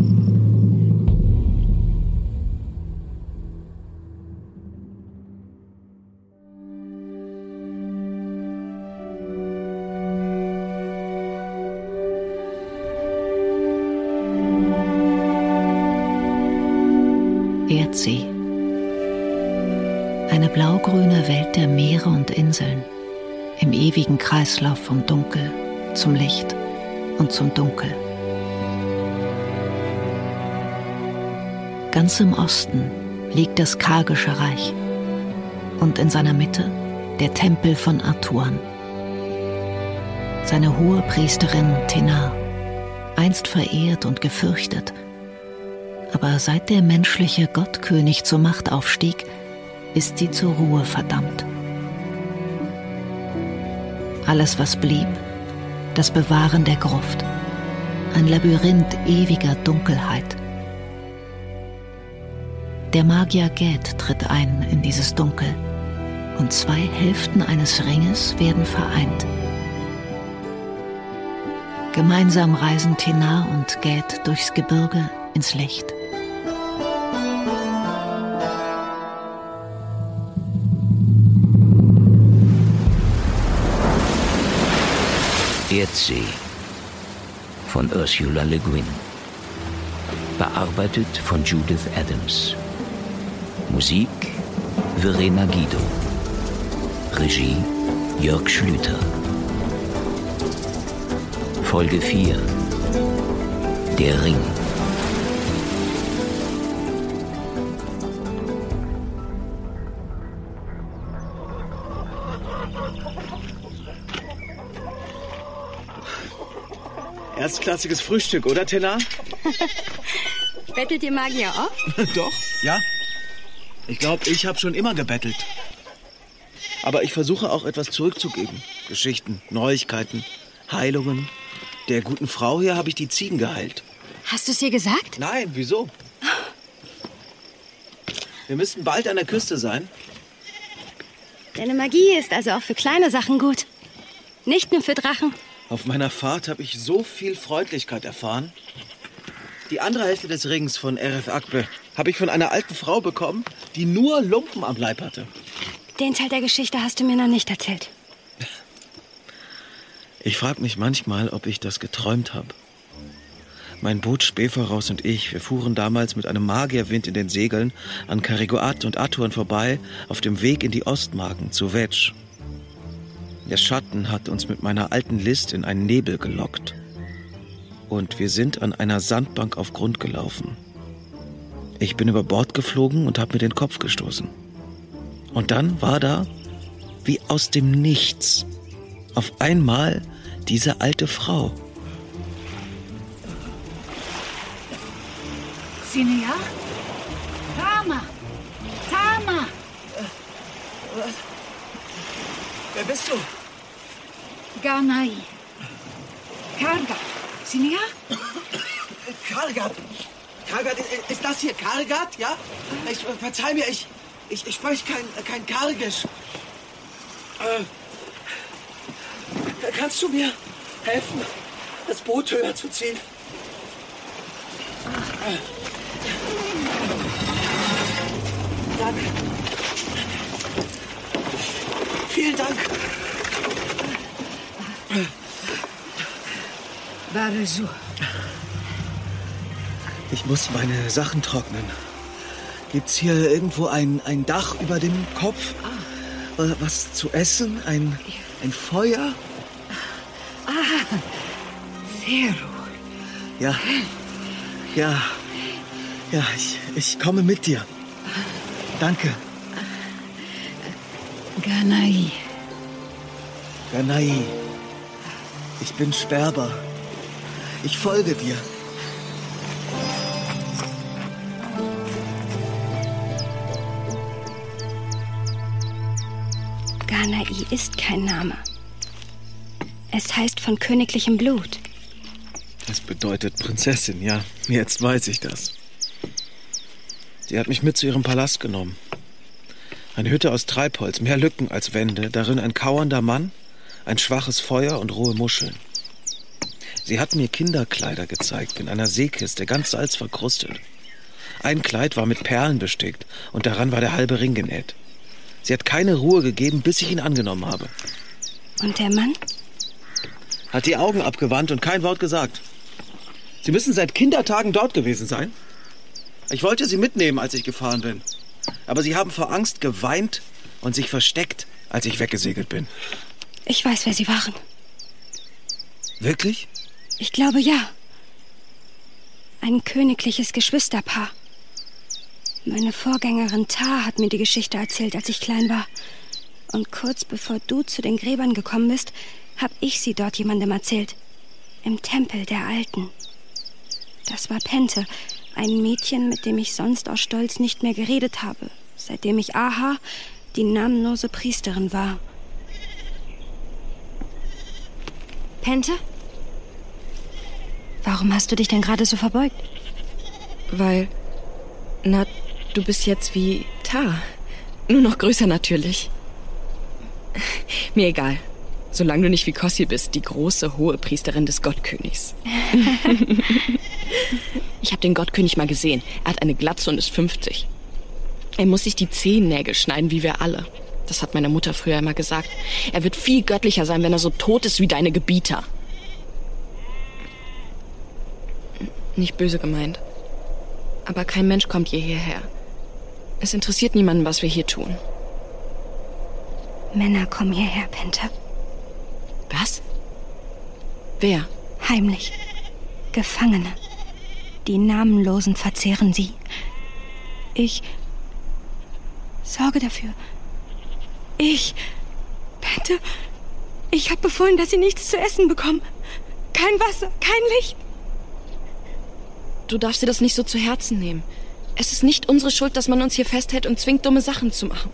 Erdsee. Eine blaugrüne Welt der Meere und Inseln, im ewigen Kreislauf vom Dunkel zum Licht und zum Dunkel. Ganz im Osten liegt das Kargische Reich und in seiner Mitte der Tempel von Atuan. Seine hohe Priesterin Tena, einst verehrt und gefürchtet, aber seit der menschliche Gottkönig zur Macht aufstieg, ist sie zur Ruhe verdammt. Alles, was blieb, das Bewahren der Gruft. Ein Labyrinth ewiger Dunkelheit. Der Magier Gad tritt ein in dieses Dunkel und zwei Hälften eines Ringes werden vereint. Gemeinsam reisen Tenar und Gad durchs Gebirge ins Licht. Erdsee von Ursula Le Guin. Bearbeitet von Judith Adams. Musik Verena Guido. Regie Jörg Schlüter. Folge vier. Der Ring. Erstklassiges Frühstück, oder, Tenar? Bettelt ihr Magier oft? Doch, ja. Ich glaube, ich habe schon immer gebettelt. Aber ich versuche auch etwas zurückzugeben. Geschichten, Neuigkeiten, Heilungen. Der guten Frau hier habe ich die Ziegen geheilt. Hast du es ihr gesagt? Nein, wieso? Wir müssten bald an der Küste sein. Deine Magie ist also auch für kleine Sachen gut. Nicht nur für Drachen. Auf meiner Fahrt habe ich so viel Freundlichkeit erfahren. Die andere Hälfte des Rings von Eref Akbe habe ich von einer alten Frau bekommen, die nur Lumpen am Leib hatte. Den Teil der Geschichte hast du mir noch nicht erzählt. Ich frage mich manchmal, ob ich das geträumt habe. Mein Boot Spevoraus und ich, wir fuhren damals mit einem Magierwind in den Segeln an Karigoat und Atuan vorbei, auf dem Weg in die Ostmarken zu Vetsch. Der Schatten hat uns mit meiner alten List in einen Nebel gelockt. Und wir sind an einer Sandbank auf Grund gelaufen. Ich bin über Bord geflogen und habe mir den Kopf gestoßen. Und dann war da, wie aus dem Nichts, auf einmal diese alte Frau. Sinea? Tama! Tama! Was? Wer bist du? Ganai. Kargat. Sinea? Kargat. Kargat, ist das hier Kargat, ja? Ich, verzeih mir, ich, ich, ich spreche kein, kein Kargisch. Äh, kannst du mir helfen, das Boot höher zu ziehen? Äh, danke. Vielen Dank. Barezu. Ich muss meine Sachen trocknen. Gibt's hier irgendwo ein, ein Dach über dem Kopf? Ah. Was zu essen? Ein, ein Feuer? Ah, Feru. Ja. Ja. Ja, ich, ich komme mit dir. Danke. Ganai. Ganai. Ich bin Sperber. Ich folge dir. Ganai ist kein Name. Es heißt von königlichem Blut. Das bedeutet Prinzessin, ja. Jetzt weiß ich das. Sie hat mich mit zu ihrem Palast genommen. Eine Hütte aus Treibholz, mehr Lücken als Wände, darin ein kauernder Mann, ein schwaches Feuer und rohe Muscheln. Sie hat mir Kinderkleider gezeigt, in einer Seekiste, ganz salzverkrustet. Ein Kleid war mit Perlen bestickt und daran war der halbe Ring genäht. Sie hat keine Ruhe gegeben, bis ich ihn angenommen habe. Und der Mann? Hat die Augen abgewandt und kein Wort gesagt. Sie müssen seit Kindertagen dort gewesen sein. Ich wollte Sie mitnehmen, als ich gefahren bin. Aber Sie haben vor Angst geweint und sich versteckt, als ich weggesegelt bin. Ich weiß, wer Sie waren. Wirklich? Ich glaube, ja. Ein königliches Geschwisterpaar. Meine Vorgängerin Tar hat mir die Geschichte erzählt, als ich klein war. Und kurz bevor du zu den Gräbern gekommen bist, habe ich sie dort jemandem erzählt. Im Tempel der Alten. Das war Pente, ein Mädchen, mit dem ich sonst aus Stolz nicht mehr geredet habe, seitdem ich Aha, die namenlose Priesterin war. Pente? Warum hast du dich denn gerade so verbeugt? Weil, na, du bist jetzt wie Ta. Nur noch größer natürlich. Mir egal. Solange du nicht wie Kossi bist, die große, hohe Priesterin des Gottkönigs. Ich habe den Gottkönig mal gesehen. Er hat eine Glatze und ist fünfzig. Er muss sich die Zehennägel schneiden, wie wir alle. Das hat meine Mutter früher immer gesagt. Er wird viel göttlicher sein, wenn er so tot ist wie deine Gebieter. Nicht böse gemeint. Aber kein Mensch kommt je hierher. Es interessiert niemanden, was wir hier tun. Männer kommen hierher, Pente. Was? Wer? Heimlich. Gefangene. Die Namenlosen verzehren sie. Ich sorge dafür. Ich, Pente, ich habe befohlen, dass sie nichts zu essen bekommen. Kein Wasser, kein Licht. Du darfst dir das nicht so zu Herzen nehmen. Es ist nicht unsere Schuld, dass man uns hier festhält und zwingt, dumme Sachen zu machen.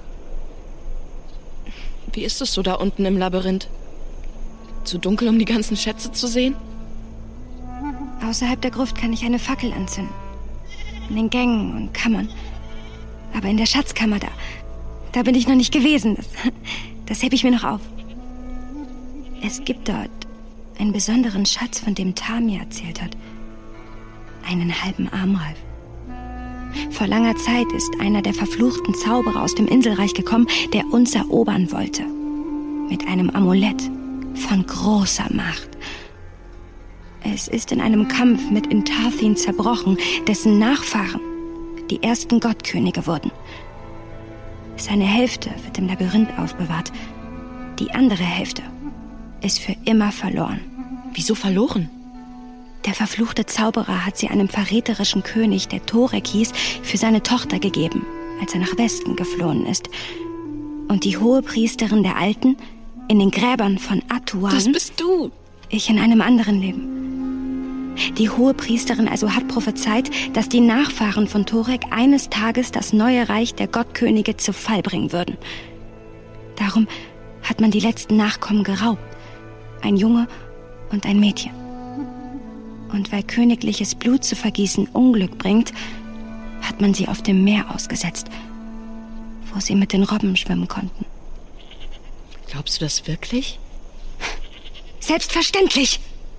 Wie ist es so da unten im Labyrinth? Zu dunkel, um die ganzen Schätze zu sehen? Außerhalb der Gruft kann ich eine Fackel anzünden. In den Gängen und Kammern. Aber in der Schatzkammer da, da bin ich noch nicht gewesen. Das, das hebe ich mir noch auf. Es gibt dort einen besonderen Schatz, von dem Ta mir erzählt hat. Einen halben Armreif. Vor langer Zeit ist einer der verfluchten Zauberer aus dem Inselreich gekommen, der uns erobern wollte. Mit einem Amulett von großer Macht. Es ist in einem Kampf mit Intarthin zerbrochen, dessen Nachfahren die ersten Gottkönige wurden. Seine Hälfte wird im Labyrinth aufbewahrt. Die andere Hälfte ist für immer verloren. Wieso verloren? Der verfluchte Zauberer hat sie einem verräterischen König, der Torek hieß, für seine Tochter gegeben, als er nach Westen geflohen ist. Und die hohe Priesterin der Alten in den Gräbern von Atuan... Das bist du! Ich in einem anderen Leben. Die hohe Priesterin also hat prophezeit, dass die Nachfahren von Torek eines Tages das neue Reich der Gottkönige zu Fall bringen würden. Darum hat man die letzten Nachkommen geraubt. Ein Junge und ein Mädchen. Und weil königliches Blut zu vergießen Unglück bringt, hat man sie auf dem Meer ausgesetzt, wo sie mit den Robben schwimmen konnten. Glaubst du das wirklich? Selbstverständlich!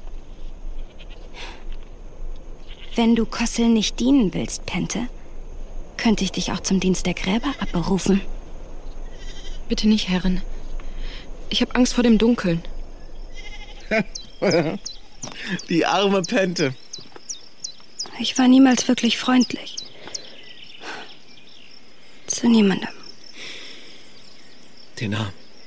Wenn du Kossel nicht dienen willst, Pente, könnte ich dich auch zum Dienst der Gräber abberufen. Bitte nicht, Herrin. Ich habe Angst vor dem Dunkeln. Die arme Pente. Ich war niemals wirklich freundlich. Zu niemandem. Tena.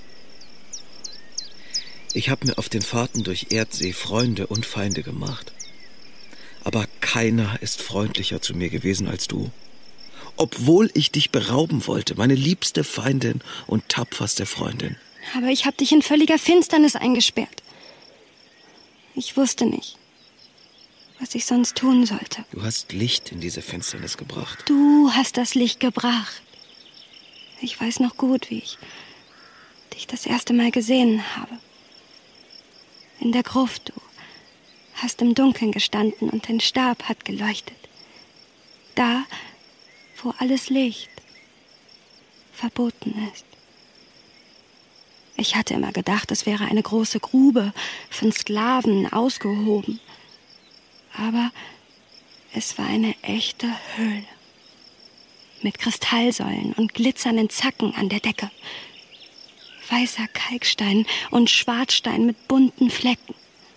Ich habe mir auf den Fahrten durch Erdsee Freunde und Feinde gemacht. Aber keiner ist freundlicher zu mir gewesen als du. Obwohl ich dich berauben wollte, meine liebste Feindin und tapferste Freundin. Aber ich habe dich in völliger Finsternis eingesperrt. Ich wusste nicht, was ich sonst tun sollte. Du hast Licht in diese Finsternis gebracht. Du hast das Licht gebracht. Ich weiß noch gut, wie ich dich das erste Mal gesehen habe. In der Gruft, du hast im Dunkeln gestanden und dein Stab hat geleuchtet. Da, wo alles Licht verboten ist. Ich hatte immer gedacht, es wäre eine große Grube von Sklaven ausgehoben. Aber es war eine echte Höhle. Mit Kristallsäulen und glitzernden Zacken an der Decke. Weißer Kalkstein und Schwarzstein mit bunten Flecken.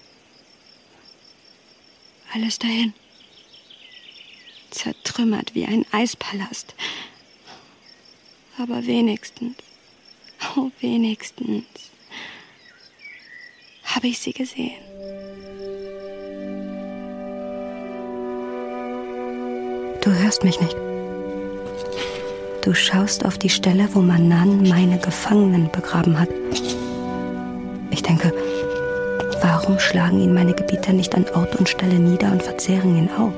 Alles dahin. Zertrümmert wie ein Eispalast. Aber wenigstens... Oh, wenigstens habe ich sie gesehen. Du hörst mich nicht. Du schaust auf die Stelle, wo Manan meine Gefangenen begraben hat. Ich denke, warum schlagen ihn meine Gebieter nicht an Ort und Stelle nieder und verzehren ihn auch?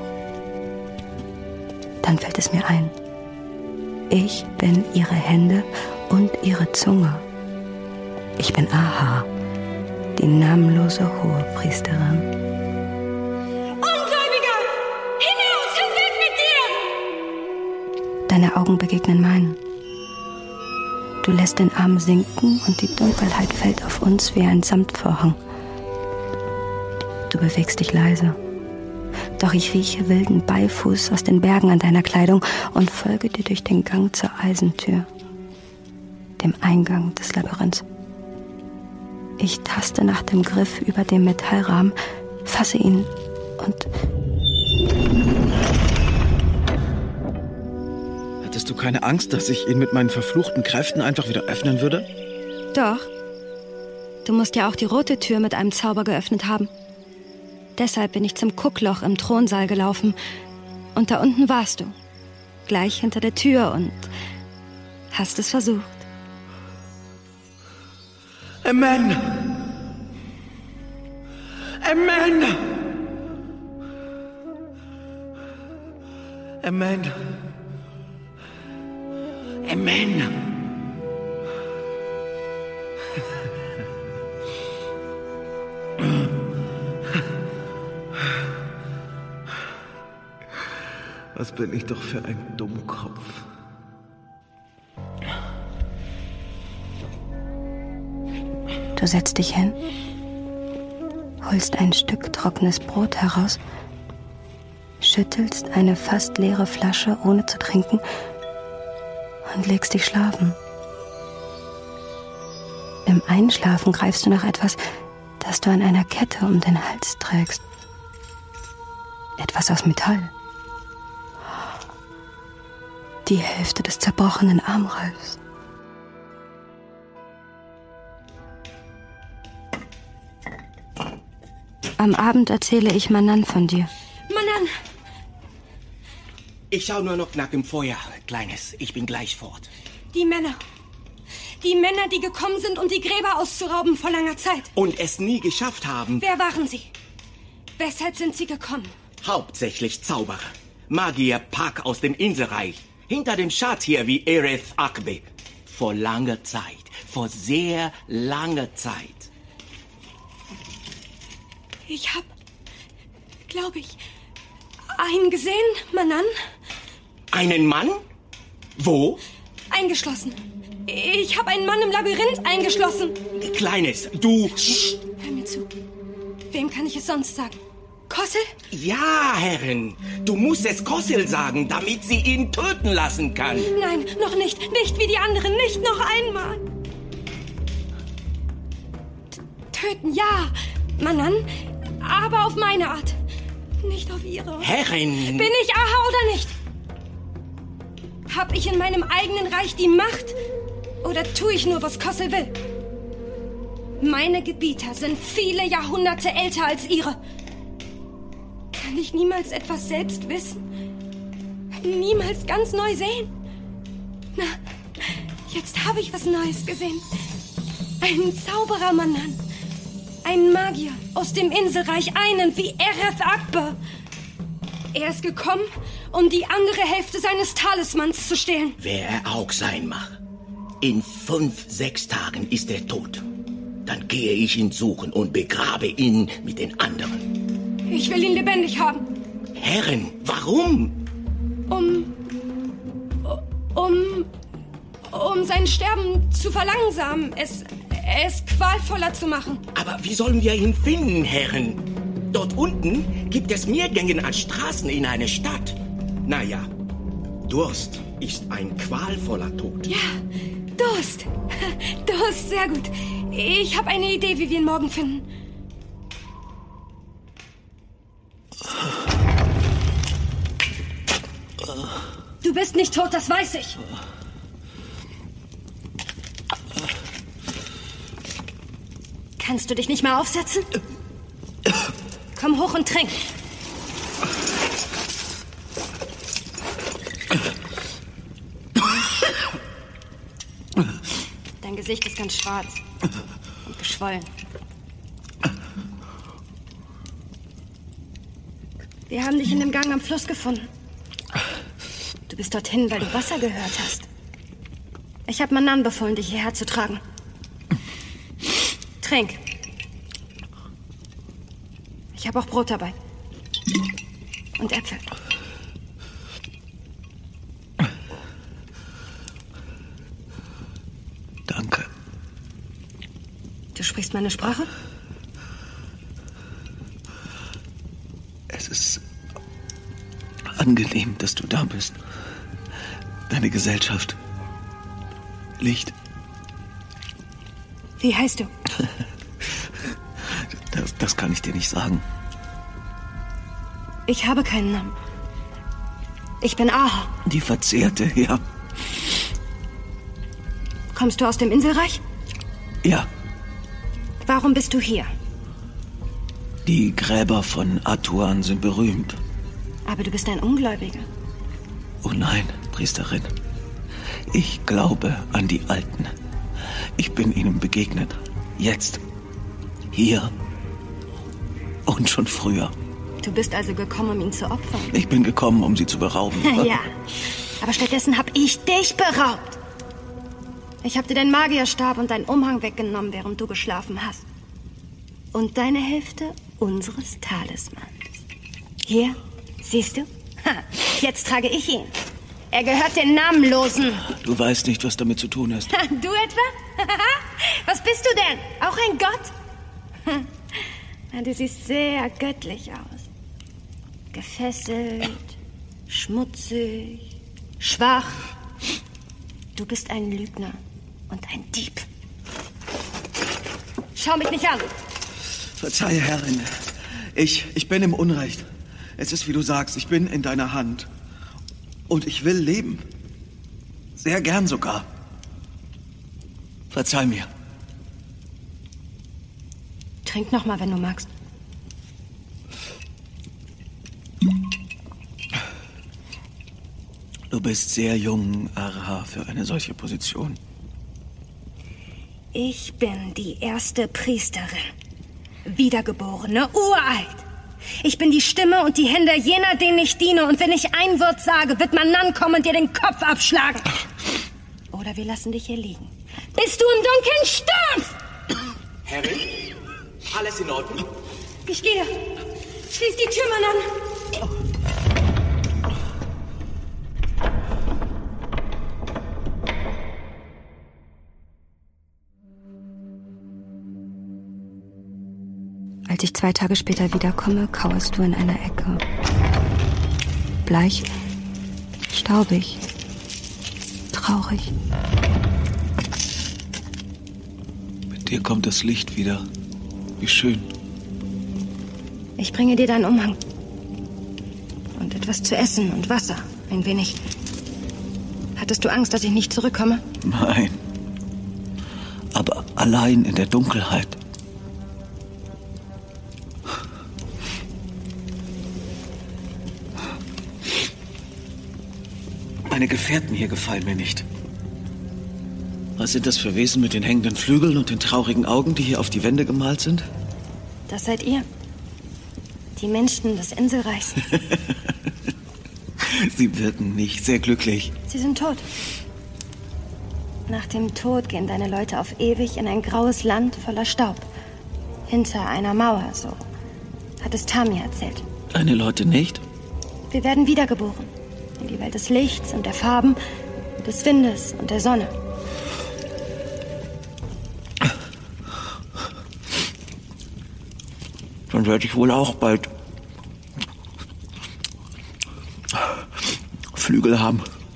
Dann fällt es mir ein. Ich bin ihre Hände und ihre Zunge. Ich bin Aha, die namenlose Hohepriesterin. Ungläubiger! Hinaus! Hinweg mit dir! Deine Augen begegnen meinen. Du lässt den Arm sinken und die Dunkelheit fällt auf uns wie ein Samtvorhang. Du bewegst dich leise. Doch ich rieche wilden Beifuß aus den Bergen an deiner Kleidung und folge dir durch den Gang zur Eisentür, dem Eingang des Labyrinths. Ich taste nach dem Griff über dem Metallrahmen, fasse ihn und... Hattest du keine Angst, dass ich ihn mit meinen verfluchten Kräften einfach wieder öffnen würde? Doch. Du musst ja auch die rote Tür mit einem Zauber geöffnet haben. Deshalb bin ich zum Guckloch im Thronsaal gelaufen. Und da unten warst du. Gleich hinter der Tür und hast es versucht. Amen! Amen! Amen! Amen! Was bin ich doch für ein Dummkopf. Du setzt dich hin, holst ein Stück trockenes Brot heraus, schüttelst eine fast leere Flasche, ohne zu trinken, und legst dich schlafen. Im Einschlafen greifst du nach etwas, das du an einer Kette um den Hals trägst. Etwas aus Metall. Die Hälfte des zerbrochenen Armreifs. Am Abend erzähle ich Manan von dir. Manan! Ich schaue nur noch nach dem Feuer, Kleines. Ich bin gleich fort. Die Männer. Die Männer, die gekommen sind, um die Gräber auszurauben vor langer Zeit. Und es nie geschafft haben. Wer waren sie? Weshalb sind sie gekommen? Hauptsächlich Zauberer. Magier Pak aus dem Inselreich. Hinter dem Schatz hier wie Ereth Akbe. Vor langer Zeit. Vor sehr langer Zeit. Ich hab, glaube ich, einen gesehen, Manan. Einen Mann? Wo? Eingeschlossen. Ich habe einen Mann im Labyrinth eingeschlossen. Kleines, du... Psst, hör mir zu. Wem kann ich es sonst sagen? Kossel? Ja, Herrin. Du musst es Kossel sagen, damit sie ihn töten lassen kann. Nein, noch nicht. Nicht wie die anderen. Nicht noch einmal. T- Töten, ja. Manan, aber auf meine Art. Nicht auf ihre. Herrin! Bin ich Aha oder nicht? Hab ich in meinem eigenen Reich die Macht? Oder tue ich nur, was Kossel will? Meine Gebieter sind viele Jahrhunderte älter als ihre. Kann ich niemals etwas selbst wissen? Niemals ganz neu sehen? Na, jetzt habe ich was Neues gesehen. Einen Zauberer, Manan. Einen Magier aus dem Inselreich, einen wie Ereth Akbe. Er ist gekommen, um die andere Hälfte seines Talismans zu stehlen. Wer er auch sein mag. In fünf, sechs Tagen ist er tot. Dann gehe ich ihn suchen und begrabe ihn mit den anderen. Ich will ihn lebendig haben. Herrin, warum? Um... Um... Um sein Sterben zu verlangsamen. Es... es qualvoller zu machen. Aber wie sollen wir ihn finden, Herren? Dort unten gibt es mehr Gänge als Straßen in einer Stadt. Naja, Durst ist ein qualvoller Tod. Ja, Durst. Durst, sehr gut. Ich habe eine Idee, wie wir ihn morgen finden. Du bist nicht tot, das weiß ich. Kannst du dich nicht mal aufsetzen? Komm hoch und trink. Dein Gesicht ist ganz schwarz und geschwollen. Wir haben dich in dem Gang am Fluss gefunden. Du bist dorthin, weil du Wasser gehört hast. Ich habe Manan befohlen, dich hierher zu tragen. Trink. Ich habe auch Brot dabei. Und Äpfel. Danke. Du sprichst meine Sprache? Es ist angenehm, dass du da bist. Deine Gesellschaft. Licht. Wie heißt du? Das, das kann ich dir nicht sagen. Ich habe keinen Namen. Ich bin Aha. Die Verzehrte, ja. Kommst du aus dem Inselreich? Ja. Warum bist du hier? Die Gräber von Atuan sind berühmt. Aber du bist ein Ungläubiger. Oh nein, Priesterin. Ich glaube an die Alten. Ich bin ihnen begegnet. Jetzt. Hier. Und schon früher. Du bist also gekommen, um ihn zu opfern? Ich bin gekommen, um sie zu berauben. Ja, aber stattdessen habe ich dich beraubt. Ich habe dir deinen Magierstab und deinen Umhang weggenommen, während du geschlafen hast. Und deine Hälfte unseres Talismans. Hier, siehst du? Ha, jetzt trage ich ihn. Er gehört den Namenlosen. Du weißt nicht, was damit zu tun ist. Du etwa? Was bist du denn? Auch ein Gott? Du siehst sehr göttlich aus. Gefesselt, schmutzig, schwach. Du bist ein Lügner und ein Dieb. Schau mich nicht an. Verzeihe, Herrin. Ich, ich bin im Unrecht. Es ist, wie du sagst, ich bin in deiner Hand. Und ich will leben. Sehr gern sogar. Verzeih mir. Trink noch mal, wenn du magst. Du bist sehr jung, Araha, für eine solche Position. Ich bin die erste Priesterin. Wiedergeborene, uralt. Ich bin die Stimme und die Hände jener, denen ich diene. Und wenn ich ein Wort sage, wird mein Mann kommen und dir den Kopf abschlagen. Oder wir lassen dich hier liegen. Bis du im Dunkeln stirbst! Herrin, alles in Ordnung? Ich gehe. Schließ die Türmann an. Als ich zwei Tage später wiederkomme, kauerst du in einer Ecke. Bleich, staubig, traurig. Mit dir kommt das Licht wieder. Wie schön. Ich bringe dir deinen Umhang. Und etwas zu essen und Wasser. Ein wenig. Hattest du Angst, dass ich nicht zurückkomme? Nein. Aber allein in der Dunkelheit. Meine Gefährten hier gefallen mir nicht. Was sind das für Wesen mit den hängenden Flügeln und den traurigen Augen, die hier auf die Wände gemalt sind? Das seid ihr. Die Menschen des Inselreichs. Sie wirken nicht sehr glücklich. Sie sind tot. Nach dem Tod gehen deine Leute auf ewig in ein graues Land voller Staub. Hinter einer Mauer, so hat es Tami erzählt. Deine Leute nicht? Wir werden wiedergeboren. In die Welt des Lichts und der Farben, des Windes und der Sonne. Dann werde ich wohl auch bald Flügel haben.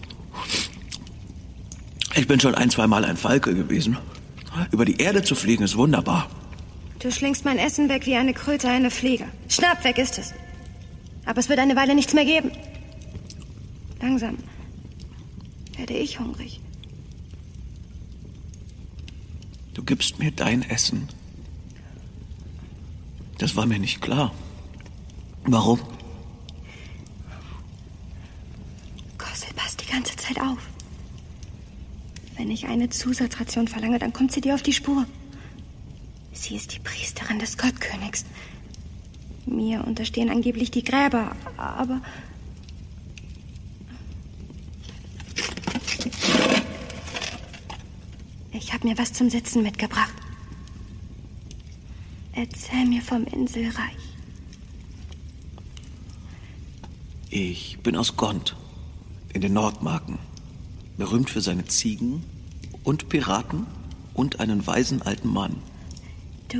Ich bin schon ein, zwei Mal ein Falke gewesen. Über die Erde zu fliegen ist wunderbar. Du schlingst mein Essen weg wie eine Kröte eine Fliege. Schnapp, weg ist es. Aber es wird eine Weile nichts mehr geben. Langsam werde ich hungrig. Du gibst mir dein Essen. Das war mir nicht klar. Warum? Kossel passt die ganze Zeit auf. Wenn ich eine Zusatzration verlange, dann kommt sie dir auf die Spur. Sie ist die Priesterin des Gottkönigs. Mir unterstehen angeblich die Gräber, aber... Ich habe mir was zum Sitzen mitgebracht. Erzähl mir vom Inselreich. Ich bin aus Gond, in den Nordmarken. Berühmt für seine Ziegen und Piraten und einen weisen alten Mann. Du?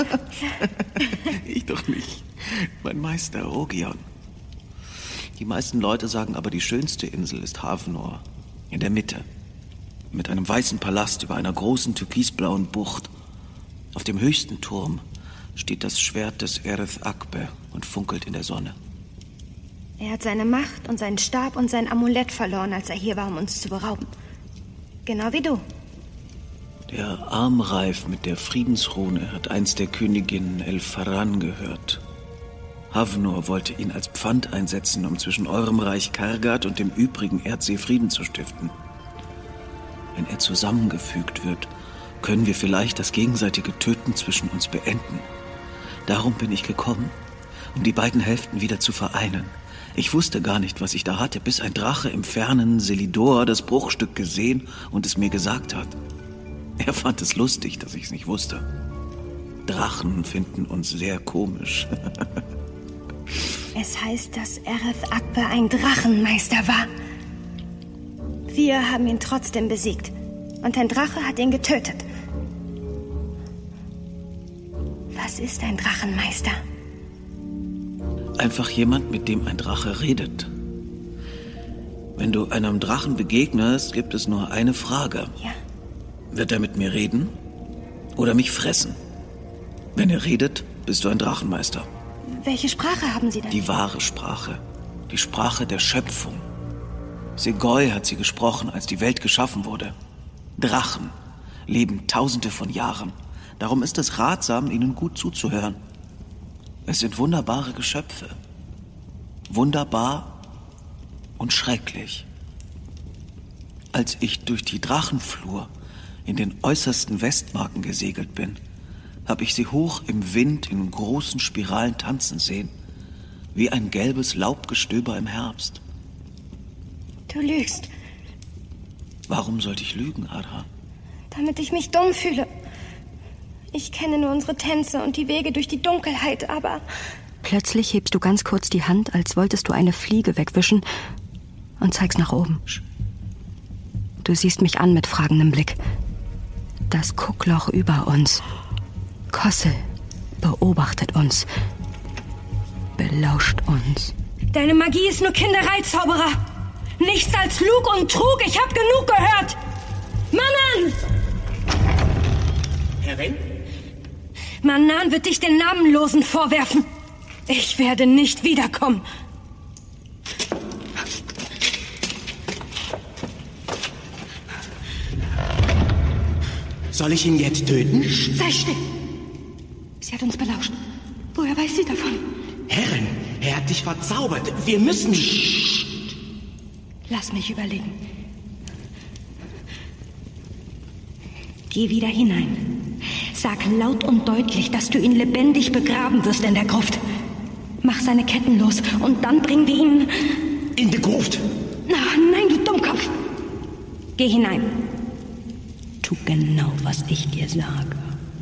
Ich doch nicht. Mein Meister, Ogion. Die meisten Leute sagen aber, die schönste Insel ist Havnor, in der Mitte. Mit einem weißen Palast über einer großen türkisblauen Bucht. Auf dem höchsten Turm steht das Schwert des Ereth Akbe und funkelt in der Sonne. Er hat seine Macht und seinen Stab und sein Amulett verloren, als er hier war, um uns zu berauben. Genau wie du. Der Armreif mit der Friedensrune hat einst der Königin El-Faran gehört. Havnor wollte ihn als Pfand einsetzen, um zwischen eurem Reich Kargat und dem übrigen Erdsee Frieden zu stiften. Wenn er zusammengefügt wird, können wir vielleicht das gegenseitige Töten zwischen uns beenden. Darum bin ich gekommen, um die beiden Hälften wieder zu vereinen. Ich wusste gar nicht, was ich da hatte, bis ein Drache im fernen Selidor das Bruchstück gesehen und es mir gesagt hat. Er fand es lustig, dass ich es nicht wusste. Drachen finden uns sehr komisch. Es heißt, dass Ereth Akbe ein Drachenmeister war. Wir haben ihn trotzdem besiegt. Und ein Drache hat ihn getötet. Was ist ein Drachenmeister? Einfach jemand, mit dem ein Drache redet. Wenn du einem Drachen begegnest, gibt es nur eine Frage. Ja. Wird er mit mir reden oder mich fressen? Wenn er redet, bist du ein Drachenmeister. Welche Sprache haben Sie denn? Die wahre Sprache. Die Sprache der Schöpfung. Segoi hat sie gesprochen, als die Welt geschaffen wurde. Drachen leben tausende von Jahren. Darum ist es ratsam, ihnen gut zuzuhören. Es sind wunderbare Geschöpfe. Wunderbar und schrecklich. Als ich durch die Drachenflur in den äußersten Westmarken gesegelt bin, habe ich sie hoch im Wind in großen Spiralen tanzen sehen, wie ein gelbes Laubgestöber im Herbst. Du lügst. Warum sollte ich lügen, Adha? Damit ich mich dumm fühle. Ich kenne nur unsere Tänze und die Wege durch die Dunkelheit, aber... Plötzlich hebst du ganz kurz die Hand, als wolltest du eine Fliege wegwischen und zeigst nach oben. Du siehst mich an mit fragendem Blick. Das Guckloch über uns. Kossel beobachtet uns. Belauscht uns. Deine Magie ist nur Kinderei, Zauberer. Nichts als Lug und Trug. Ich hab genug gehört. Manan! Herrin? Manan wird dich den Namenlosen vorwerfen. Ich werde nicht wiederkommen. Soll ich ihn jetzt töten? Sei still. Sie hat uns belauscht. Woher weiß sie davon? Herrin, er hat dich verzaubert. Wir müssen... Psst. Lass mich überlegen. Geh wieder hinein. Sag laut und deutlich, dass du ihn lebendig begraben wirst in der Gruft. Mach seine Ketten los und dann bringen wir ihn... In die Gruft? Ach, nein, du Dummkopf. Geh hinein. Tu genau, was ich dir sage.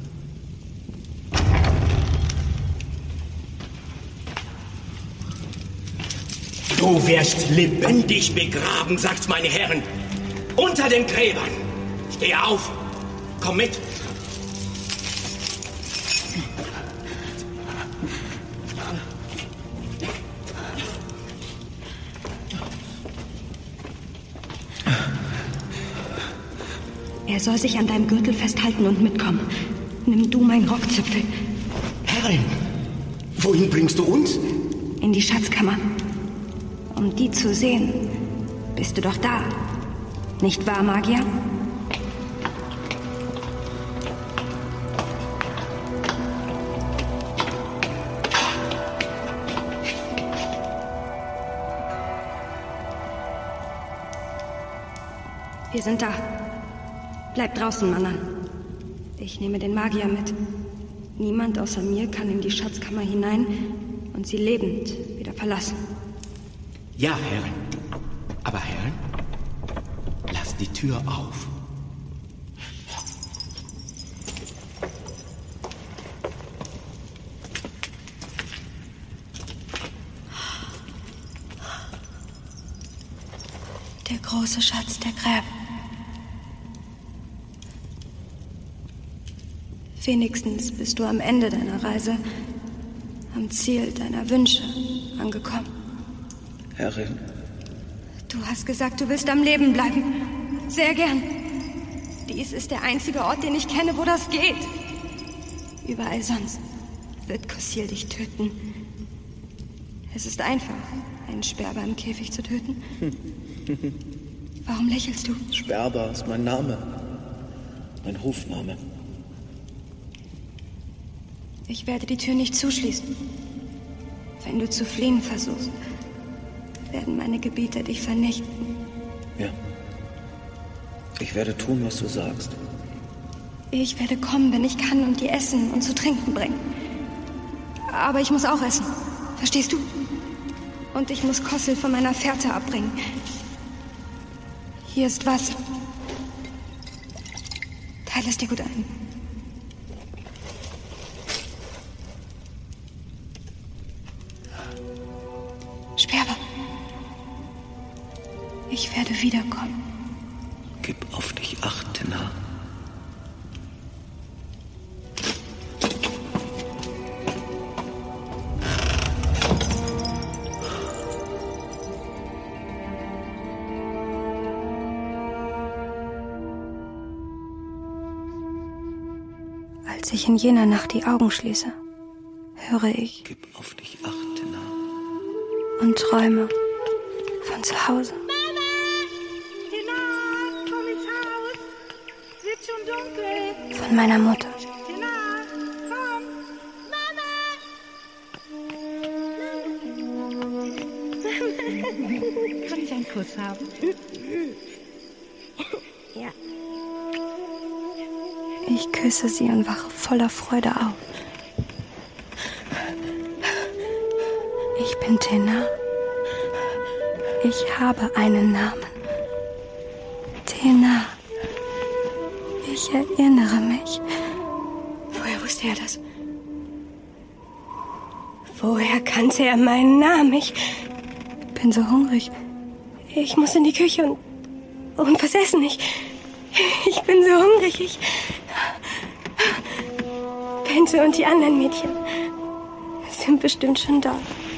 Du wirst lebendig begraben, sagt meine Herren. Unter den Gräbern. Steh auf. Komm mit. Er soll sich an deinem Gürtel festhalten und mitkommen. Nimm du meinen Rockzipfel. Herrin, wohin bringst du uns? In die Schatzkammer. Um die zu sehen, bist du doch da. Nicht wahr, Magier? Wir sind da. Bleib draußen, Manan. Ich nehme den Magier mit. Niemand außer mir kann in die Schatzkammer hinein und sie lebend wieder verlassen. Ja, Herrin. Aber Herrin, lass die Tür auf. Der große Schatz der Gräber. Wenigstens bist du am Ende deiner Reise, am Ziel deiner Wünsche angekommen. Herrin. Du hast gesagt, du willst am Leben bleiben. Sehr gern. Dies ist der einzige Ort, den ich kenne, wo das geht. Überall sonst wird Kossil dich töten. Es ist einfach, einen Sperber im Käfig zu töten. Warum lächelst du? Sperber ist mein Name. Mein Rufname. Ich werde die Tür nicht zuschließen. Wenn du zu fliehen versuchst, werden meine Gebieter dich vernichten. Ja. Ich werde tun, was du sagst. Ich werde kommen, wenn ich kann, und dir Essen und zu trinken bringen. Aber ich muss auch essen. Verstehst du? Und ich muss Kossil von meiner Fährte abbringen. Hier ist Wasser. Teile es dir gut ein. Sperber. Ich werde wiederkommen. Gib auf dich acht, Tenna. Als ich in jener Nacht die Augen schließe, höre ich Gib auf dich acht, Tenna. Und träume von zu Hause. Mama! Tenna, komm ins Haus! Es wird schon dunkel. Von meiner Mutter. Tenna, komm! Mama! Kann ich einen Kuss haben? Ja. Ich küsse sie und wache voller Freude auf. Ich bin Tenna. Ich habe einen Namen. Tenna. Ich erinnere mich. Woher wusste er das? Woher kannte er meinen Namen? Ich bin so hungrig. Ich muss in die Küche und, und was essen. Ich, ich bin so hungrig. Ich... Pente und die anderen Mädchen sind bestimmt schon da.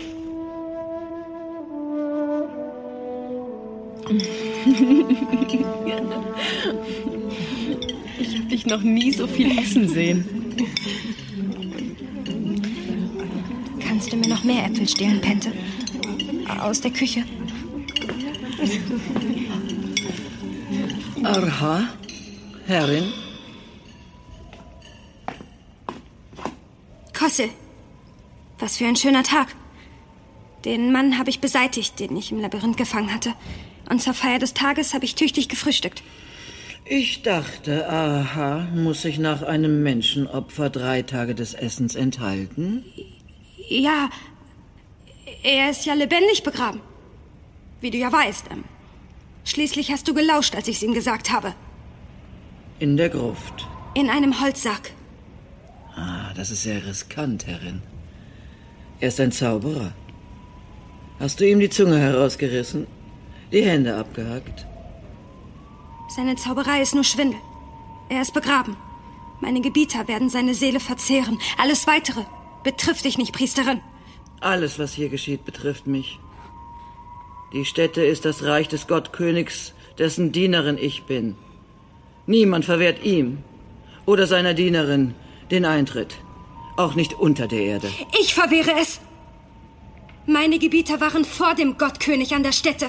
Ich habe dich noch nie so viel essen sehen. Kannst du mir noch mehr Äpfel stehlen, Pente? Aus der Küche. Aha, Herrin. Kossil, was für ein schöner Tag. Den Mann habe ich beseitigt, den ich im Labyrinth gefangen hatte. Und zur Feier des Tages habe ich tüchtig gefrühstückt. Ich dachte, aha, muss sich nach einem Menschenopfer drei Tage des Essens enthalten? Ja, er ist ja lebendig begraben. Wie du ja weißt. Schließlich hast du gelauscht, als ich es ihm gesagt habe. In der Gruft? In einem Holzsack. Ah, das ist sehr riskant, Herrin. Er ist ein Zauberer. Hast du ihm die Zunge herausgerissen? Die Hände abgehackt? Seine Zauberei ist nur Schwindel. Er ist begraben. Meine Gebieter werden seine Seele verzehren. Alles Weitere betrifft dich nicht, Priesterin. Alles, was hier geschieht, betrifft mich. Die Stätte ist das Reich des Gottkönigs, dessen Dienerin ich bin. Niemand verwehrt ihm oder seiner Dienerin den Eintritt. Auch nicht unter der Erde. Ich verwehre es. Meine Gebieter waren vor dem Gottkönig an der Stätte.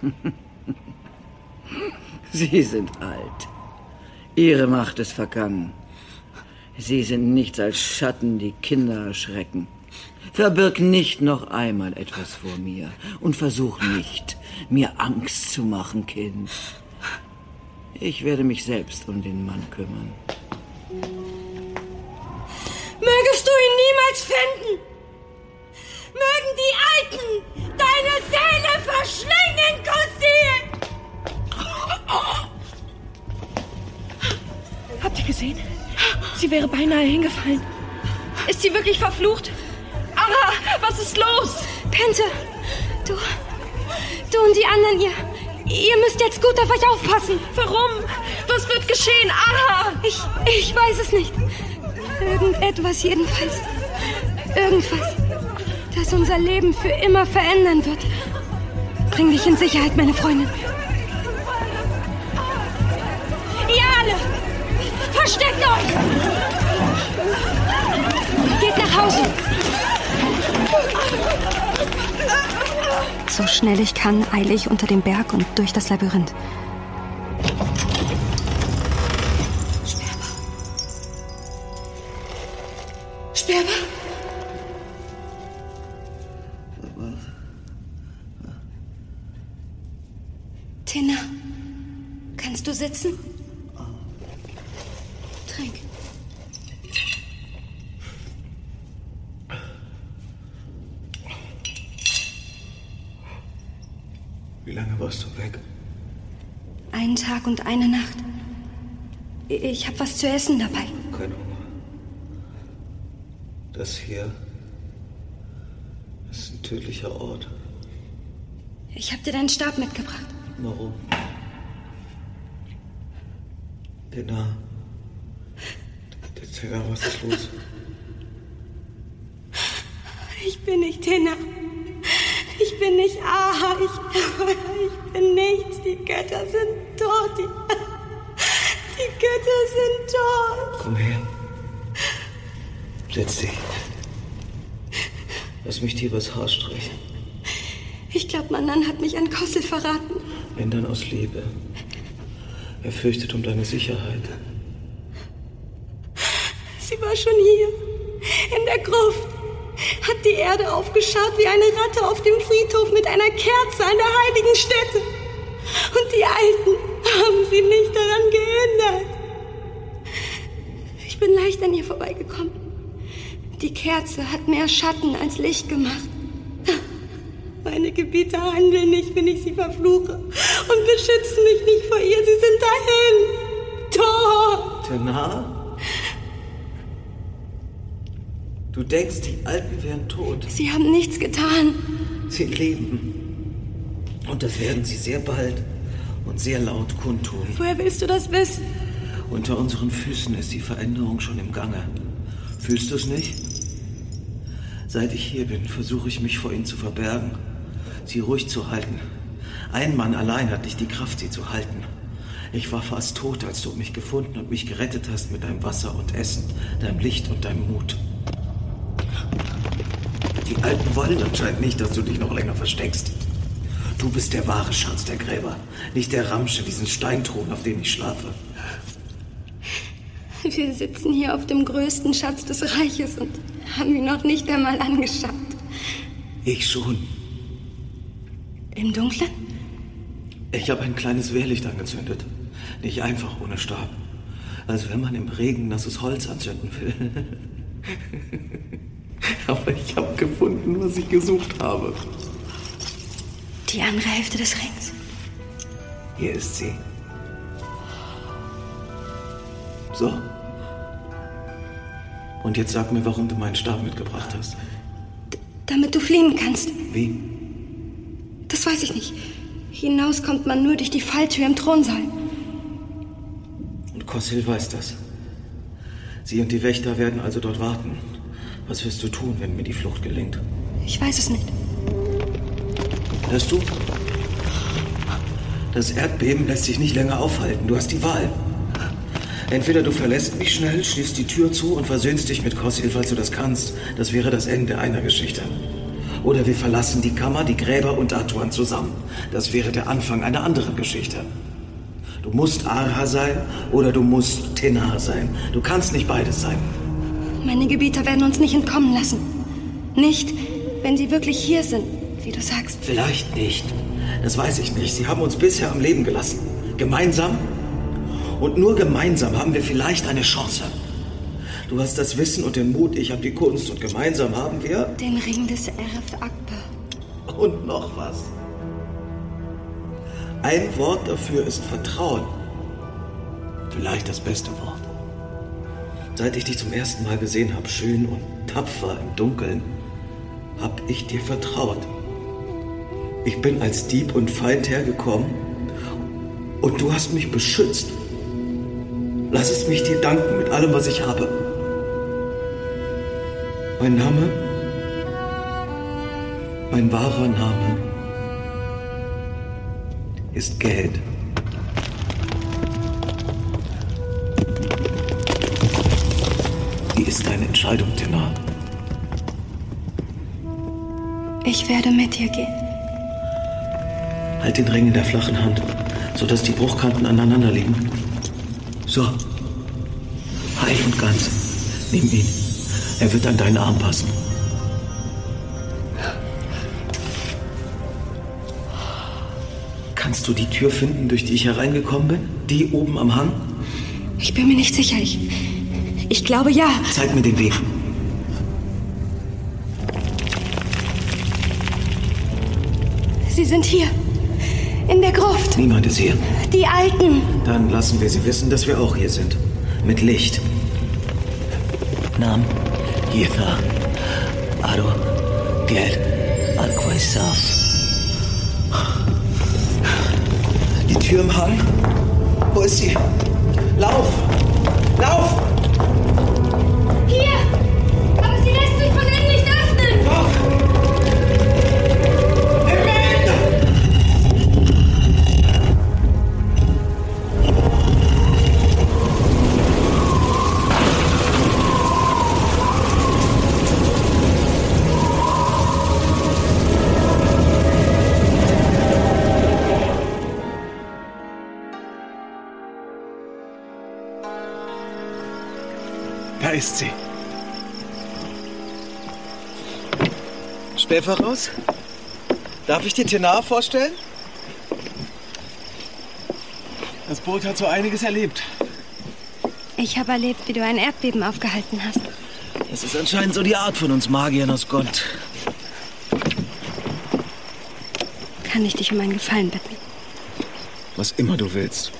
Sie sind alt. Ihre Macht ist vergangen. Sie sind nichts als Schatten, die Kinder erschrecken. Verbirg nicht noch einmal etwas vor mir und versuch nicht, mir Angst zu machen, Kind. Ich werde mich selbst um den Mann kümmern. Mögest du ihn niemals finden! Mögen die Alten deine Seele verschlingen, Kossil! Habt ihr gesehen? Sie wäre beinahe hingefallen. Ist sie wirklich verflucht? Ara, was ist los? Pente, du, du und die anderen, ihr, Ihr müsst jetzt gut auf euch aufpassen. Warum? Was wird geschehen? Aha! Ich, ich weiß es nicht. Irgendetwas jedenfalls. Irgendwas, das unser Leben für immer verändern wird. Bring dich in Sicherheit, meine Freundin. Ihr alle! Versteckt euch! Geht nach Hause! So schnell ich kann, eile ich unter dem Berg und durch das Labyrinth. Sperber! Sperber! Tina, kannst du sitzen? Trink. Wie lange warst du weg? Einen Tag und eine Nacht. Ich habe was zu essen dabei. Kein Hunger. Das hier ist ein tödlicher Ort. Ich habe dir deinen Stab mitgebracht. Warum? Tina. Tina, was ist los? Ich bin nicht Tina. Ich bin nicht Aha. Ich, ich bin nichts. Die Götter sind tot. Die, die Götter sind tot. Komm her. Setz dich. Lass mich dir übers Haar streichen. Ich glaube, Manan hat mich an Kossel verraten. Wenn dann aus Liebe. Er fürchtet um deine Sicherheit. Sie war schon hier, in der Gruft, hat die Erde aufgeschaut wie eine Ratte auf dem Friedhof mit einer Kerze an der heiligen Stätte. Und die Alten haben sie nicht daran gehindert. Ich bin leicht an ihr vorbeigekommen. Die Kerze hat mehr Schatten als Licht gemacht. Meine Gebieter handeln nicht, wenn ich sie verfluche, und beschützen mich nicht vor ihr. Sie sind dahin. Tot. Tina? Du denkst, die Alten wären tot. Sie haben nichts getan. Sie leben. Und das werden sie sehr bald und sehr laut kundtun. Woher willst du das wissen? Unter unseren Füßen ist die Veränderung schon im Gange. Fühlst du es nicht? Seit ich hier bin, versuche ich mich vor ihnen zu verbergen, sie ruhig zu halten. Ein Mann allein hat nicht die Kraft, sie zu halten. Ich war fast tot, als du mich gefunden und mich gerettet hast mit deinem Wasser und Essen, deinem Licht und deinem Mut. Die Alten wollen anscheinend nicht, dass du dich noch länger versteckst. Du bist der wahre Schatz der Gräber, nicht der Ramsche, diesen Steinthron, auf dem ich schlafe. Wir sitzen hier auf dem größten Schatz des Reiches und haben ihn noch nicht einmal angeschaut. Ich schon. Im Dunkeln? Ich habe ein kleines Wehrlicht angezündet. Nicht einfach ohne Stab. Als wenn man im Regen nasses Holz anzünden will. Aber ich habe gefunden, was ich gesucht habe. Die andere Hälfte des Rings. Hier ist sie. So. Und jetzt sag mir, warum du meinen Stab mitgebracht hast. D- damit du fliehen kannst. Wie? Das weiß ich nicht. Hinaus kommt man nur durch die Falltür im Thronsaal. Und Kossel weiß das. Sie und die Wächter werden also dort warten. Was wirst du tun, wenn mir die Flucht gelingt? Ich weiß es nicht. Hörst du? Das Erdbeben lässt sich nicht länger aufhalten. Du hast die Wahl. Entweder du verlässt mich schnell, schließt die Tür zu und versöhnst dich mit Kossel, falls du das kannst. Das wäre das Ende einer Geschichte. Oder wir verlassen die Kammer, die Gräber und Atuan zusammen. Das wäre der Anfang einer anderen Geschichte. Du musst Arha sein oder du musst Tina sein. Du kannst nicht beides sein. Meine Gebieter werden uns nicht entkommen lassen. Nicht, wenn sie wirklich hier sind, wie du sagst. Vielleicht nicht. Das weiß ich nicht. Sie haben uns bisher am Leben gelassen. Gemeinsam. Und nur gemeinsam haben wir vielleicht eine Chance. Du hast das Wissen und den Mut, ich habe die Kunst und gemeinsam haben wir... Den Ring des Erf Akbar. Und noch was. Ein Wort dafür ist Vertrauen. Vielleicht das beste Wort. Seit ich dich zum ersten Mal gesehen habe, schön und tapfer im Dunkeln, habe ich dir vertraut. Ich bin als Dieb und Feind hergekommen Und du hast mich beschützt. Lass es mich dir danken mit allem, was ich habe. Mein Name, mein wahrer Name ist Geld. Wie ist deine Entscheidung, Tenar? Ich werde mit dir gehen. Halt den Ring in der flachen Hand, sodass die Bruchkanten aneinander liegen. So. Heil und ganz. Nimm ihn. Er wird an deinen Arm passen. Kannst du die Tür finden, durch die ich hereingekommen bin? Die oben am Hang? Ich bin mir nicht sicher. Ich, ich glaube ja. Zeig mir den Weg. Sie sind hier. In der Gruft. Niemand ist hier. Die Alten. Dann lassen wir sie wissen, dass wir auch hier sind. Mit Licht. Nam, Yitha, Aro, Geld, Al-Qaisaf. Die Tür im Hang? Wo ist sie? Lauf! Lauf! Hier! Aber sie lässt sich von innen nicht öffnen! Doch! Da ist sie. Schnell voraus. Darf ich dir Tenar vorstellen? Das Boot hat so einiges erlebt. Ich habe erlebt, wie du ein Erdbeben aufgehalten hast. Das ist anscheinend so die Art von uns Magiern aus Gond. Kann ich dich um einen Gefallen bitten? Was immer du willst.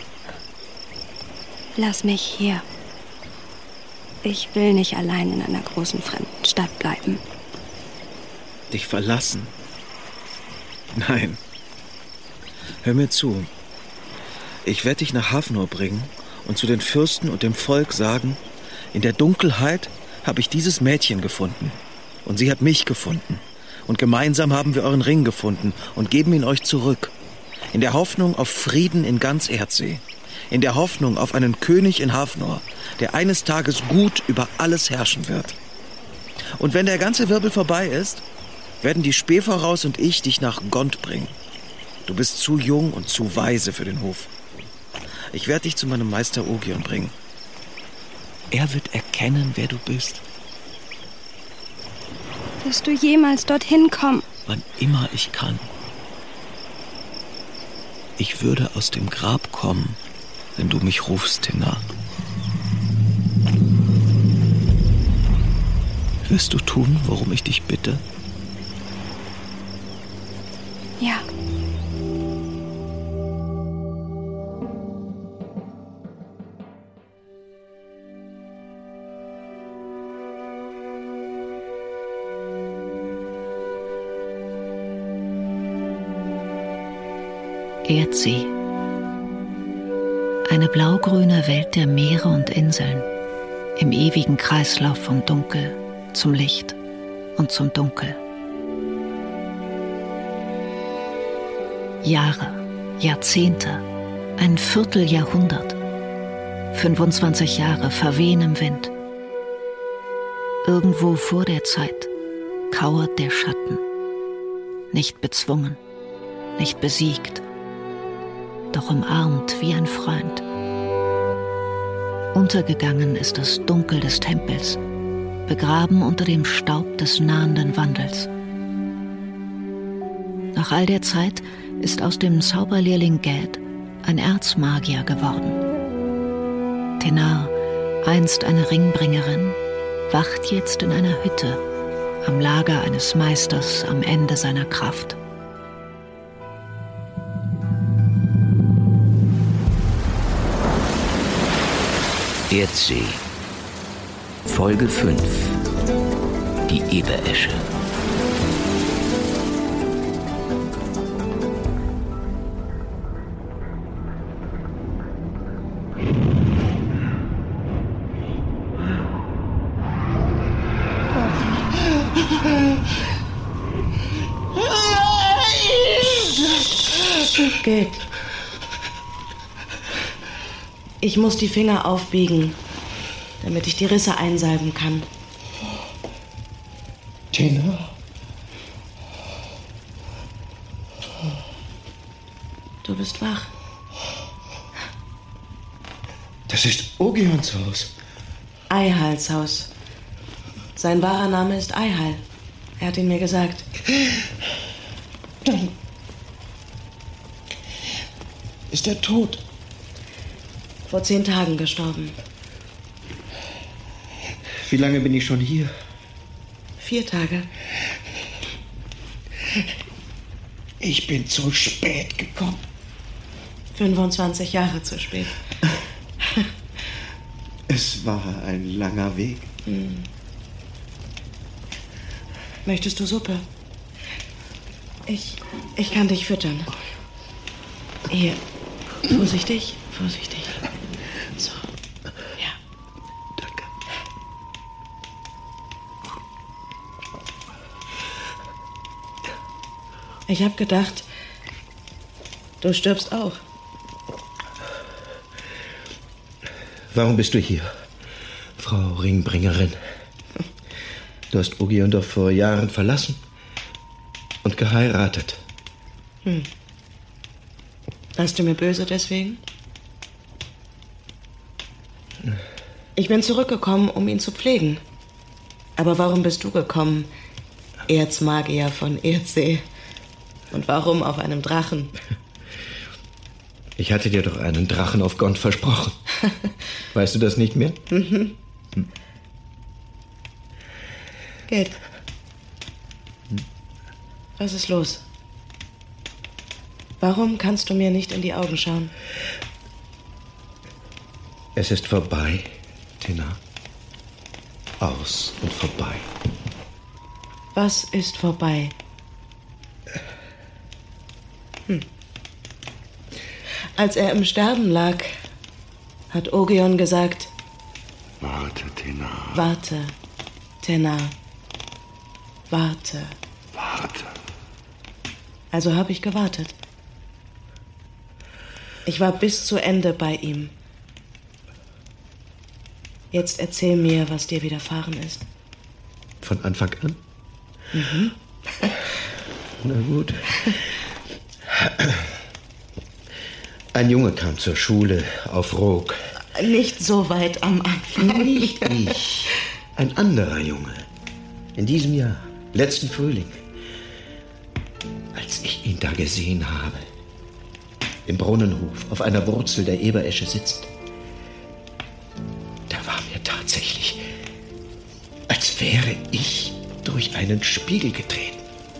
Lass mich hier. Ich will nicht allein in einer großen fremden Stadt bleiben. Dich verlassen? Nein. Hör mir zu. Ich werde dich nach Havnor bringen und zu den Fürsten und dem Volk sagen, in der Dunkelheit habe ich dieses Mädchen gefunden. Und sie hat mich gefunden. Und gemeinsam haben wir euren Ring gefunden und geben ihn euch zurück. In der Hoffnung auf Frieden in ganz Erdsee. In der Hoffnung auf einen König in Havnor, der eines Tages gut über alles herrschen wird. Und wenn der ganze Wirbel vorbei ist, werden die Speevoraus und ich dich nach Gond bringen. Du bist zu jung und zu weise für den Hof. Ich werde dich zu meinem Meister Ogion bringen. Er wird erkennen, wer du bist. Wirst du jemals dorthin kommen? Wann immer ich kann. Ich würde aus dem Grab kommen, wenn du mich rufst, Tenar. Wirst du tun, worum ich dich bitte? Ja. Erdsee. Eine blaugrüne Welt der Meere und Inseln, im ewigen Kreislauf vom Dunkel zum Licht und zum Dunkel. Jahre, Jahrzehnte, ein Vierteljahrhundert, fünfundzwanzig Jahre verwehen im Wind. Irgendwo vor der Zeit kauert der Schatten, nicht bezwungen, nicht besiegt, doch umarmt wie ein Freund. Untergegangen ist das Dunkel des Tempels, begraben unter dem Staub des nahenden Wandels. Nach all der Zeit ist aus dem Zauberlehrling Gad ein Erzmagier geworden. Tenar, einst eine Ringbringerin, wacht jetzt in einer Hütte am Lager eines Meisters am Ende seiner Kraft. Erdsee. Folge fünf. Die Eberesche. Abwaschen? Geht. Ich muss die Finger aufbiegen, damit ich die Risse einsalben kann. Tina? Du bist wach. Das ist Ogions Haus. Eihals Haus. Sein wahrer Name ist Eihal. Er hat ihn mir gesagt. Dann ist er tot. Vor zehn Tagen gestorben. Wie lange bin ich schon hier? Vier Tage. Ich bin zu spät gekommen. fünfundzwanzig Jahre zu spät. Es war ein langer Weg. Hm. Möchtest du Suppe? Ich, ich kann dich füttern. Hier, vorsichtig, vorsichtig. So, ja. Danke. Ich hab gedacht, du stirbst auch. Warum bist du hier, Frau Ringbringerin? Du hast Ogion doch vor Jahren verlassen und geheiratet. Hm. Warst du mir böse deswegen? Ich bin zurückgekommen, um ihn zu pflegen. Aber warum bist du gekommen, Erzmagier von Erdsee? Und warum auf einem Drachen? Ich hatte dir doch einen Drachen auf Gond versprochen. Weißt du das nicht mehr? Mhm. Hm. Geht. Was ist los? Warum kannst du mir nicht in die Augen schauen? Es ist vorbei, Tina. Aus und vorbei. Was ist vorbei? Hm. Als er im Sterben lag, hat Ogion gesagt: Warte, Tina. Warte, Tina. Warte. Warte. Also habe ich gewartet. Ich war bis zu Ende bei ihm. Jetzt erzähl mir, was dir widerfahren ist. Von Anfang an? Mhm. Na gut. Ein Junge kam zur Schule auf Rook. Nicht so weit am Anfang. Nicht ich. Ein anderer Junge. In diesem Jahr, letzten Frühling. Als ich ihn da gesehen habe. Im Brunnenhof, auf einer Wurzel der Eberesche sitzt. Da war mir tatsächlich, als wäre ich durch einen Spiegel getreten.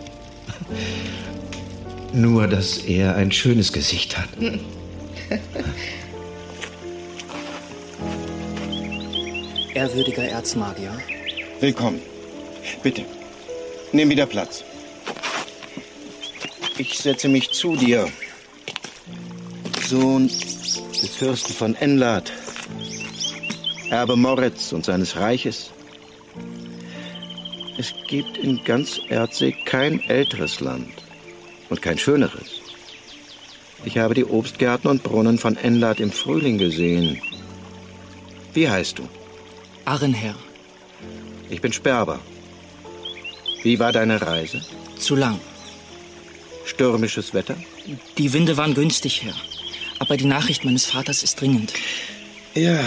Nur, dass er ein schönes Gesicht hat. Ehrwürdiger Erzmagier. Willkommen. Bitte, nimm wieder Platz. Ich setze mich zu dir. Sohn des Fürsten von Enlad, Erbe Moritz und seines Reiches. Es gibt in ganz Erdsee kein älteres Land und kein schöneres. Ich habe die Obstgärten und Brunnen von Enlad im Frühling gesehen. Wie heißt du? Arrenherr. Ich bin Sperber. Wie war deine Reise? Zu lang. Stürmisches Wetter? Die Winde waren günstig, Herr. Aber die Nachricht meines Vaters ist dringend. Ja,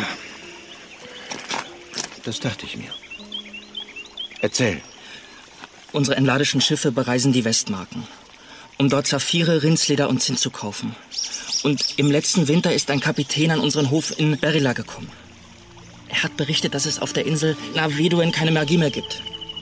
das dachte ich mir. Erzähl. Unsere enladischen Schiffe bereisen die Westmarken, um dort Saphire, Rindsleder und Zinn zu kaufen. Und im letzten Winter ist ein Kapitän an unseren Hof in Berilla gekommen. Er hat berichtet, dass es auf der Insel Naveduen keine Magie mehr gibt.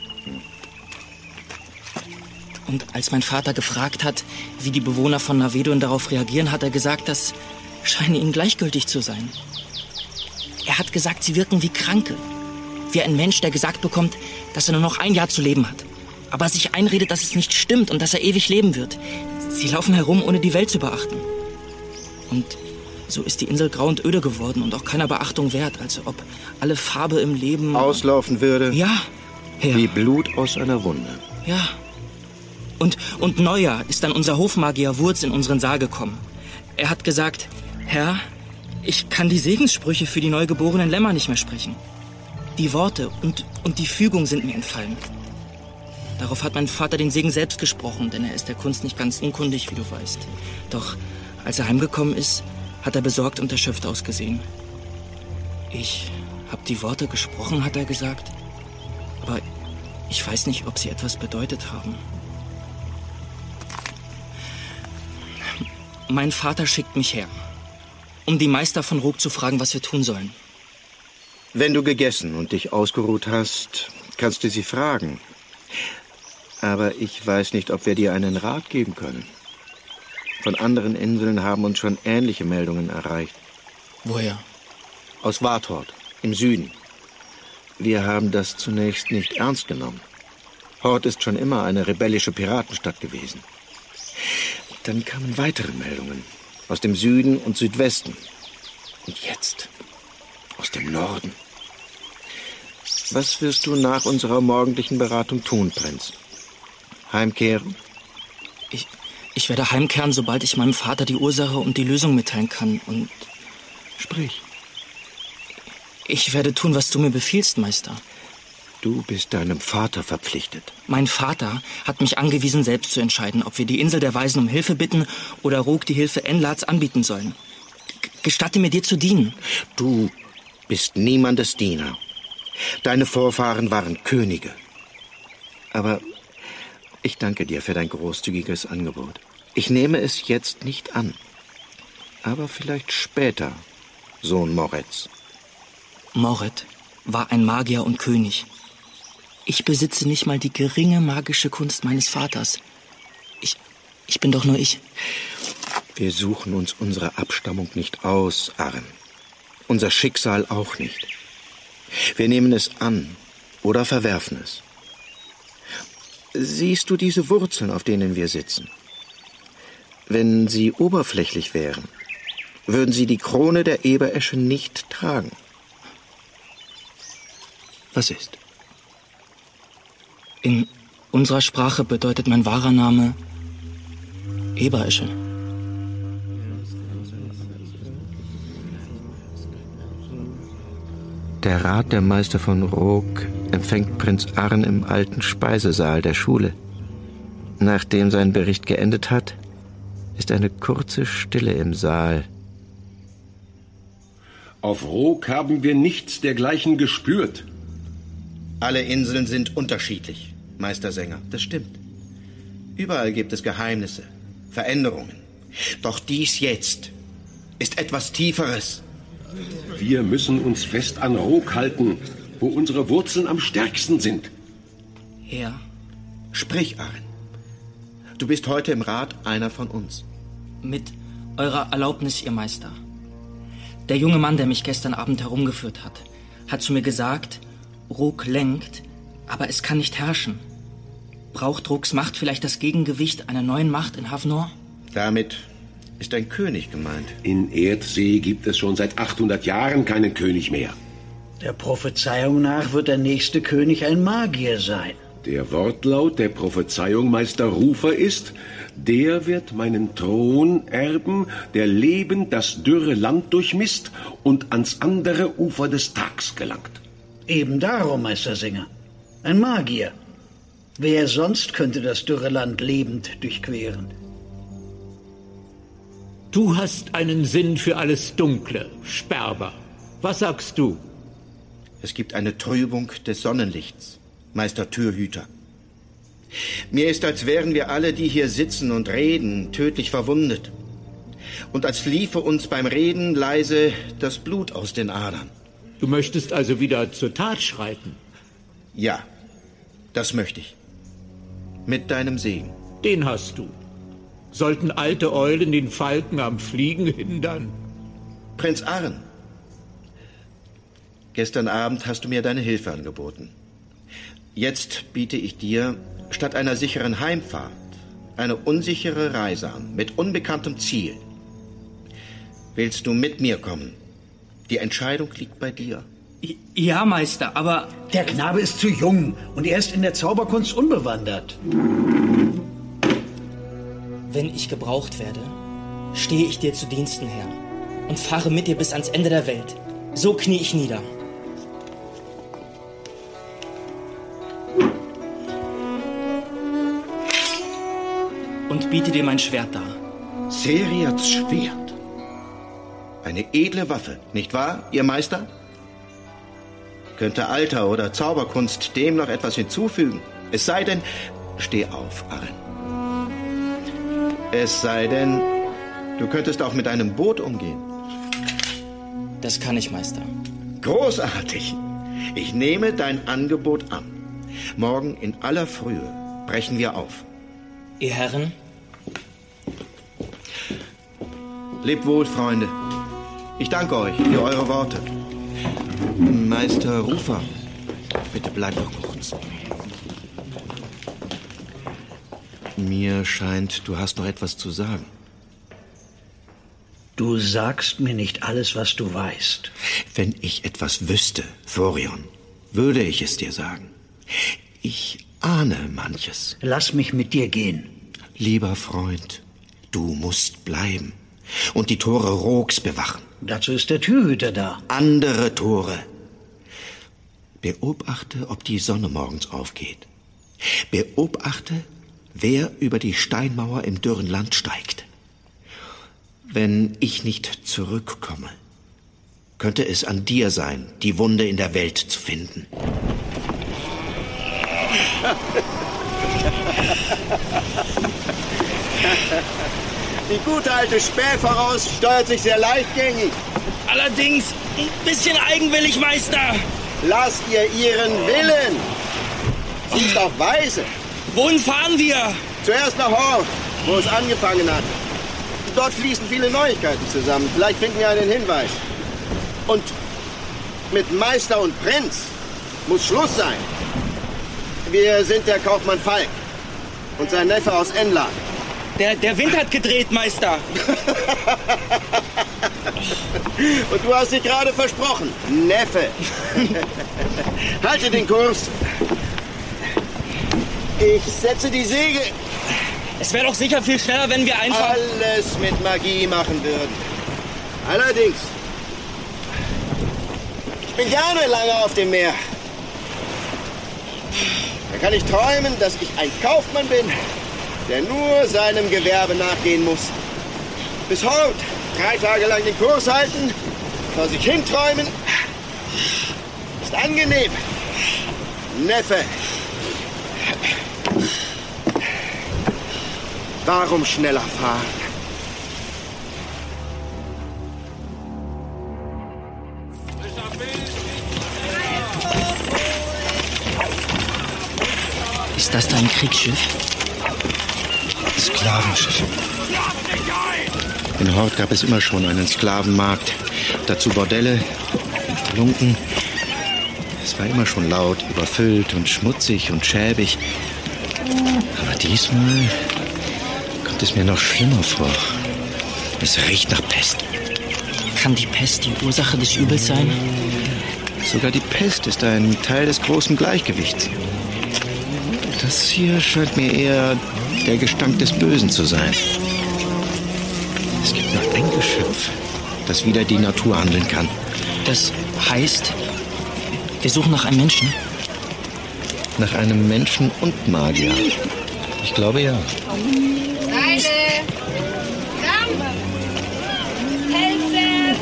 Und als mein Vater gefragt hat, wie die Bewohner von Naveduen darauf reagieren, hat er gesagt, das scheine ihnen gleichgültig zu sein. Er hat gesagt, sie wirken wie Kranke. Wie ein Mensch, der gesagt bekommt, dass er nur noch ein Jahr zu leben hat. Aber sich einredet, dass es nicht stimmt und dass er ewig leben wird. Sie laufen herum, ohne die Welt zu beachten. Und so ist die Insel grau und öde geworden und auch keiner Beachtung wert, als ob alle Farbe im Leben auslaufen würde? Ja, Herr. Wie Blut aus einer Wunde. Ja. Und, und Neujahr ist dann unser Hofmagier Wurz in unseren Saal gekommen. Er hat gesagt, Herr, ich kann die Segenssprüche für die neugeborenen Lämmer nicht mehr sprechen. Die Worte und, und die Fügung sind mir entfallen. Darauf hat mein Vater den Segen selbst gesprochen, denn er ist der Kunst nicht ganz unkundig, wie du weißt. Doch als er heimgekommen ist, hat er besorgt und erschöpft ausgesehen. Ich habe die Worte gesprochen, hat er gesagt. Aber ich weiß nicht, ob sie etwas bedeutet haben. Mein Vater schickt mich her, um die Meister von Rook zu fragen, was wir tun sollen. Wenn du gegessen und dich ausgeruht hast, kannst du sie fragen. Aber ich weiß nicht, ob wir dir einen Rat geben können. Von anderen Inseln haben uns schon ähnliche Meldungen erreicht. Woher? Aus Warthort, im Süden. Wir haben das zunächst nicht ernst genommen. Hort ist schon immer eine rebellische Piratenstadt gewesen. Dann kamen weitere Meldungen. Aus dem Süden und Südwesten. Und jetzt aus dem Norden. Was wirst du nach unserer morgendlichen Beratung tun, Prinz? Heimkehren? Ich, ich werde heimkehren, sobald ich meinem Vater die Ursache und die Lösung mitteilen kann. Und sprich. Ich werde tun, was du mir befiehlst, Meister. Du bist deinem Vater verpflichtet. Mein Vater hat mich angewiesen, selbst zu entscheiden, ob wir die Insel der Weisen um Hilfe bitten oder Rook die Hilfe Enlads anbieten sollen. G- Gestatte mir, dir zu dienen. Du bist niemandes Diener. Deine Vorfahren waren Könige. Aber ich danke dir für dein großzügiges Angebot. Ich nehme es jetzt nicht an. Aber vielleicht später, Sohn Moritz. Moritz war ein Magier und König. Ich besitze nicht mal die geringe magische Kunst meines Vaters. Ich, ich bin doch nur ich. Wir suchen uns unsere Abstammung nicht aus, Arren. Unser Schicksal auch nicht. Wir nehmen es an oder verwerfen es. Siehst du diese Wurzeln, auf denen wir sitzen? Wenn sie oberflächlich wären, würden sie die Krone der Eberesche nicht tragen. Was ist? In unserer Sprache bedeutet mein wahrer Name Eberesche. Der Rat der Meister von Rook empfängt Prinz Arn im alten Speisesaal der Schule. Nachdem sein Bericht geendet hat, ist eine kurze Stille im Saal. Auf Rook haben wir nichts dergleichen gespürt. Alle Inseln sind unterschiedlich, Meister Sänger, das stimmt. Überall gibt es Geheimnisse, Veränderungen. Doch dies jetzt ist etwas Tieferes. Wir müssen uns fest an Rook halten, wo unsere Wurzeln am stärksten sind. Herr. Sprich, Arren. Du bist heute im Rat einer von uns. Mit eurer Erlaubnis, ihr Meister. Der junge Mann, der mich gestern Abend herumgeführt hat, hat zu mir gesagt, Rook lenkt, aber es kann nicht herrschen. Braucht Rooks Macht vielleicht das Gegengewicht einer neuen Macht in Havnor? Damit ist ein König gemeint. In Erdsee gibt es schon seit achthundert Jahren keinen König mehr. Der Prophezeiung nach wird der nächste König ein Magier sein. Der Wortlaut der Prophezeiung Meister Rufer ist, der wird meinen Thron erben, der lebend das dürre Land durchmisst und ans andere Ufer des Tags gelangt. Eben darum, Meister Singer. Ein Magier. Wer sonst könnte das dürre Land lebend durchqueren? Du hast einen Sinn für alles Dunkle, Sperber. Was sagst du? Es gibt eine Trübung des Sonnenlichts, Meister Türhüter. Mir ist, als wären wir alle, die hier sitzen und reden, tödlich verwundet. Und als liefe uns beim Reden leise das Blut aus den Adern. Du möchtest also wieder zur Tat schreiten? Ja, das möchte ich. Mit deinem Segen. Den hast du. Sollten alte Eulen den Falken am Fliegen hindern? Prinz Arn, gestern Abend hast du mir deine Hilfe angeboten. Jetzt biete ich dir, statt einer sicheren Heimfahrt, eine unsichere Reise an, mit unbekanntem Ziel. Willst du mit mir kommen? Die Entscheidung liegt bei dir. Ja, Meister, aber... Der Knabe ist zu jung und er ist in der Zauberkunst unbewandert. Wenn ich gebraucht werde, stehe ich dir zu Diensten, Herr, und fahre mit dir bis ans Ende der Welt. So knie ich nieder. Und biete dir mein Schwert dar. Seriats Schwert? Eine edle Waffe, nicht wahr, Ihr Meister? Könnte Alter oder Zauberkunst dem noch etwas hinzufügen? Es sei denn, steh auf, Arren. Es sei denn, du könntest auch mit einem Boot umgehen. Das kann ich, Meister. Großartig. Ich nehme dein Angebot an. Morgen in aller Frühe brechen wir auf. Ihr Herren? Lebt wohl, Freunde. Ich danke euch für eure Worte. Meister Rufer, bitte bleib doch kurz. Mir scheint, du hast noch etwas zu sagen. Du sagst mir nicht alles, was du weißt. Wenn ich etwas wüsste, Forion, würde ich es dir sagen. Ich ahne manches. Lass mich mit dir gehen. Lieber Freund, du musst bleiben und die Tore Rogs bewachen. Dazu ist der Türhüter da. Andere Tore. Beobachte, ob die Sonne morgens aufgeht. Beobachte, wer über die Steinmauer im dürren Land steigt. Wenn ich nicht zurückkomme, könnte es an dir sein, die Wunde in der Welt zu finden. Die gute alte Spähvoraus steuert sich sehr leichtgängig. Allerdings ein bisschen eigenwillig, Meister. Lasst ihr ihren Willen. Sie ist auch weise. Wohin fahren wir? Zuerst nach Hort, wo es angefangen hat. Dort fließen viele Neuigkeiten zusammen. Vielleicht finden wir einen Hinweis. Und mit Meister und Prinz muss Schluss sein. Wir sind der Kaufmann Falk und sein Neffe aus Enla. Der, der Wind hat gedreht, Meister. Und du hast dich gerade versprochen. Neffe. Halte den Kurs. Ich setze die Segel. Es wäre doch sicher viel schneller, wenn wir einfach... Alles mit Magie machen würden. Allerdings, ich bin gerne lange auf dem Meer. Da kann ich träumen, dass ich ein Kaufmann bin, der nur seinem Gewerbe nachgehen muss. Bis Hort, drei Tage lang den Kurs halten, vor sich hin träumen. Ist angenehm. Neffe. Warum schneller fahren? Ist das dein Kriegsschiff? Sklavenschiff. In Hort gab es immer schon einen Sklavenmarkt. Dazu Bordelle, Lunken. Es war immer schon laut, überfüllt und schmutzig und schäbig. Aber diesmal kommt es mir noch schlimmer vor. Es riecht nach Pest. Kann die Pest die Ursache des Übels sein? Sogar die Pest ist ein Teil des großen Gleichgewichts. Das hier scheint mir eher der Gestank des Bösen zu sein. Es gibt nur ein Geschöpf, das wider die Natur handeln kann. Das heißt, wir suchen nach einem Menschen? Nach einem Menschen und Magier. Ich glaube ja. Seile! Damm! Hälse!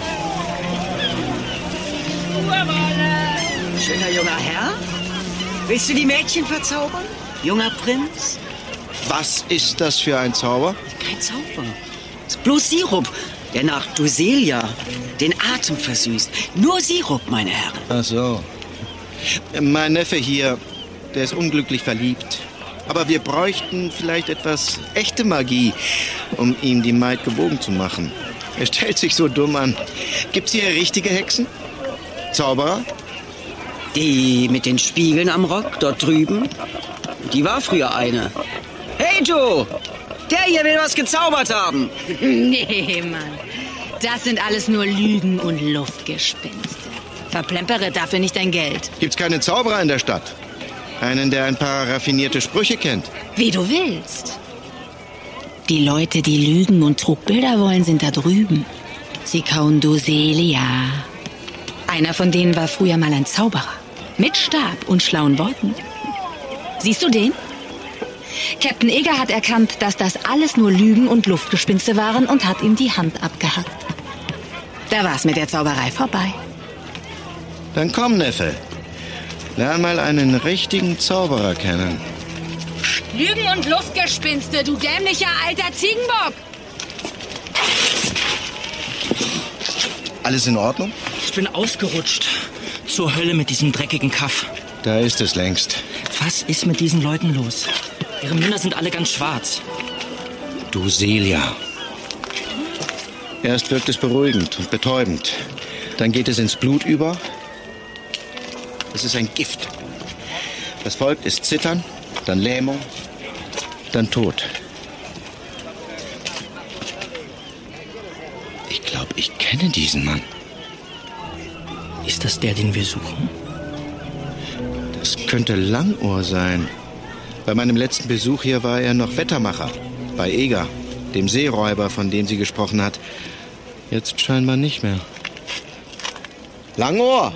Urwolle! Schöner junger Herr? Willst du die Mädchen verzaubern? Junger Prinz? Was ist das für ein Zauber? Kein Zauber. Es ist bloß Sirup, der nach Duselia den Atem versüßt. Nur Sirup, meine Herren. Ach so. Mein Neffe hier, der ist unglücklich verliebt. Aber wir bräuchten vielleicht etwas echte Magie, um ihm die Maid gewogen zu machen. Er stellt sich so dumm an. Gibt's hier richtige Hexen? Zauberer? Die mit den Spiegeln am Rock dort drüben? Die war früher eine. Hey, du! Der hier will was gezaubert haben. Nee, Mann. Das sind alles nur Lügen und Luftgespinste. Verplempere dafür nicht dein Geld. Gibt's keinen Zauberer in der Stadt? Einen, der ein paar raffinierte Sprüche kennt? Wie du willst. Die Leute, die lügen und Trugbilder wollen, sind da drüben. Sie kauen Doselia. Einer von denen war früher mal ein Zauberer. Mit Stab und schlauen Worten. Siehst du den? Captain Eger hat erkannt, dass das alles nur Lügen und Luftgespinste waren und hat ihm die Hand abgehackt. Da war's mit der Zauberei vorbei. Dann komm, Neffe. Lern mal einen richtigen Zauberer kennen. Lügen und Luftgespinste, du dämlicher alter Ziegenbock! Alles in Ordnung? Ich bin ausgerutscht. Zur Hölle mit diesem dreckigen Kaff. Da ist es längst. Was ist mit diesen Leuten los? Ihre Münder sind alle ganz schwarz. Doselia. Erst wirkt es beruhigend und betäubend. Dann geht es ins Blut über. Es ist ein Gift. Was folgt, ist Zittern, dann Lähmung, dann Tod. Ich glaube, ich kenne diesen Mann. Ist das der, den wir suchen? Das könnte Langohr sein. Bei meinem letzten Besuch hier war er noch Wettermacher. Bei Eger, dem Seeräuber, von dem sie gesprochen hat. Jetzt scheinbar nicht mehr. Langohr!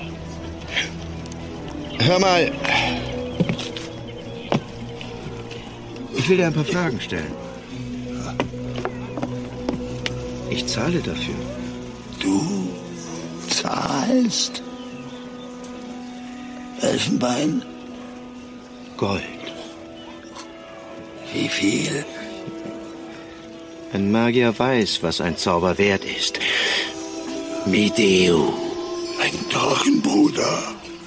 Hör mal. Ich will dir ein paar Fragen stellen. Ich zahle dafür. Du zahlst? Elfenbein? Gold. Wie viel? Ein Magier weiß, was ein Zauber wert ist. Medeo. Ein Drachenbruder.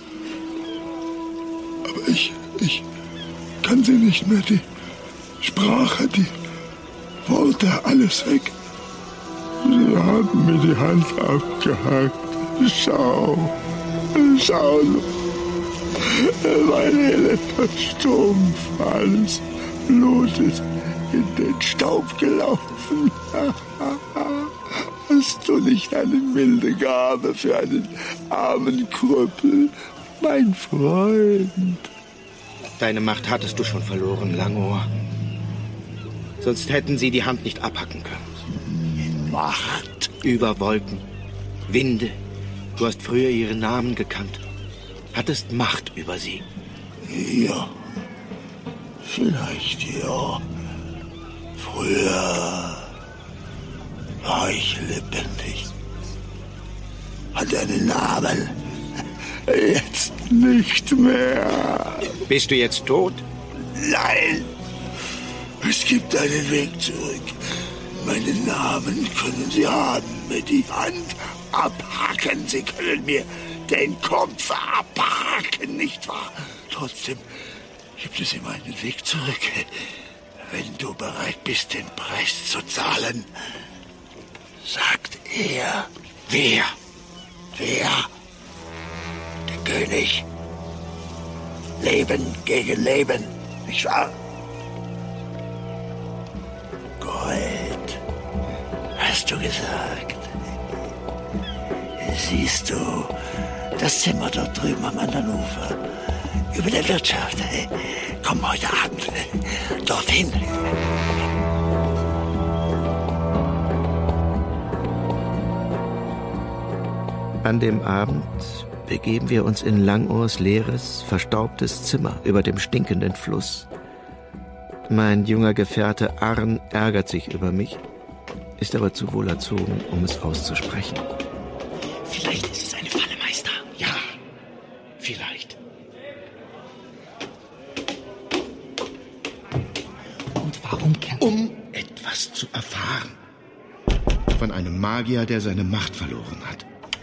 Aber ich, ich kann sie nicht mehr. Die Sprache, die Worte, alles weg. Sie haben mir die Hand abgehackt. Schau, schau. Mein elender Stumpf, alles Blut ist in den Staub gelaufen. Hast du nicht eine milde Gabe für einen armen Krüppel, mein Freund? Deine Macht hattest du schon verloren, Langohr. Sonst hätten sie die Hand nicht abhacken können. Macht? Über Wolken, Winde. Du hast früher ihre Namen gekannt. Hattest Macht über sie. Ja, vielleicht ja. Früher war ich lebendig. Hatte einen Namen. Jetzt nicht mehr. Bist du jetzt tot? Nein. Es gibt einen Weg zurück. Meinen Namen können Sie haben. Mir die Hand abhacken. Sie können mir den Kopf abhaken, nicht wahr? Trotzdem gibt es immer einen Weg zurück. Wenn du bereit bist, den Preis zu zahlen, sagt er. Wer? Wer? Der König. Leben gegen Leben, nicht wahr? Gold, hast du gesagt. Siehst du das Zimmer dort drüben am anderen Ufer? Über der Wirtschaft. Komm heute Abend dorthin. An dem Abend begeben wir uns in Langohrs leeres, verstaubtes Zimmer über dem stinkenden Fluss. Mein junger Gefährte Arn ärgert sich über mich, ist aber zu wohlerzogen, um es auszusprechen. Vielleicht ist es eine Falle, Meister. Ja, vielleicht. Und warum kennt Um etwas zu erfahren. Von einem Magier, der seine Macht verloren hat.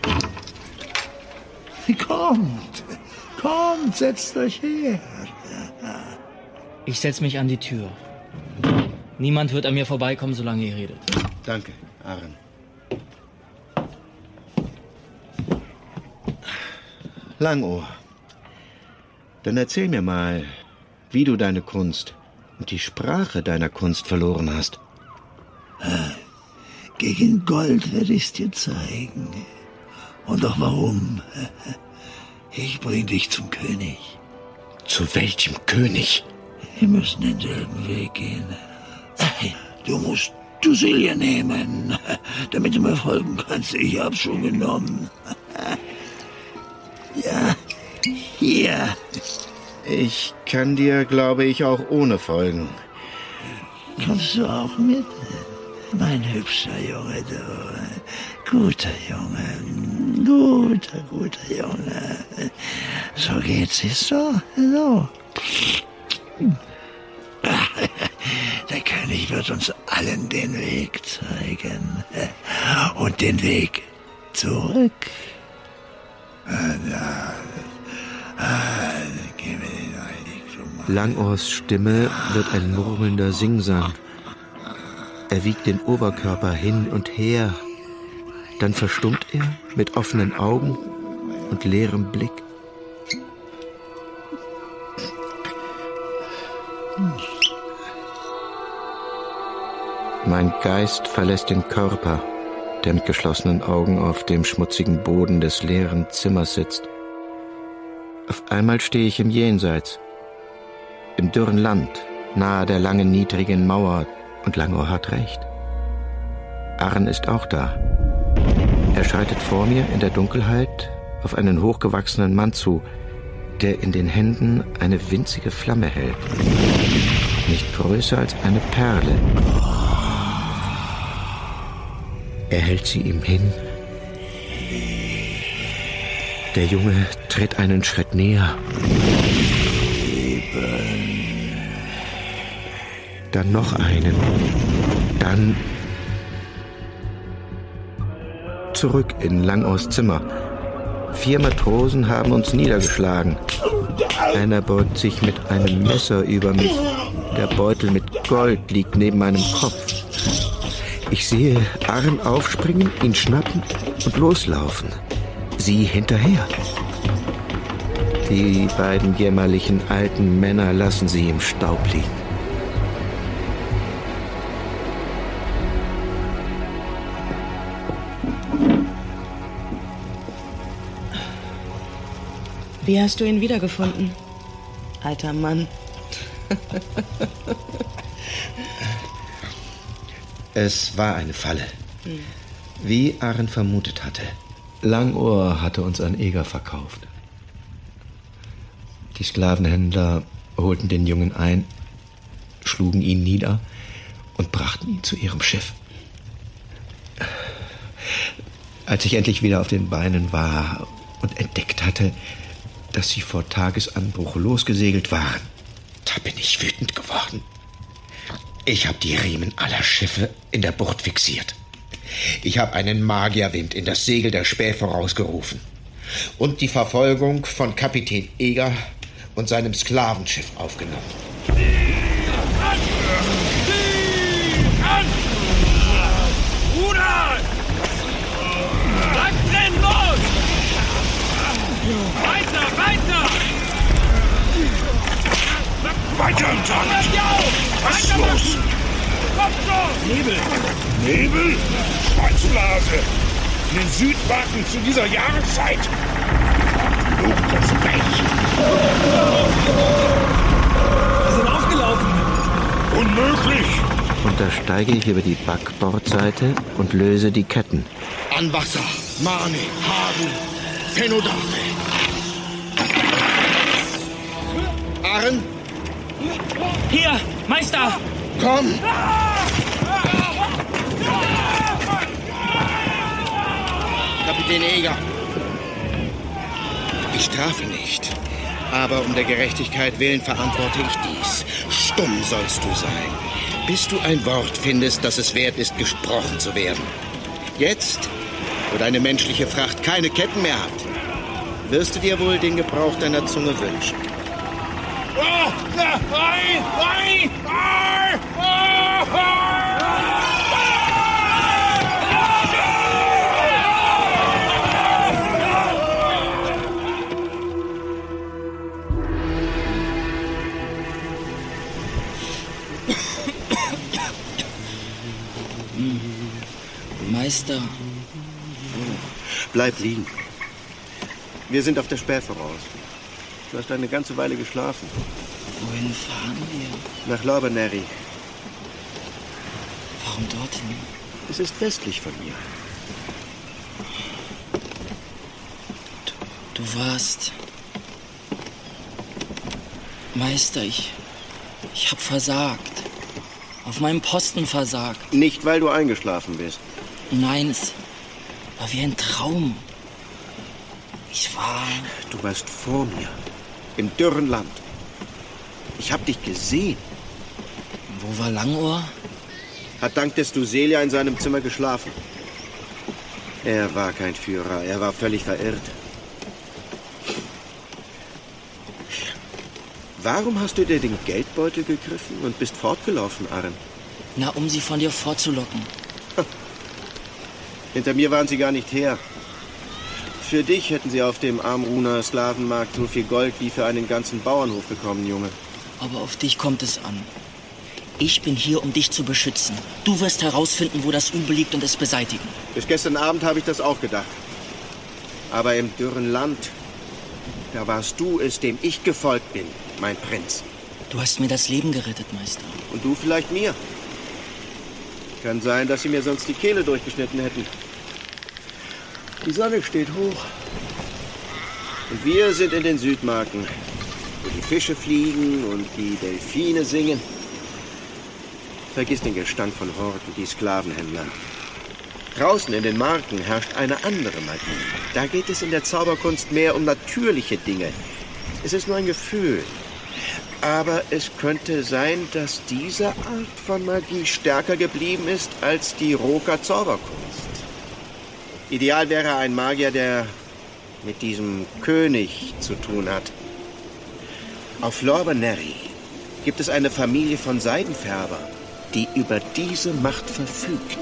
Kommt, kommt, setzt euch her. Ich setz mich an die Tür. Niemand wird an mir vorbeikommen, solange ihr redet. Danke, Arn. Langohr, dann erzähl mir mal, wie du deine Kunst und die Sprache deiner Kunst verloren hast. Gegen Gold werde ich's dir zeigen. Und auch warum. Ich bring dich zum König. Zu welchem König? Wir müssen denselben Weg gehen. Du musst Dusilia nehmen, damit du mir folgen kannst. Ich hab's schon genommen. Ja, hier. Ich kann dir, glaube ich, auch ohne folgen. Kommst du auch mit? Mein hübscher Junge, du. Guter Junge. Guter, guter Junge. So geht's, siehst du? So. Der König wird uns allen den Weg zeigen. Und den Weg zurück. Langohrs Stimme wird ein murmelnder Singsang. Er wiegt den Oberkörper hin und her. Dann verstummt er mit offenen Augen und leerem Blick. Mein Geist verlässt den Körper, der mit geschlossenen Augen auf dem schmutzigen Boden des leeren Zimmers sitzt. Auf einmal stehe ich im Jenseits, im dürren Land, nahe der langen, niedrigen Mauer, und Langohr hat recht. Arren ist auch da. Er schreitet vor mir in der Dunkelheit auf einen hochgewachsenen Mann zu, der in den Händen eine winzige Flamme hält. Nicht größer als eine Perle. Er hält sie ihm hin. Der Junge tritt einen Schritt näher. Dann noch einen. Dann zurück in Langohrs Zimmer. Vier Matrosen haben uns niedergeschlagen. Einer beugt sich mit einem Messer über mich. Der Beutel mit Gold liegt neben meinem Kopf. Ich sehe Arren aufspringen, ihn schnappen und loslaufen. Sie hinterher. Die beiden jämmerlichen alten Männer lassen sie im Staub liegen. Wie hast du ihn wiedergefunden, alter Mann? Es war eine Falle, wie Arren vermutet hatte. Langohr hatte uns an Eger verkauft. Die Sklavenhändler holten den Jungen ein, schlugen ihn nieder und brachten ihn zu ihrem Schiff. Als ich endlich wieder auf den Beinen war und entdeckt hatte, dass sie vor Tagesanbruch losgesegelt waren, da bin ich wütend geworden. Ich habe die Riemen aller Schiffe in der Bucht fixiert. Ich habe einen Magierwind in das Segel der Späh vorausgerufen und die Verfolgung von Kapitän Eger und seinem Sklavenschiff aufgenommen. Bruder! Bleibt drin, los! Weiter, weiter! Weiter im Tag! Was ist los? Kommt schon! Nebel! Nebel? Schwarzblase! In den Südbacken zu dieser Jahreszeit! Lukas Pech! Wir sind aufgelaufen! Unmöglich! Und da steige ich über die Backbordseite und löse die Ketten. An Wasser! Mane! Hagen! Phänodache! Arren? Hier, Meister! Komm! Kapitän Eger. Ich strafe nicht. Aber um der Gerechtigkeit willen verantworte ich dies. Stumm sollst du sein, bis du ein Wort findest, das es wert ist, gesprochen zu werden. Jetzt, wo deine menschliche Fracht keine Ketten mehr hat, wirst du dir wohl den Gebrauch deiner Zunge wünschen. Oh, nein, nein, nein, Meister. Bleib liegen. Wir sind auf der Späh voraus. Du hast eine ganze Weile geschlafen. Wohin fahren wir? Nach Lorbenneri. dorthin. Es ist westlich von mir. Du, du warst... Meister, ich... Ich hab versagt. Auf meinem Posten versagt. Nicht, weil du eingeschlafen bist. Nein, es war wie ein Traum. Ich war... Du warst vor mir. Im dürren Land. Ich hab dich gesehen. Wo war Langohr? Hat dank des Duselia in seinem Zimmer geschlafen. Er war kein Führer. Er war völlig verirrt. Warum hast du dir den Geldbeutel gegriffen und bist fortgelaufen, Arren? Na, um sie von dir fortzulocken. Hinter mir waren sie gar nicht her. Für dich hätten sie auf dem Amruner Sklavenmarkt so viel Gold wie für einen ganzen Bauernhof bekommen, Junge. Aber auf dich kommt es an. Ich bin hier, um dich zu beschützen. Du wirst herausfinden, wo das Übel liegt und es beseitigen. Bis gestern Abend habe ich das auch gedacht. Aber im dürren Land, da warst du es, dem ich gefolgt bin, mein Prinz. Du hast mir das Leben gerettet, Meister. Und du vielleicht mir. Kann sein, dass sie mir sonst die Kehle durchgeschnitten hätten. Die Sonne steht hoch. Und wir sind in den Südmarken, wo die Fische fliegen und die Delfine singen. Vergiss den Gestank von Hort und die Sklavenhändlern. Draußen in den Marken herrscht eine andere Magie. Da geht es in der Zauberkunst mehr um natürliche Dinge. Es ist nur ein Gefühl. Aber es könnte sein, dass diese Art von Magie stärker geblieben ist als die Roker Zauberkunst. Ideal wäre ein Magier, der mit diesem König zu tun hat. Auf Lorba Neri gibt es eine Familie von Seidenfärbern, die über diese Macht verfügt.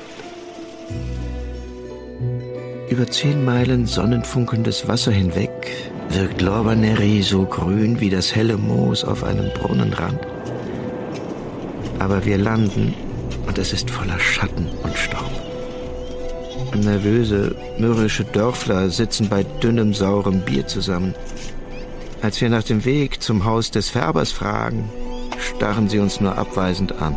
Über zehn Meilen sonnenfunkelndes Wasser hinweg wirkt Lorba Neri so grün wie das helle Moos auf einem Brunnenrand. Aber wir landen und es ist voller Schatten und Staub. Nervöse, mürrische Dörfler sitzen bei dünnem, saurem Bier zusammen. Als wir nach dem Weg zum Haus des Färbers fragen, starren sie uns nur abweisend an.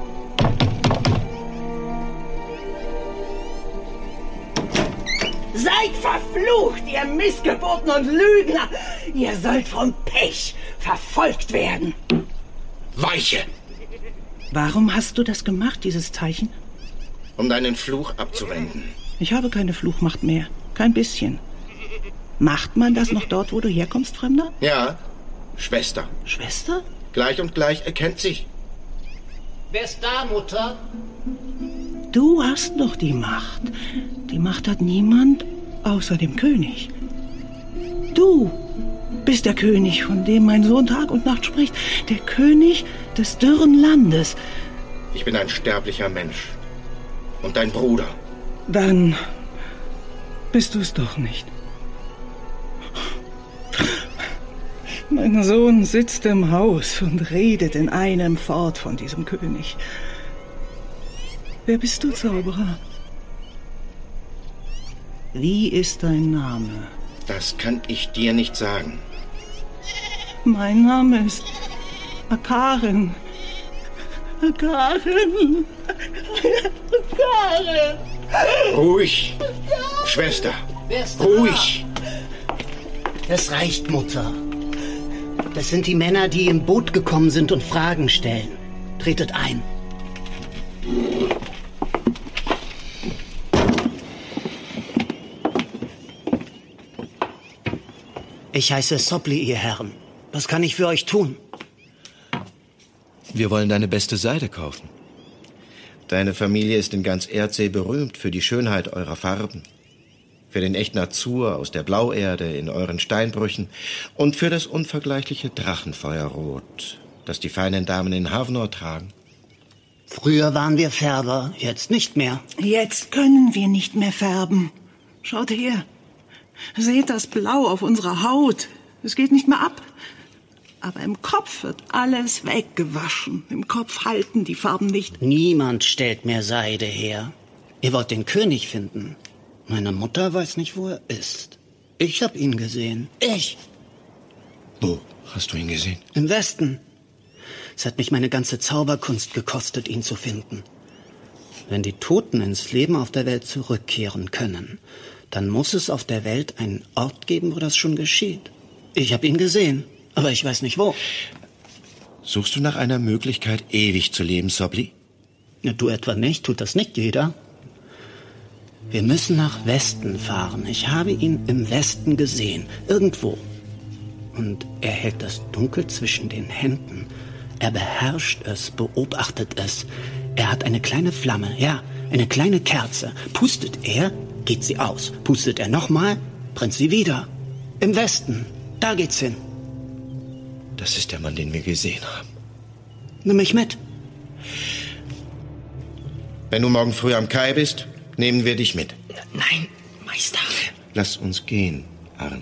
Seid verflucht, ihr Missgeburten und Lügner! Ihr sollt vom Pech verfolgt werden. Weiche! Warum hast du das gemacht, dieses Zeichen? Um deinen Fluch abzuwenden. Ich habe keine Fluchmacht mehr. Kein bisschen. Macht man das noch dort, wo du herkommst, Fremder? Ja, Schwester. Schwester? Gleich und gleich erkennt sich. Wer ist da, Mutter? Du hast noch die Macht. Die Macht hat niemand außer dem König. Du bist der König, von dem mein Sohn Tag und Nacht spricht. Der König des dürren Landes. Ich bin ein sterblicher Mensch. Und dein Bruder. Dann bist du es doch nicht. Mein Sohn sitzt im Haus und redet in einem fort von diesem König. Wer bist du, Zauberer? Wie ist dein Name? Das kann ich dir nicht sagen. Mein Name ist Akarin. Akarin. Akarin. Ruhig, Schwester. Ruhig. Es reicht, Mutter. Das sind die Männer, die im Boot gekommen sind und Fragen stellen. Tretet ein. Ich heiße Sopli, ihr Herren. Was kann ich für euch tun? Wir wollen deine beste Seide kaufen. Deine Familie ist in ganz Erdsee berühmt für die Schönheit eurer Farben, für den echten Azur aus der Blauerde in euren Steinbrüchen und für das unvergleichliche Drachenfeuerrot, das die feinen Damen in Havnor tragen. Früher waren wir Färber, jetzt nicht mehr. Jetzt können wir nicht mehr färben. Schaut her. Seht das Blau auf unserer Haut. Es geht nicht mehr ab. Aber im Kopf wird alles weggewaschen. Im Kopf halten die Farben nicht. Niemand stellt mehr Seide her. Ihr wollt den König finden. Meine Mutter weiß nicht, wo er ist. Ich hab ihn gesehen. Ich. Wo hast du ihn gesehen? Im Westen. Es hat mich meine ganze Zauberkunst gekostet, ihn zu finden. Wenn die Toten ins Leben auf der Welt zurückkehren können, dann muss es auf der Welt einen Ort geben, wo das schon geschieht. Ich habe ihn gesehen, aber ich weiß nicht wo. Suchst du nach einer Möglichkeit, ewig zu leben, Sobli? Ja, du etwa nicht, tut das nicht jeder. Wir müssen nach Westen fahren. Ich habe ihn im Westen gesehen, irgendwo. Und er hält das Dunkel zwischen den Händen. Er beherrscht es, beobachtet es. Er hat eine kleine Flamme, ja, eine kleine Kerze. Pustet er, geht sie aus. Pustet er nochmal, brennt sie wieder. Im Westen, da geht's hin. Das ist der Mann, den wir gesehen haben. Nimm mich mit. Wenn du morgen früh am Kai bist, nehmen wir dich mit. Nein, Meister. Lass uns gehen, Arn.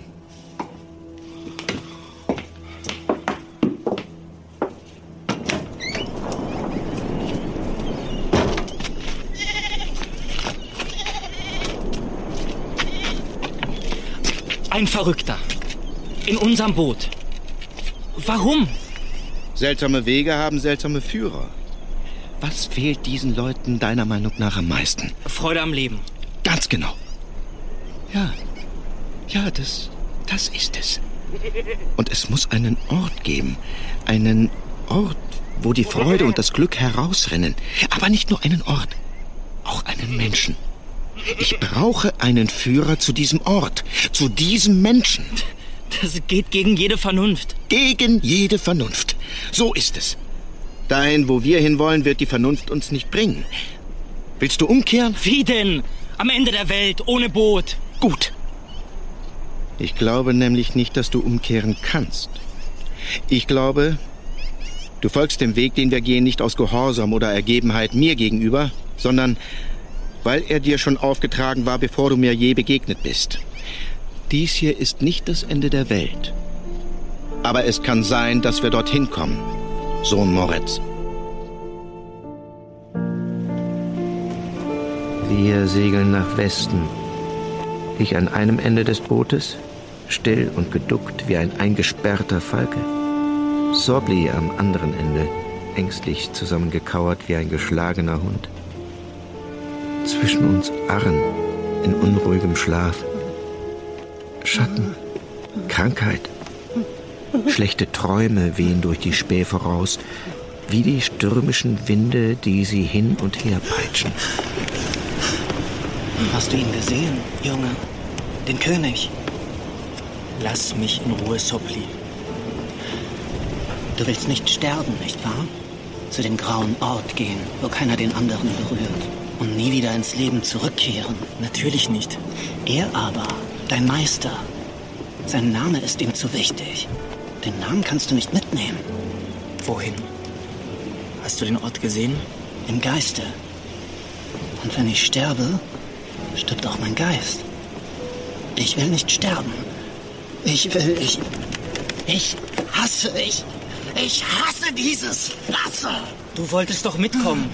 Ein Verrückter. In unserem Boot. Warum? Seltsame Wege haben seltsame Führer. Was fehlt diesen Leuten deiner Meinung nach am meisten? Freude am Leben. Ganz genau. Ja, ja, das, das ist es. Und es muss einen Ort geben. Einen Ort, wo die Freude und das Glück herausrennen. Aber nicht nur einen Ort, auch einen Menschen. Ich brauche einen Führer zu diesem Ort, zu diesem Menschen. Das geht gegen jede Vernunft. Gegen jede Vernunft. So ist es. Dahin, wo wir hinwollen, wird die Vernunft uns nicht bringen. Willst du umkehren? Wie denn? Am Ende der Welt, ohne Boot. Gut. Ich glaube nämlich nicht, dass du umkehren kannst. Ich glaube, du folgst dem Weg, den wir gehen, nicht aus Gehorsam oder Ergebenheit mir gegenüber, sondern weil er dir schon aufgetragen war, bevor du mir je begegnet bist. Dies hier ist nicht das Ende der Welt. Aber es kann sein, dass wir dorthin kommen, Sohn Moritz. Wir segeln nach Westen. Ich an einem Ende des Bootes, still und geduckt wie ein eingesperrter Falke. Sobli am anderen Ende, ängstlich zusammengekauert wie ein geschlagener Hund. Zwischen uns Arren in unruhigem Schlaf. Schatten, Krankheit, schlechte Träume wehen durch die Späh voraus, wie die stürmischen Winde, die sie hin und her peitschen. Hast du ihn gesehen, Junge? Den König? Lass mich in Ruhe, Sobli. Du willst nicht sterben, nicht wahr? Zu dem grauen Ort gehen, wo keiner den anderen berührt. Und nie wieder ins Leben zurückkehren. Natürlich nicht. Er aber, dein Meister, sein Name ist ihm zu wichtig. Den Namen kannst du nicht mitnehmen. Wohin? Hast du den Ort gesehen? Im Geiste. Und wenn ich sterbe, stirbt auch mein Geist. Ich will nicht sterben. Ich will, ich... Ich hasse, ich... Ich hasse dieses Wasser. Du wolltest doch mitkommen.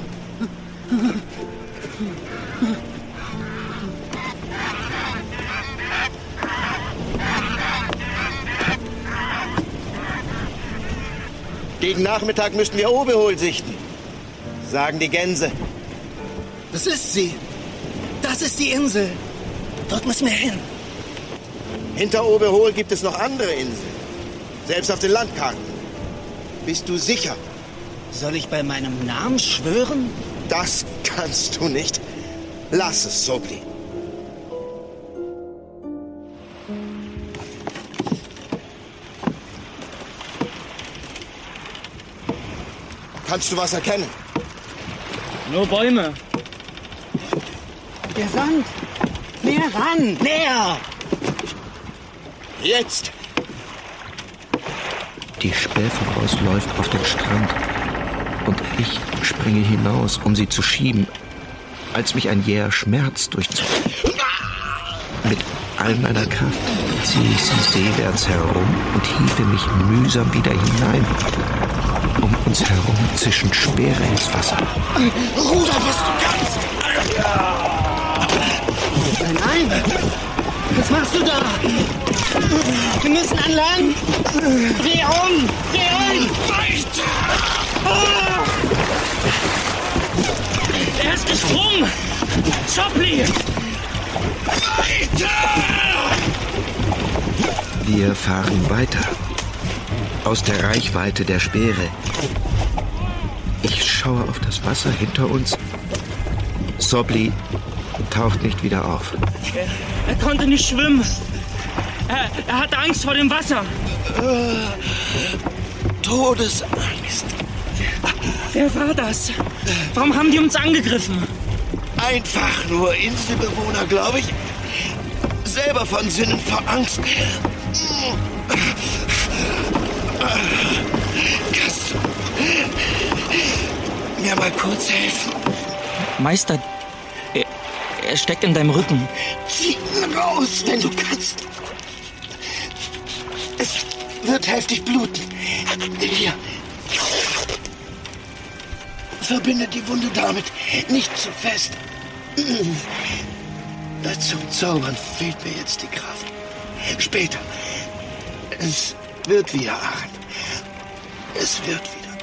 Gegen Nachmittag müssten wir Oberhol sichten, sagen die Gänse. Das ist sie. Das ist die Insel. Dort müssen wir hin. Hinter Oberhol gibt es noch andere Inseln. Selbst auf den Landkarten. Bist du sicher? Soll ich bei meinem Namen schwören? Das kannst du nicht. Lass es, Sobli. Kannst du was erkennen? Nur Bäume. Der Sand. Näher ran. Näher. Jetzt. Die Späh voraus läuft auf den Strand. Und ich springe hinaus, um sie zu schieben, als mich ein jäher Schmerz durchzog. Mit all meiner Kraft ziehe ich sie seewärts herum und hiefe mich mühsam wieder hinein. Um uns herum zischen Speere ins Wasser. Ruder, was du kannst! Nein, nein! Was machst du da? Wir müssen an Land! Dreh um! Dreh um! Er ist gesprungen! Sopli! Wir fahren weiter. Aus der Reichweite der Speere. Ich schaue auf das Wasser hinter uns. Sopli taucht nicht wieder auf. Er, er konnte nicht schwimmen. Er, er hatte Angst vor dem Wasser. Äh, Todesangst. Wer war das? Warum haben die uns angegriffen? Einfach nur Inselbewohner, glaube ich. Selber von Sinnen vor Angst. Kannst du mir mal kurz helfen? Meister, er, er steckt in deinem Rücken. Zieh ihn raus, wenn du kannst. Es wird heftig bluten. Hier. Verbinde die Wunde damit. Nicht zu fest. Zum Zaubern fehlt mir jetzt die Kraft. Später. Es wird wieder, Aachen. Es wird wieder.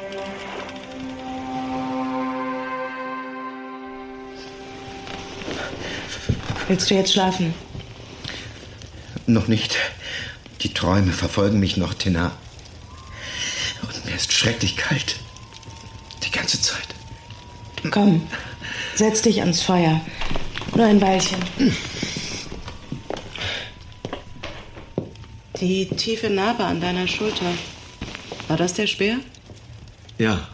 Willst du jetzt schlafen? Noch nicht. Die Träume verfolgen mich noch, Tena. Und mir ist schrecklich kalt. Die ganze Zeit. Komm, setz dich ans Feuer. Nur ein Weilchen. Die tiefe Narbe an deiner Schulter. War das der Speer? Ja.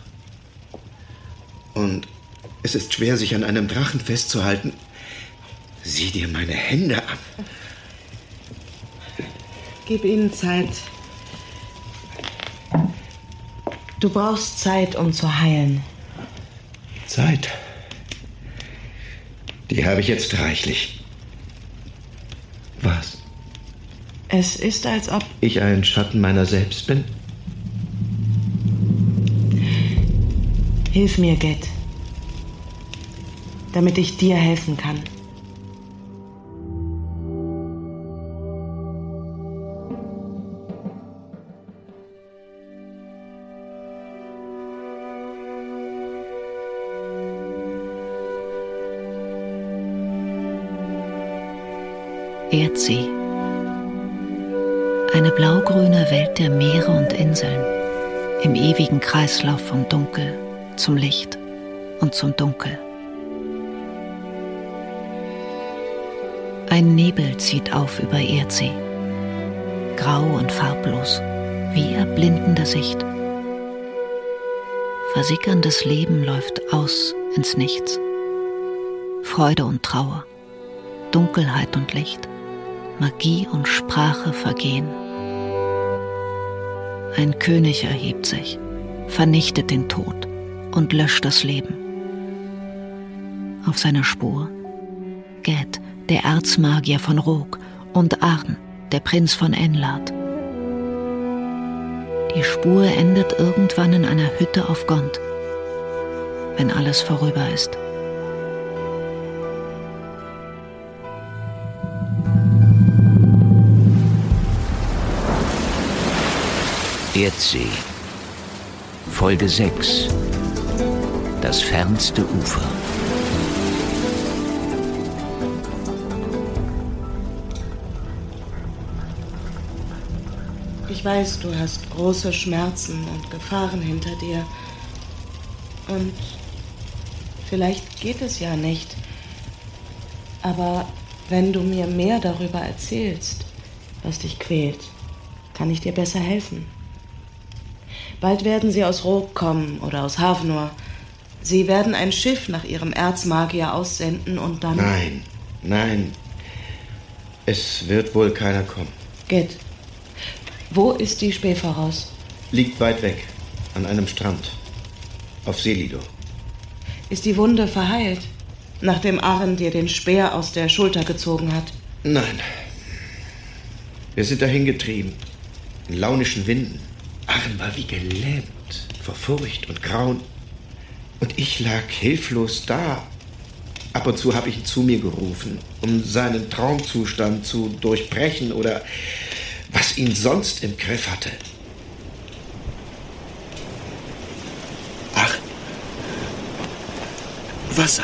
Und es ist schwer, sich an einem Drachen festzuhalten. Sieh dir meine Hände an. Gib ihnen Zeit. Du brauchst Zeit, um zu heilen. Zeit? Die habe ich jetzt reichlich. Was? Es ist, als ob ich ein Schatten meiner selbst bin? Hilf mir, Get. Damit ich dir helfen kann. Erdsee. Eine blaugrüne Welt der Meere und Inseln, im ewigen Kreislauf vom Dunkel zum Licht und zum Dunkel. Ein Nebel zieht auf über Erdsee, grau und farblos, wie erblindende Sicht. Versickerndes Leben läuft aus ins Nichts. Freude und Trauer, Dunkelheit und Licht, Magie und Sprache vergehen. Ein König erhebt sich, vernichtet den Tod und löscht das Leben. Auf seiner Spur Ged, der Erzmagier von Rook, und Arn, der Prinz von Enlad. Die Spur endet irgendwann in einer Hütte auf Gond, wenn alles vorüber ist. Erdsee. Folge sechs. Das fernste Ufer. Ich weiß, du hast große Schmerzen und Gefahren hinter dir. Und vielleicht geht es ja nicht. Aber wenn du mir mehr darüber erzählst, was dich quält, kann ich dir besser helfen. Bald werden sie aus Rook kommen oder aus Havnor. Sie werden ein Schiff nach ihrem Erzmagier aussenden und dann... Nein, nein. Es wird wohl keiner kommen. Ged, wo ist die Spähvoraus? Liegt weit weg, an einem Strand. Auf Selido. Ist die Wunde verheilt, nachdem Arren dir den Speer aus der Schulter gezogen hat? Nein. Wir sind dahin getrieben. In launischen Winden. Arren war wie gelähmt vor Furcht und Grauen. Und ich lag hilflos da. Ab und zu habe ich ihn zu mir gerufen, um seinen Traumzustand zu durchbrechen oder was ihn sonst im Griff hatte. Wasser.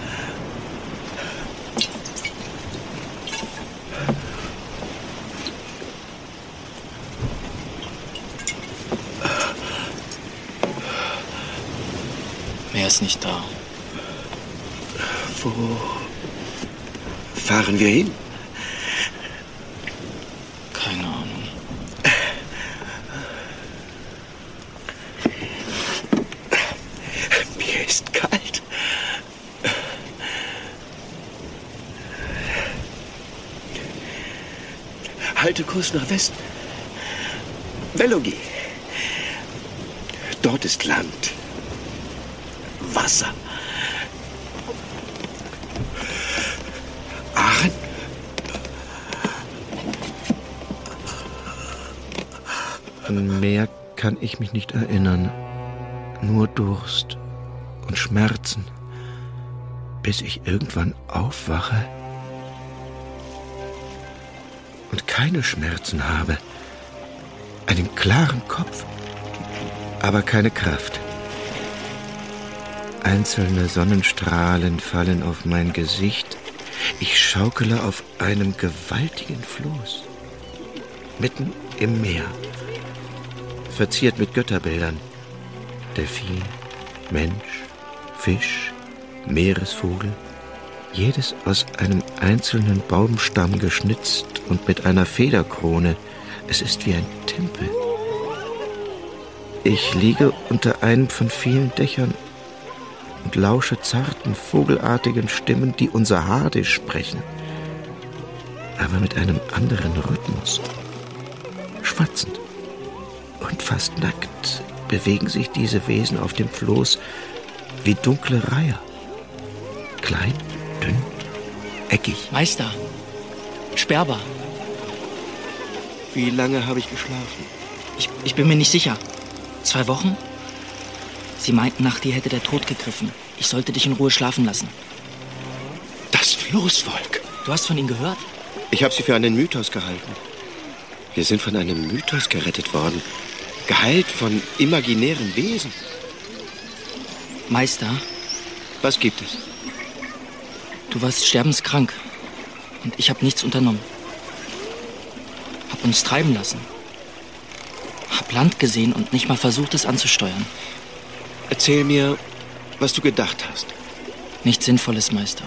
Meer ist nicht da. Wo fahren wir hin? Keine Ahnung. Mir ist kalt. Halte Kurs nach Westen. Velogi. Dort ist Land. Wasser. Aachen? An mehr kann ich mich nicht erinnern. Nur Durst und Schmerzen, bis ich irgendwann aufwache und keine Schmerzen habe. Einen klaren Kopf, aber keine Kraft. Einzelne Sonnenstrahlen fallen auf mein Gesicht. Ich schaukele auf einem gewaltigen Floß. Mitten im Meer. Verziert mit Götterbildern. Delfin, Mensch, Fisch, Meeresvogel. Jedes aus einem einzelnen Baumstamm geschnitzt und mit einer Federkrone. Es ist wie ein Tempel. Ich liege unter einem von vielen Dächern und lausche zarten, vogelartigen Stimmen, die unser Hades sprechen, aber mit einem anderen Rhythmus. Schwatzend und fast nackt bewegen sich diese Wesen auf dem Floß wie dunkle Reiher. Klein, dünn, eckig. Meister, Sperber. Wie lange habe ich geschlafen? Ich, ich bin mir nicht sicher. Zwei Wochen? Sie meinten, nach dir hätte der Tod gegriffen. Ich sollte dich in Ruhe schlafen lassen. Das Floßvolk. Du hast von ihnen gehört? Ich habe sie für einen Mythos gehalten. Wir sind von einem Mythos gerettet worden. Geheilt von imaginären Wesen. Meister? Was gibt es? Du warst sterbenskrank. Und ich habe nichts unternommen. Hab uns treiben lassen. Hab Land gesehen und nicht mal versucht, es anzusteuern. Erzähl mir, was du gedacht hast. Nichts Sinnvolles, Meister.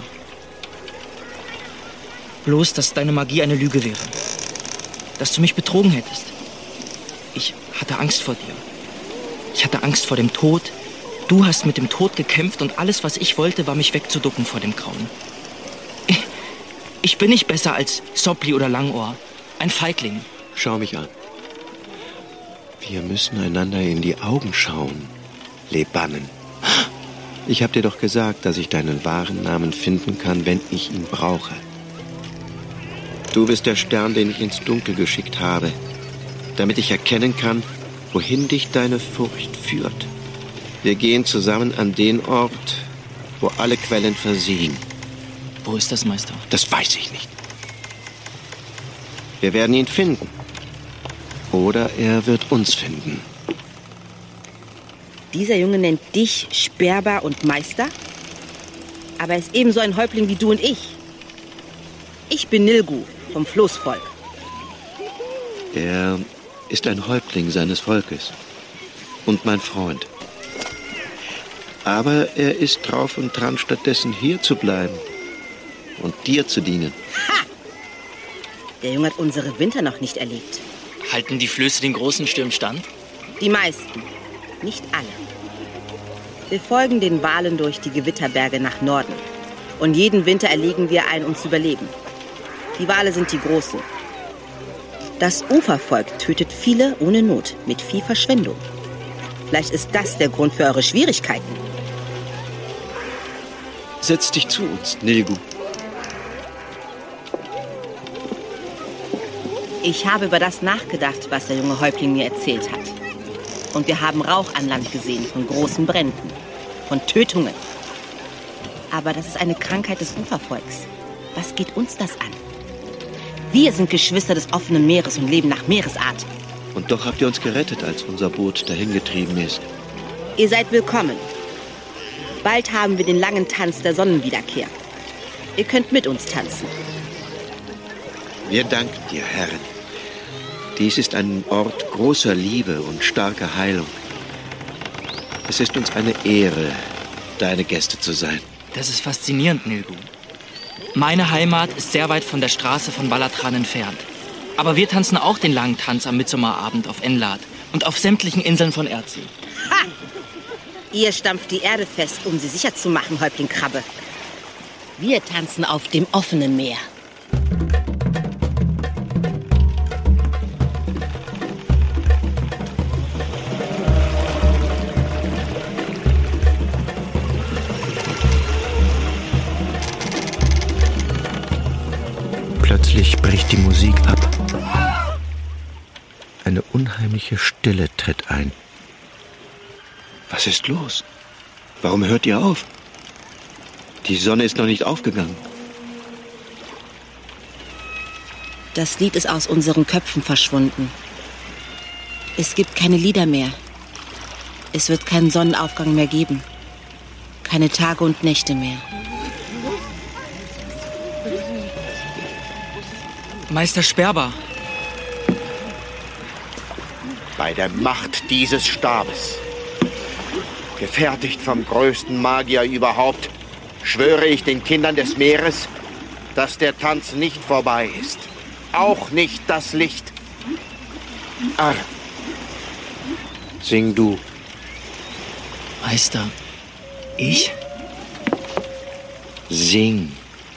Bloß, dass deine Magie eine Lüge wäre. Dass du mich betrogen hättest. Ich hatte Angst vor dir. Ich hatte Angst vor dem Tod. Du hast mit dem Tod gekämpft und alles, was ich wollte, war, mich wegzuducken vor dem Grauen. Ich, ich bin nicht besser als Sopli oder Langohr. Ein Feigling. Schau mich an. Wir müssen einander in die Augen schauen. Lebannen. Ich hab dir doch gesagt, dass ich deinen wahren Namen finden kann, wenn ich ihn brauche. Du bist der Stern, den ich ins Dunkel geschickt habe, damit ich erkennen kann, wohin dich deine Furcht führt. Wir gehen zusammen an den Ort, wo alle Quellen versiegen. Wo ist das, Meister? Das weiß ich nicht. Wir werden ihn finden. Oder er wird uns finden. Dieser Junge nennt dich Sperber und Meister? Aber er ist ebenso ein Häuptling wie du und ich. Ich bin Nilgu vom Floßvolk. Er ist ein Häuptling seines Volkes und mein Freund. Aber er ist drauf und dran, stattdessen hier zu bleiben und dir zu dienen. Ha! Der Junge hat unsere Winter noch nicht erlebt. Halten die Flöße den großen Stürmen stand? Die meisten, nicht alle. Wir folgen den Walen durch die Gewitterberge nach Norden. Und jeden Winter erlegen wir ein, um zu überleben. Die Wale sind die Großen. Das Ufervolk tötet viele ohne Not, mit viel Verschwendung. Vielleicht ist das der Grund für eure Schwierigkeiten. Setz dich zu uns, Nilgu. Ich habe über das nachgedacht, was der junge Häuptling mir erzählt hat. Und wir haben Rauch an Land gesehen von großen Bränden, von Tötungen. Aber das ist eine Krankheit des Ufervolks. Was geht uns das an? Wir sind Geschwister des offenen Meeres und leben nach Meeresart. Und doch habt ihr uns gerettet, als unser Boot dahingetrieben ist. Ihr seid willkommen. Bald haben wir den langen Tanz der Sonnenwiederkehr. Ihr könnt mit uns tanzen. Wir danken dir, Herrin. Dies ist ein Ort großer Liebe und starker Heilung. Es ist uns eine Ehre, deine Gäste zu sein. Das ist faszinierend, Nilgu. Meine Heimat ist sehr weit von der Straße von Balatran entfernt. Aber wir tanzen auch den langen Tanz am Mitsommerabend auf Enlad und auf sämtlichen Inseln von Erzi. Ha! Ihr stampft die Erde fest, um sie sicher zu machen, Häuptling Krabbe. Wir tanzen auf dem offenen Meer. Plötzlich bricht die Musik ab. Eine unheimliche Stille tritt ein. Was ist los? Warum hört ihr auf? Die Sonne ist noch nicht aufgegangen. Das Lied ist aus unseren Köpfen verschwunden. Es gibt keine Lieder mehr. Es wird keinen Sonnenaufgang mehr geben. Keine Tage und Nächte mehr. Meister Sperber. Bei der Macht dieses Stabes, gefertigt vom größten Magier überhaupt, schwöre ich den Kindern des Meeres, dass der Tanz nicht vorbei ist. Auch nicht das Licht. Ar, sing du. Meister, ich? Sing.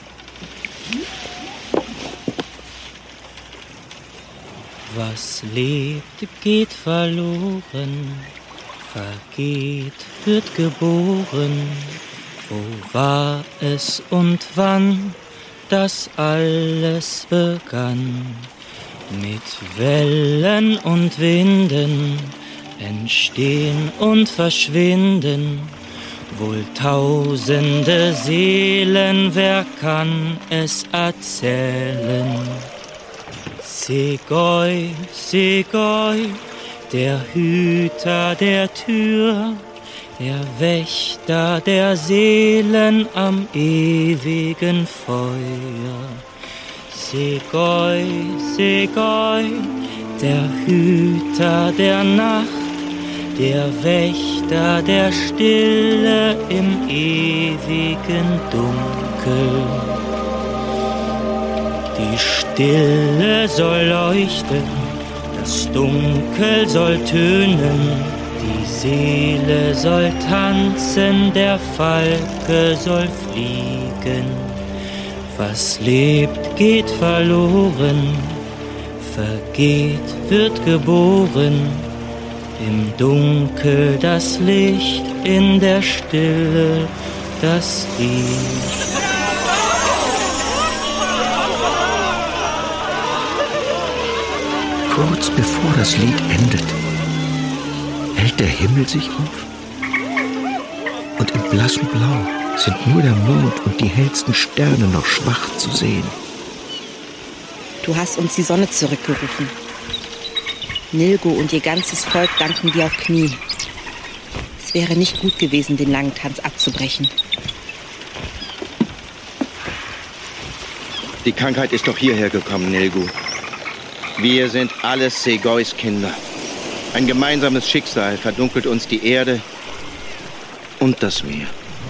Was lebt, geht verloren, vergeht, wird geboren. Wo war es und wann das alles begann? Mit Wellen und Winden entstehen und verschwinden wohl tausende Seelen, wer kann es erzählen? Segoi, Segoi, der Hüter der Tür, der Wächter der Seelen am ewigen Feuer. Segoi, Segoi, der Hüter der Nacht, der Wächter der Stille im ewigen Dunkel. Die Stille soll leuchten, das Dunkel soll tönen, die Seele soll tanzen, der Falke soll fliegen. Was lebt, geht verloren, vergeht, wird geboren. Im Dunkel das Licht, in der Stille das Lied. Kurz bevor das Lied endet, hält der Himmel sich auf. Und im blassen Blau sind nur der Mond und die hellsten Sterne noch schwach zu sehen. Du hast uns die Sonne zurückgerufen. Nilgu und ihr ganzes Volk danken dir auf Knien. Es wäre nicht gut gewesen, den langen Tanz abzubrechen. Die Krankheit ist doch hierher gekommen, Nilgu. Wir sind alles Segois Kinder. Ein gemeinsames Schicksal verdunkelt uns die Erde und das Meer.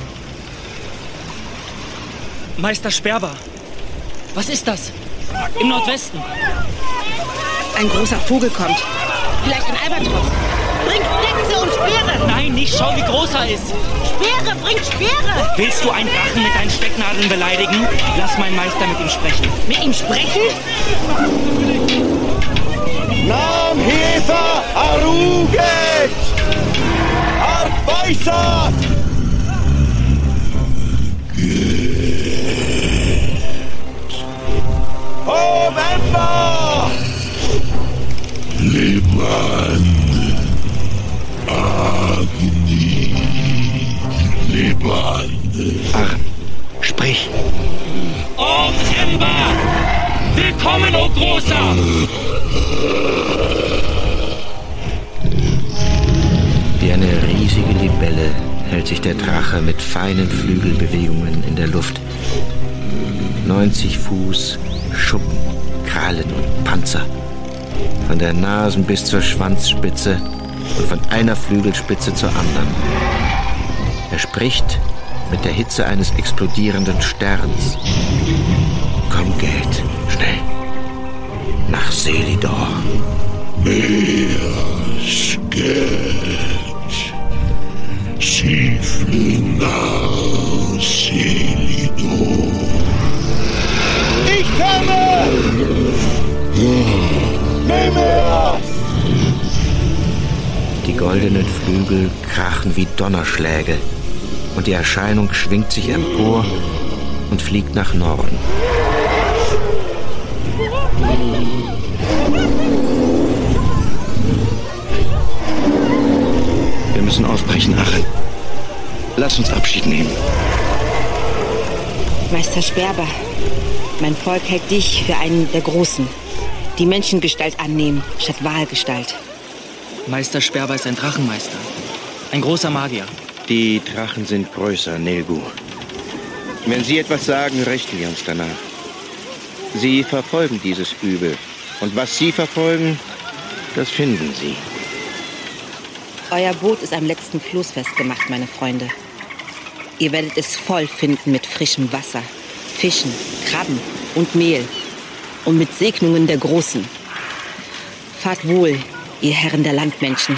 Meister Sperber, was ist das? Im Nordwesten. Ein großer Vogel kommt. Vielleicht ein Albatros. Bringt Netze und Speere! Nein, nicht, schau, wie groß er ist. Speere, bringt Speere! Willst du einen Drachen mit deinen Stecknadeln beleidigen? Lass meinen Meister mit ihm sprechen. Mit ihm sprechen? Nam Hefa Aruget! Art Weisat! Oh, Member! Leban Agni Leban. Arm, sprich. Oh, Member! Willkommen, o Großer! Wie eine riesige Libelle hält sich der Drache mit feinen Flügelbewegungen in der Luft. neunzig Fuß, Schuppen, Krallen und Panzer. Von der Nasen- bis zur Schwanzspitze und von einer Flügelspitze zur anderen. Er spricht mit der Hitze eines explodierenden Sterns. Komm, Geld, schnell. Nach Selidor. Meeres Geld. Sie fliehen nach Selidor. Ich komme! Nimm es! Die goldenen Flügel krachen wie Donnerschläge und die Erscheinung schwingt sich empor und fliegt nach Norden. Wir müssen aufbrechen, Achen. Lass uns Abschied nehmen. Meister Sperber, mein Volk hält dich für einen der Großen, die Menschengestalt annehmen, statt Walgestalt. Meister Sperber ist ein Drachenmeister. Ein großer Magier. Die Drachen sind größer, Nelgu. Wenn Sie etwas sagen, richten wir uns danach. Sie verfolgen dieses Übel. Und was Sie verfolgen, das finden Sie. Euer Boot ist am letzten Floß festgemacht, meine Freunde. Ihr werdet es voll finden mit frischem Wasser, Fischen, Krabben und Mehl. Und mit Segnungen der Großen. Fahrt wohl, ihr Herren der Landmenschen.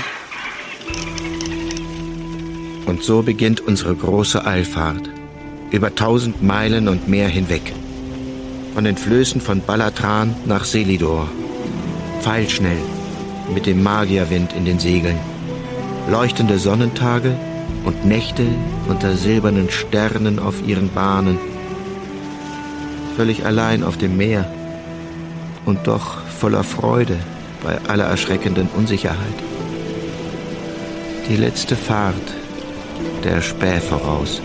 Und so beginnt unsere große Eilfahrt. Über tausend Meilen und mehr hinweg. Von den Flößen von Balatran nach Selidor. Pfeilschnell, mit dem Magierwind in den Segeln. Leuchtende Sonnentage und Nächte unter silbernen Sternen auf ihren Bahnen. Völlig allein auf dem Meer. Und doch voller Freude bei aller erschreckenden Unsicherheit. Die letzte Fahrt der Späh voraus.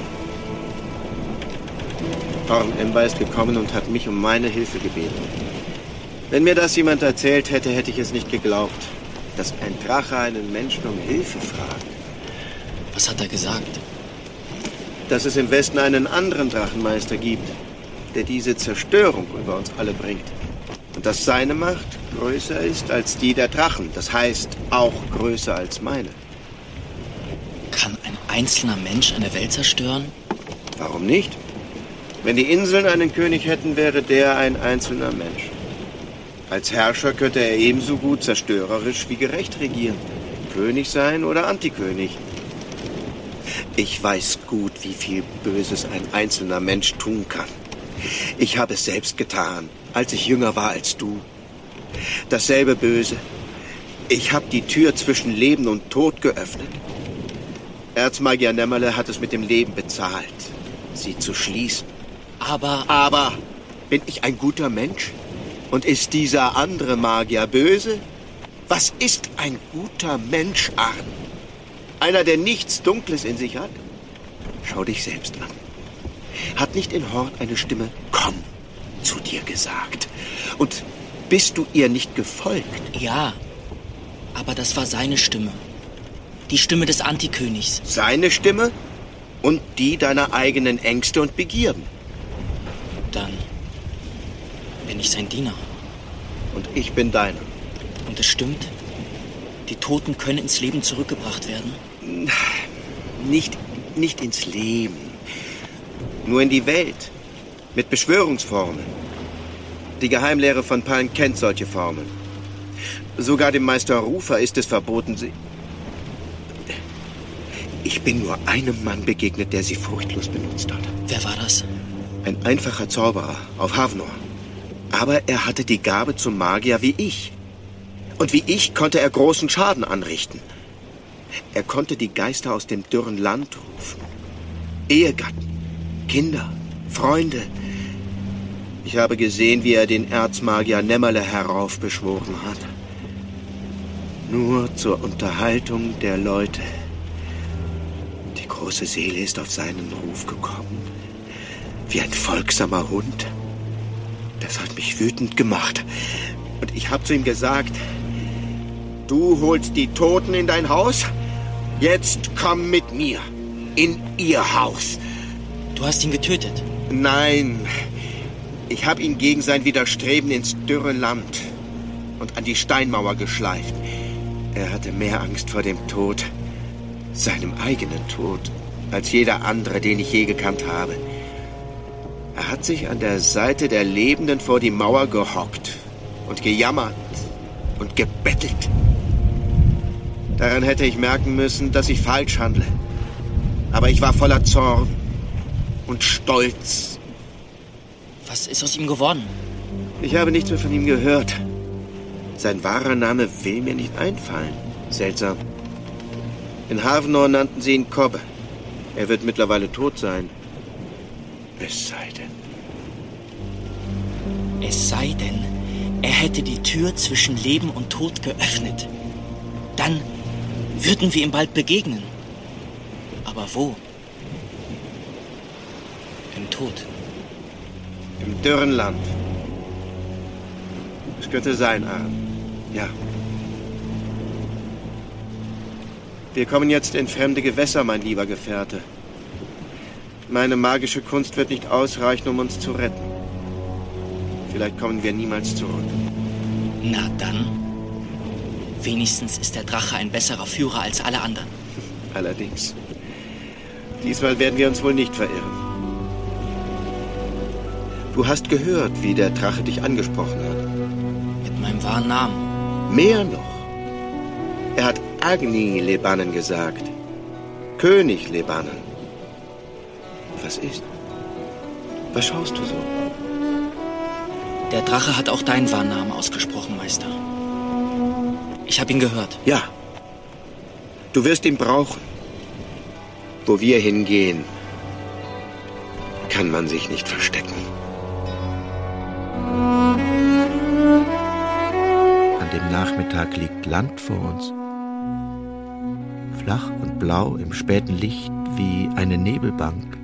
Hornember ist gekommen und hat mich um meine Hilfe gebeten. Wenn mir das jemand erzählt hätte, hätte ich es nicht geglaubt, dass ein Drache einen Menschen um Hilfe fragt. Was hat er gesagt? Dass es im Westen einen anderen Drachenmeister gibt, der diese Zerstörung über uns alle bringt. Und dass seine Macht größer ist als die der Drachen. Das heißt, auch größer als meine. Kann ein einzelner Mensch eine Welt zerstören? Warum nicht? Wenn die Inseln einen König hätten, wäre der ein einzelner Mensch. Als Herrscher könnte er ebenso gut zerstörerisch wie gerecht regieren. König sein oder Antikönig. Ich weiß gut, wie viel Böses ein einzelner Mensch tun kann. Ich habe es selbst getan, als ich jünger war als du. Dasselbe Böse. Ich habe die Tür zwischen Leben und Tod geöffnet. Erzmagier Nemmerle hat es mit dem Leben bezahlt, sie zu schließen. Aber... Aber bin ich ein guter Mensch? Und ist dieser andere Magier böse? Was ist ein guter Mensch, Arn? Einer, der nichts Dunkles in sich hat? Schau dich selbst an. Hat nicht in Hort eine Stimme „Komm" zu dir gesagt? Und bist du ihr nicht gefolgt? Ja, aber das war seine Stimme. Die Stimme des Antikönigs. Seine Stimme und die deiner eigenen Ängste und Begierden. Dann bin ich sein Diener. Und ich bin deiner. Und es stimmt? Die Toten können ins Leben zurückgebracht werden? Nicht, nicht ins Leben. Nur in die Welt. Mit Beschwörungsformeln. Die Geheimlehre von Palm kennt solche Formeln. Sogar dem Meister Rufer ist es verboten, sie... Ich bin nur einem Mann begegnet, der sie furchtlos benutzt hat. Wer war das? Ein einfacher Zauberer auf Havnor. Aber er hatte die Gabe zum Magier wie ich. Und wie ich konnte er großen Schaden anrichten. Er konnte die Geister aus dem dürren Land rufen. Ehegatten, Kinder, Freunde. Ich habe gesehen, wie er den Erzmagier Nemmerle heraufbeschworen hat. Nur zur Unterhaltung der Leute. Die große Seele ist auf seinen Ruf gekommen. Wie ein folgsamer Hund. Das hat mich wütend gemacht. Und ich habe zu ihm gesagt, du holst die Toten in dein Haus? Jetzt komm mit mir. in ihr Haus. Du hast ihn getötet? Nein, ich habe ihn gegen sein Widerstreben ins dürre Land und an die Steinmauer geschleift. Er hatte mehr Angst vor dem Tod, seinem eigenen Tod, als jeder andere, den ich je gekannt habe. Er hat sich an der Seite der Lebenden vor die Mauer gehockt und gejammert und gebettelt. Daran hätte ich merken müssen, dass ich falsch handle. Aber ich war voller Zorn und Stolz. Was ist aus ihm geworden? Ich habe nichts mehr von ihm gehört. Sein wahrer Name will mir nicht einfallen. Seltsam. In Havenor nannten sie ihn Kobbe. Er wird mittlerweile tot sein. Es sei denn. Es sei denn, er hätte die Tür zwischen Leben und Tod geöffnet. Dann würden wir ihm bald begegnen. Aber wo? Im Tod. Im dürren Land. Es könnte sein, Arn. Ja. Wir kommen jetzt in fremde Gewässer, mein lieber Gefährte. Meine magische Kunst wird nicht ausreichen, um uns zu retten. Vielleicht kommen wir niemals zurück. Na dann. Wenigstens ist der Drache ein besserer Führer als alle anderen. Allerdings. Diesmal werden wir uns wohl nicht verirren. Du hast gehört, wie der Drache dich angesprochen hat. Mit meinem wahren Namen. Mehr noch. Er hat Agni Lebanon gesagt. König Lebanon. Was ist? Was schaust du so? Der Drache hat auch deinen wahren Namen ausgesprochen, Meister. Ich habe ihn gehört. Ja. Du wirst ihn brauchen. Wo wir hingehen, kann man sich nicht verstecken. An dem Nachmittag liegt Land vor uns. Flach und blau im späten Licht wie eine Nebelbank.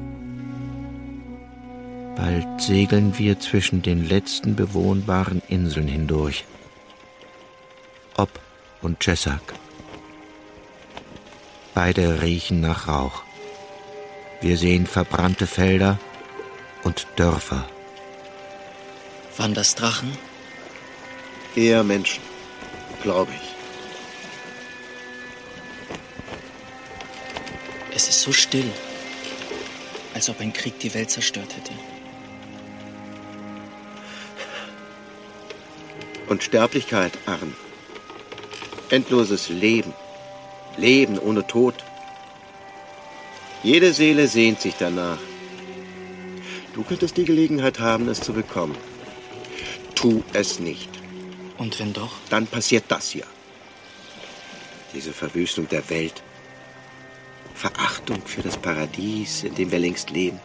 Bald segeln wir zwischen den letzten bewohnbaren Inseln hindurch. Ob und Chessak. Beide riechen nach Rauch. Wir sehen verbrannte Felder und Dörfer. Waren das Drachen? Eher Menschen, glaube ich. Es ist so still, als ob ein Krieg die Welt zerstört hätte. Unsterblichkeit, Arn. Endloses Leben. Leben ohne Tod. Jede Seele sehnt sich danach. Du könntest die Gelegenheit haben, es zu bekommen. Tu es nicht. Und wenn doch? Dann passiert das hier. Diese Verwüstung der Welt. Verachtung für das Paradies, in dem wir längst leben.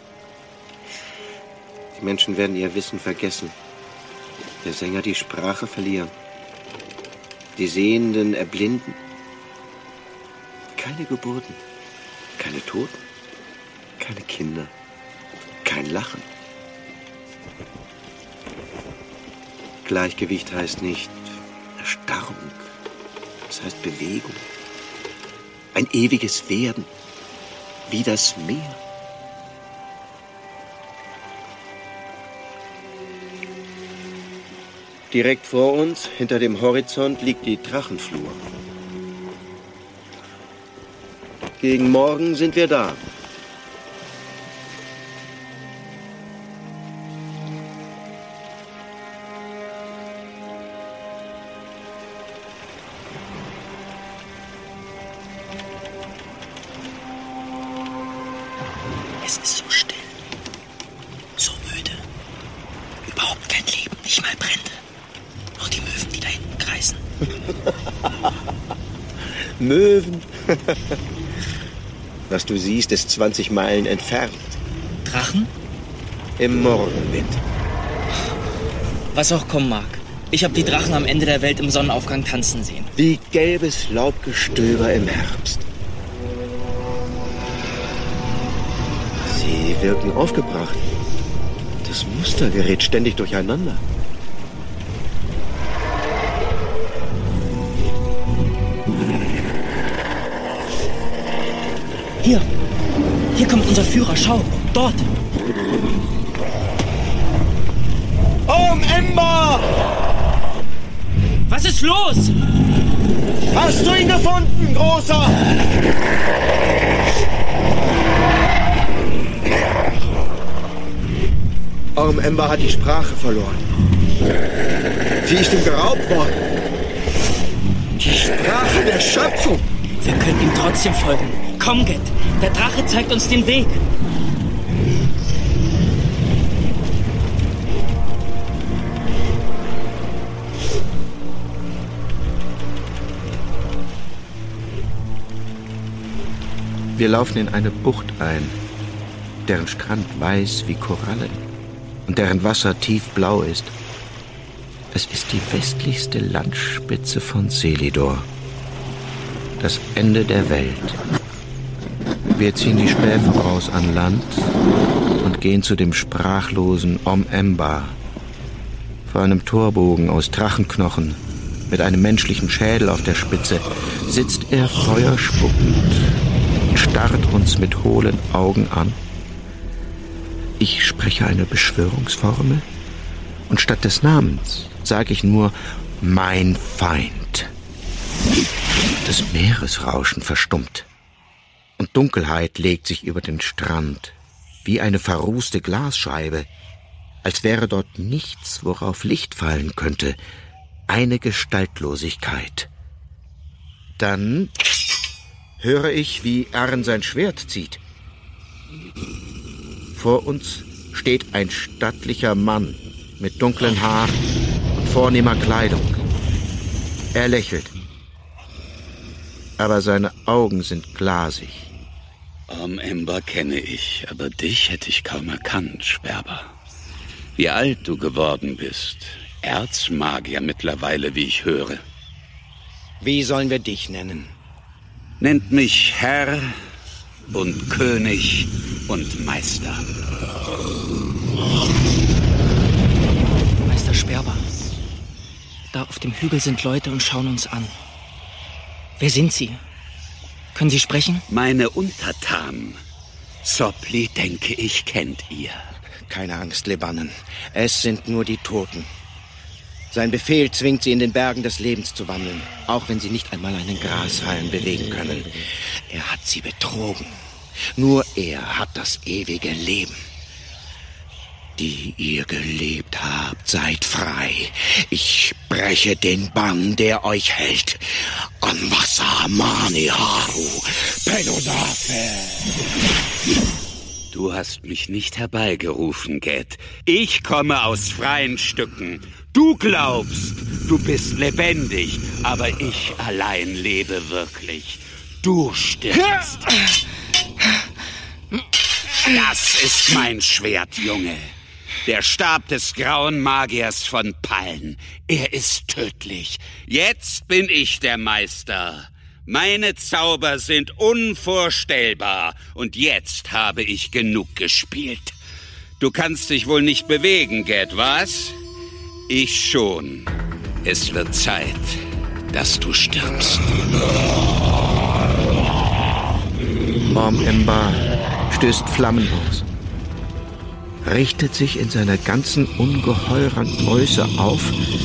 Die Menschen werden ihr Wissen vergessen. Der Sänger die Sprache verlieren. Die Sehenden erblinden. Keine Geburten, keine Toten, keine Kinder, kein Lachen. Gleichgewicht heißt nicht Erstarrung, es heißt Bewegung. Ein ewiges Werden, wie das Meer. Direkt vor uns, hinter dem Horizont, liegt die Drachenflur. Gegen Morgen sind wir da. Es ist so still, so müde. Überhaupt kein Leben, nicht mal Brände. Nur die Möwen, die da hinten kreisen. Möwen? Was du siehst, ist zwanzig Meilen entfernt. Drachen? Im Morgenwind. Was auch kommen mag. Ich habe die Drachen am Ende der Welt im Sonnenaufgang tanzen sehen. Wie gelbes Laubgestöber im Herbst. Sie wirken aufgebracht. Das Muster gerät ständig durcheinander. Hier. Hier kommt unser Führer. Schau, dort. Orm Ember! Was ist los? Hast du ihn gefunden, Großer? Orm Ember hat die Sprache verloren. Sie ist ihm geraubt worden. Die Sprache der Schöpfung. Wir können ihm trotzdem folgen. Komm, Ged. Der Drache zeigt uns den Weg. Wir laufen in eine Bucht ein, deren Strand weiß wie Korallen und deren Wasser tiefblau ist. Es ist die westlichste Landspitze von Selidor, das Ende der Welt. Wir ziehen die Spähe voraus an Land und gehen zu dem sprachlosen Orm Ember. Vor einem Torbogen aus Drachenknochen mit einem menschlichen Schädel auf der Spitze sitzt er feuerspuckend und starrt uns mit hohlen Augen an. Ich spreche eine Beschwörungsformel und statt des Namens sage ich nur mein Feind. Das Meeresrauschen verstummt und Dunkelheit legt sich über den Strand wie eine verrußte Glasscheibe, als wäre dort nichts, worauf Licht fallen könnte, eine Gestaltlosigkeit. Dann höre ich, wie Arn sein Schwert zieht. Vor uns steht ein stattlicher Mann mit dunklen Haaren und vornehmer Kleidung. Er lächelt, aber seine Augen sind glasig. Orm Ember kenne ich, aber dich hätte ich kaum erkannt, Sperber. Wie alt du geworden bist. Erzmagier mittlerweile, wie ich höre. Wie sollen wir dich nennen? Nennt mich Herr und König und Meister. Meister Sperber, da auf dem Hügel sind Leute und schauen uns an. Wer sind Sie? Können Sie sprechen? Meine Untertanen. Sopli, denke ich, kennt ihr. Keine Angst, Lebannen. Es sind nur die Toten. Sein Befehl zwingt sie in den Bergen des Lebens zu wandeln, auch wenn sie nicht einmal einen Grashalm bewegen können. Er hat sie betrogen. Nur er hat das ewige Leben. Die ihr gelebt habt, seid frei. Ich breche den Bann, der euch hält. Anwasa Maniharu Pedodafe. Du hast mich nicht herbeigerufen, Ged. Ich komme aus freien Stücken. Du glaubst, du bist lebendig, aber ich allein lebe wirklich. Du stirbst. Das ist mein Schwert, Junge. Der Stab des grauen Magiers von Pallen. Er ist tödlich. Jetzt bin ich der Meister. Meine Zauber sind unvorstellbar. Und jetzt habe ich genug gespielt. Du kannst dich wohl nicht bewegen, Ged, was? Ich schon. Es wird Zeit, dass du stirbst. Orm Ember stößt Flammen aus, richtet sich in seiner ganzen ungeheuren Größe auf,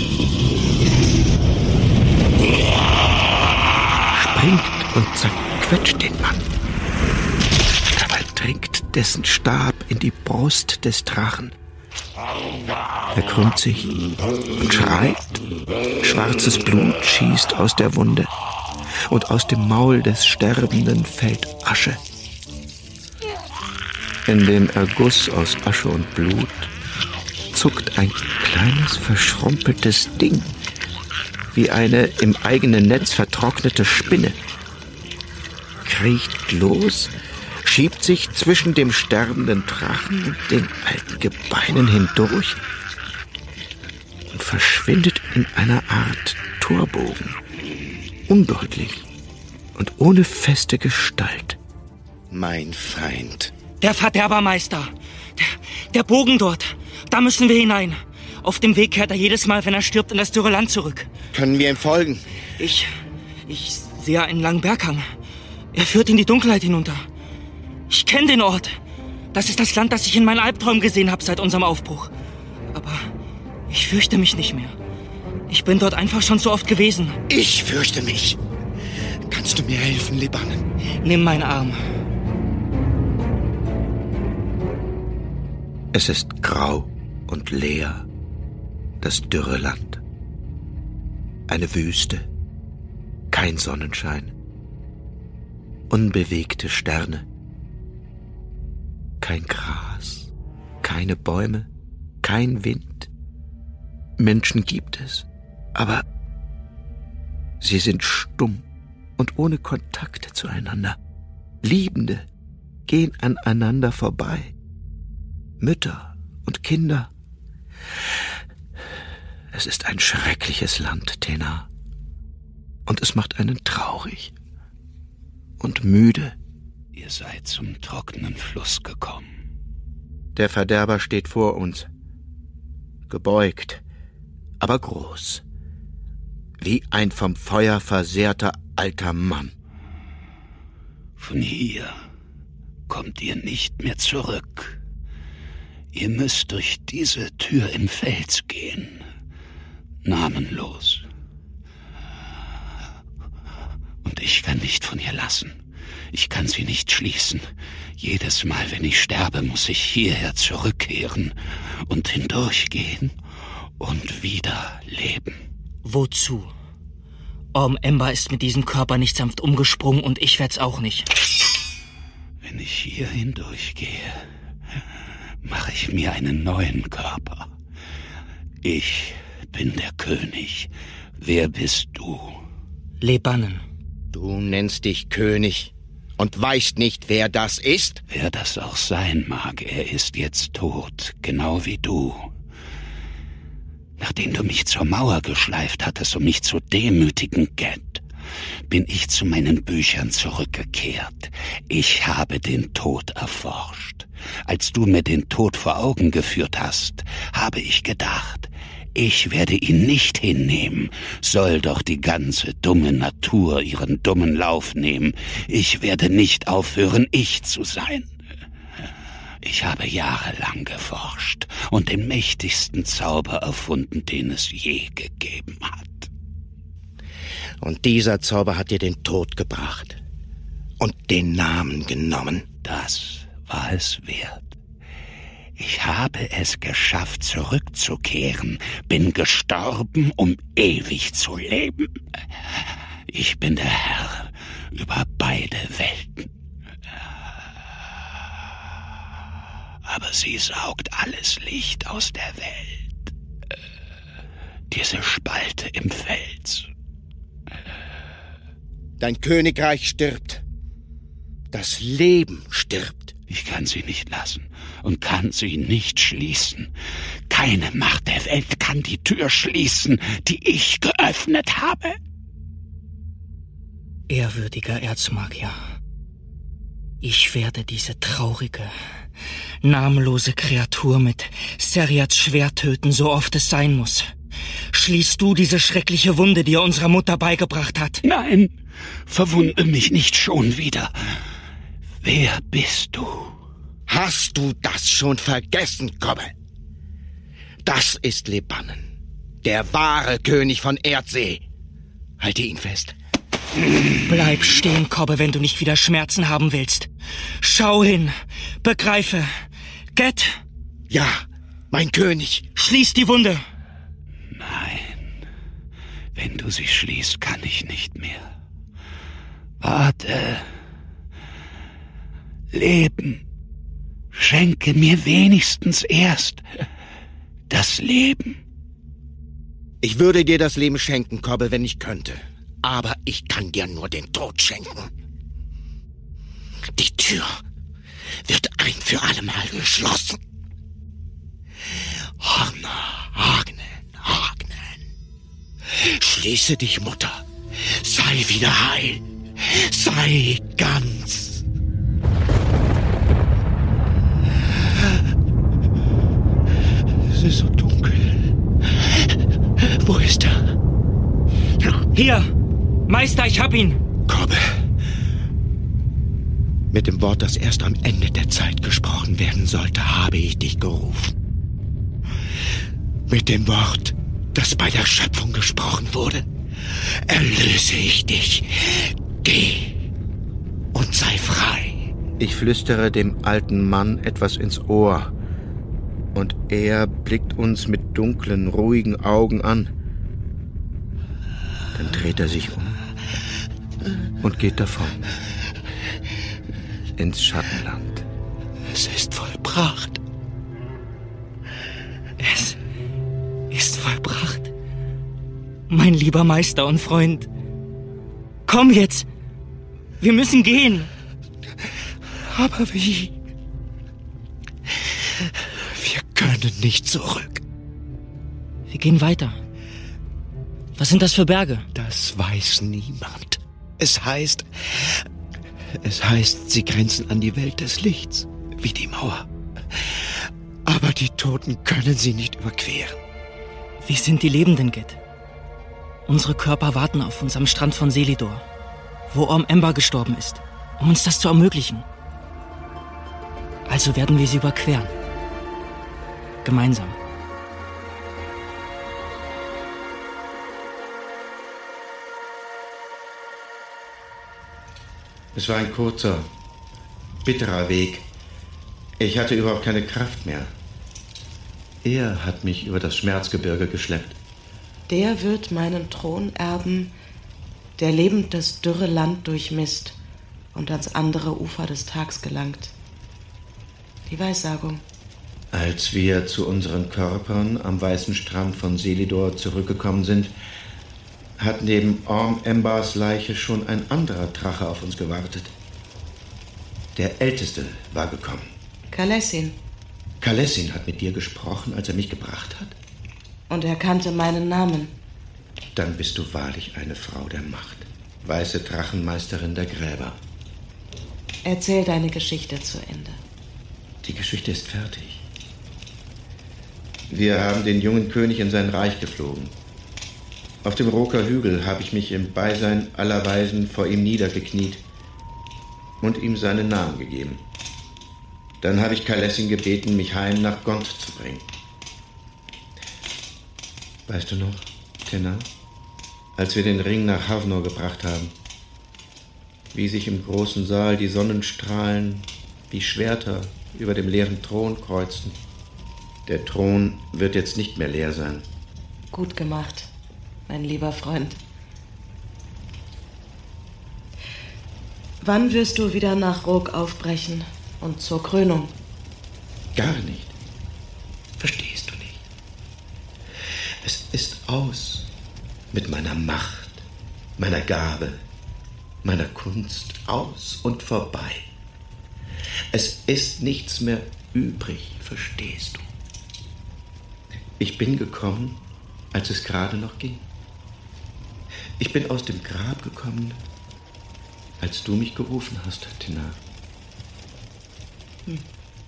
springt und zerquetscht den Mann. Dabei dringt dessen Stab in die Brust des Drachen. Er krümmt sich und schreit. Schwarzes Blut schießt aus der Wunde. Und aus dem Maul des Sterbenden fällt Asche. In dem Erguss aus Asche und Blut zuckt ein kleines, verschrumpeltes Ding, wie eine im eigenen Netz vertrocknete Spinne. Kriecht los, schiebt sich zwischen dem sterbenden Drachen und den alten Gebeinen hindurch und verschwindet in einer Art Torbogen, undeutlich und ohne feste Gestalt. Mein Feind. Der Verderbermeister. Der, der Bogen dort. Da müssen wir hinein. Auf dem Weg kehrt er jedes Mal, wenn er stirbt, in das dürre Land zurück. Können wir ihm folgen? Ich... ich sehe einen langen Berghang. Er führt in die Dunkelheit hinunter. Ich kenne den Ort. Das ist das Land, das ich in meinen Albträumen gesehen habe seit unserem Aufbruch. Aber ich fürchte mich nicht mehr. Ich bin dort einfach schon so oft gewesen. Ich fürchte mich. Kannst du mir helfen, Lebanon? Nimm meinen Arm. Es ist grau und leer, das dürre Land. Eine Wüste, kein Sonnenschein. Unbewegte Sterne. Kein Gras, keine Bäume, kein Wind. Menschen gibt es, aber sie sind stumm und ohne Kontakt zueinander. Liebende gehen aneinander vorbei. Mütter und Kinder. Es ist ein schreckliches Land, Tena. Und es macht einen traurig und müde. Ihr seid zum trockenen Fluss gekommen. Der Verderber steht vor uns. Gebeugt, aber groß. Wie ein vom Feuer versehrter alter Mann. Von hier kommt ihr nicht mehr zurück. Ihr müsst durch diese Tür im Fels gehen. Namenlos. Und ich kann nicht von ihr lassen. Ich kann sie nicht schließen. Jedes Mal, wenn ich sterbe, muss ich hierher zurückkehren und hindurchgehen und wieder leben. Wozu? Orm Ember ist mit diesem Körper nicht sanft umgesprungen und ich werd's auch nicht. Wenn ich hier hindurchgehe, mache ich mir einen neuen Körper. Ich bin der König. Wer bist du? Lebanon. Du nennst dich König und weißt nicht, wer das ist? Wer das auch sein mag, er ist jetzt tot, genau wie du. Nachdem du mich zur Mauer geschleift hattest, um mich zu demütigen, Ged, bin ich zu meinen Büchern zurückgekehrt. Ich habe den Tod erforscht. Als du mir den Tod vor Augen geführt hast, habe ich gedacht, ich werde ihn nicht hinnehmen, soll doch die ganze dumme Natur ihren dummen Lauf nehmen. Ich werde nicht aufhören, ich zu sein. Ich habe jahrelang geforscht und den mächtigsten Zauber erfunden, den es je gegeben hat. Und dieser Zauber hat dir den Tod gebracht und den Namen genommen. Das war es wert. Ich habe es geschafft, zurückzukehren, bin gestorben, um ewig zu leben. Ich bin der Herr über beide Welten. Aber sie saugt alles Licht aus der Welt. Diese Spalte im Fels. Dein Königreich stirbt. Das Leben stirbt. Ich kann sie nicht lassen und kann sie nicht schließen. Keine Macht der Welt kann die Tür schließen, die ich geöffnet habe. Ehrwürdiger Erzmagier, ich werde diese traurige, namenlose Kreatur mit Seriats Schwert töten, so oft es sein muss. Schließt du diese schreckliche Wunde, die er unserer Mutter beigebracht hat? Nein, verwunde mich nicht schon wieder. Wer bist du? Hast du das schon vergessen, Cobbe? Das ist Lebanon, der wahre König von Erdsee. Halte ihn fest. Bleib stehen, Cobbe, wenn du nicht wieder Schmerzen haben willst. Schau hin, begreife. Ged? Ja, mein König. Schließ die Wunde. Nein, wenn du sie schließt, kann ich nicht mehr. Warte. Leben. Schenke mir wenigstens erst das Leben. Ich würde dir das Leben schenken, Cobbe, wenn ich könnte. Aber ich kann dir nur den Tod schenken. Die Tür wird ein für allemal geschlossen. Horner, Hagnen, Hagnen. Schließe dich, Mutter. Sei wieder heil. Sei ganz. Es ist so dunkel. Wo ist er? Hier! Meister, ich hab ihn! Cobbe. Mit dem Wort, das erst am Ende der Zeit gesprochen werden sollte, habe ich dich gerufen. Mit dem Wort, das bei der Schöpfung gesprochen wurde, erlöse ich dich. Geh und sei frei. Ich flüstere dem alten Mann etwas ins Ohr, und er blickt uns mit dunklen, ruhigen Augen an. Dann dreht er sich um und geht davon. Ins Schattenland. Es ist vollbracht. Es ist vollbracht. Mein lieber Meister und Freund. Komm jetzt. Wir müssen gehen. Aber wie? Wir können nicht zurück. Wir gehen weiter. Was sind das für Berge? Das weiß niemand. Es heißt... Es heißt, sie grenzen an die Welt des Lichts, wie die Mauer. Aber die Toten können sie nicht überqueren. Wir sind die Lebenden, Git. Unsere Körper warten auf uns am Strand von Selidor, wo Orm Ember gestorben ist, um uns das zu ermöglichen. Also werden wir sie überqueren. Gemeinsam. Es war ein kurzer, bitterer Weg. Ich hatte überhaupt keine Kraft mehr. Er hat mich über das Schmerzgebirge geschleppt. Der wird meinen Thron erben, der lebend das dürre Land durchmisst und ans andere Ufer des Tags gelangt. Die Weissagung. Als wir zu unseren Körpern am weißen Strand von Selidor zurückgekommen sind, hat neben Orm Embars Leiche schon ein anderer Drache auf uns gewartet. Der Älteste war gekommen. Kalessin. Kalessin hat mit dir gesprochen, als er mich gebracht hat? Und er kannte meinen Namen. Dann bist du wahrlich eine Frau der Macht. Weiße Drachenmeisterin der Gräber. Erzähl deine Geschichte zu Ende. Die Geschichte ist fertig. Wir haben den jungen König in sein Reich geflogen. Auf dem Roker Hügel habe ich mich im Beisein aller Weisen vor ihm niedergekniet und ihm seinen Namen gegeben. Dann habe ich Kalessin gebeten, mich heim nach Gont zu bringen. Weißt du noch, Tenna, als wir den Ring nach Havnor gebracht haben, wie sich im großen Saal die Sonnenstrahlen wie Schwerter über dem leeren Thron kreuzten? Der Thron wird jetzt nicht mehr leer sein. Gut gemacht, mein lieber Freund. Wann wirst du wieder nach Rook aufbrechen und zur Krönung? Gar nicht. Verstehst du nicht? Es ist aus mit meiner Macht, meiner Gabe, meiner Kunst, aus und vorbei. Es ist nichts mehr übrig, verstehst du? Ich bin gekommen, als es gerade noch ging. Ich bin aus dem Grab gekommen, als du mich gerufen hast, Tenna. Hm.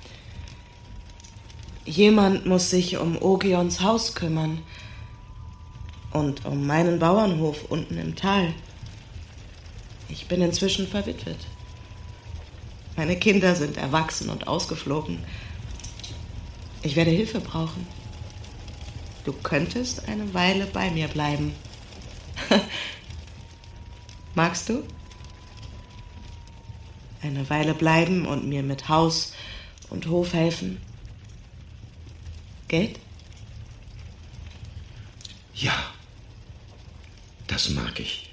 Jemand muss sich um Ogions Haus kümmern und um meinen Bauernhof unten im Tal. Ich bin inzwischen verwitwet. Meine Kinder sind erwachsen und ausgeflogen. Ich werde Hilfe brauchen. Du könntest eine Weile bei mir bleiben. Magst du? Eine Weile bleiben und mir mit Haus und Hof helfen? Geht? Ja, das mag ich.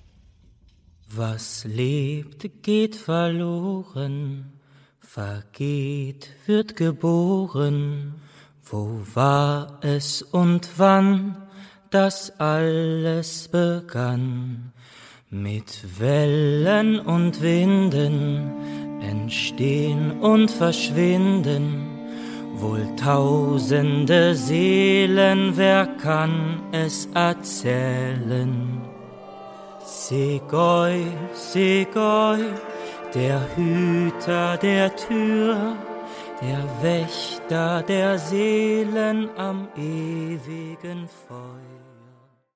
Was lebt, geht verloren, vergeht, wird geboren. Wo war es und wann das alles begann? Mit Wellen und Winden entstehen und verschwinden wohl tausende Seelen, wer kann es erzählen? Segoi, Segoi, der Hüter der Tür, der Wächter der Seelen am ewigen Feuer.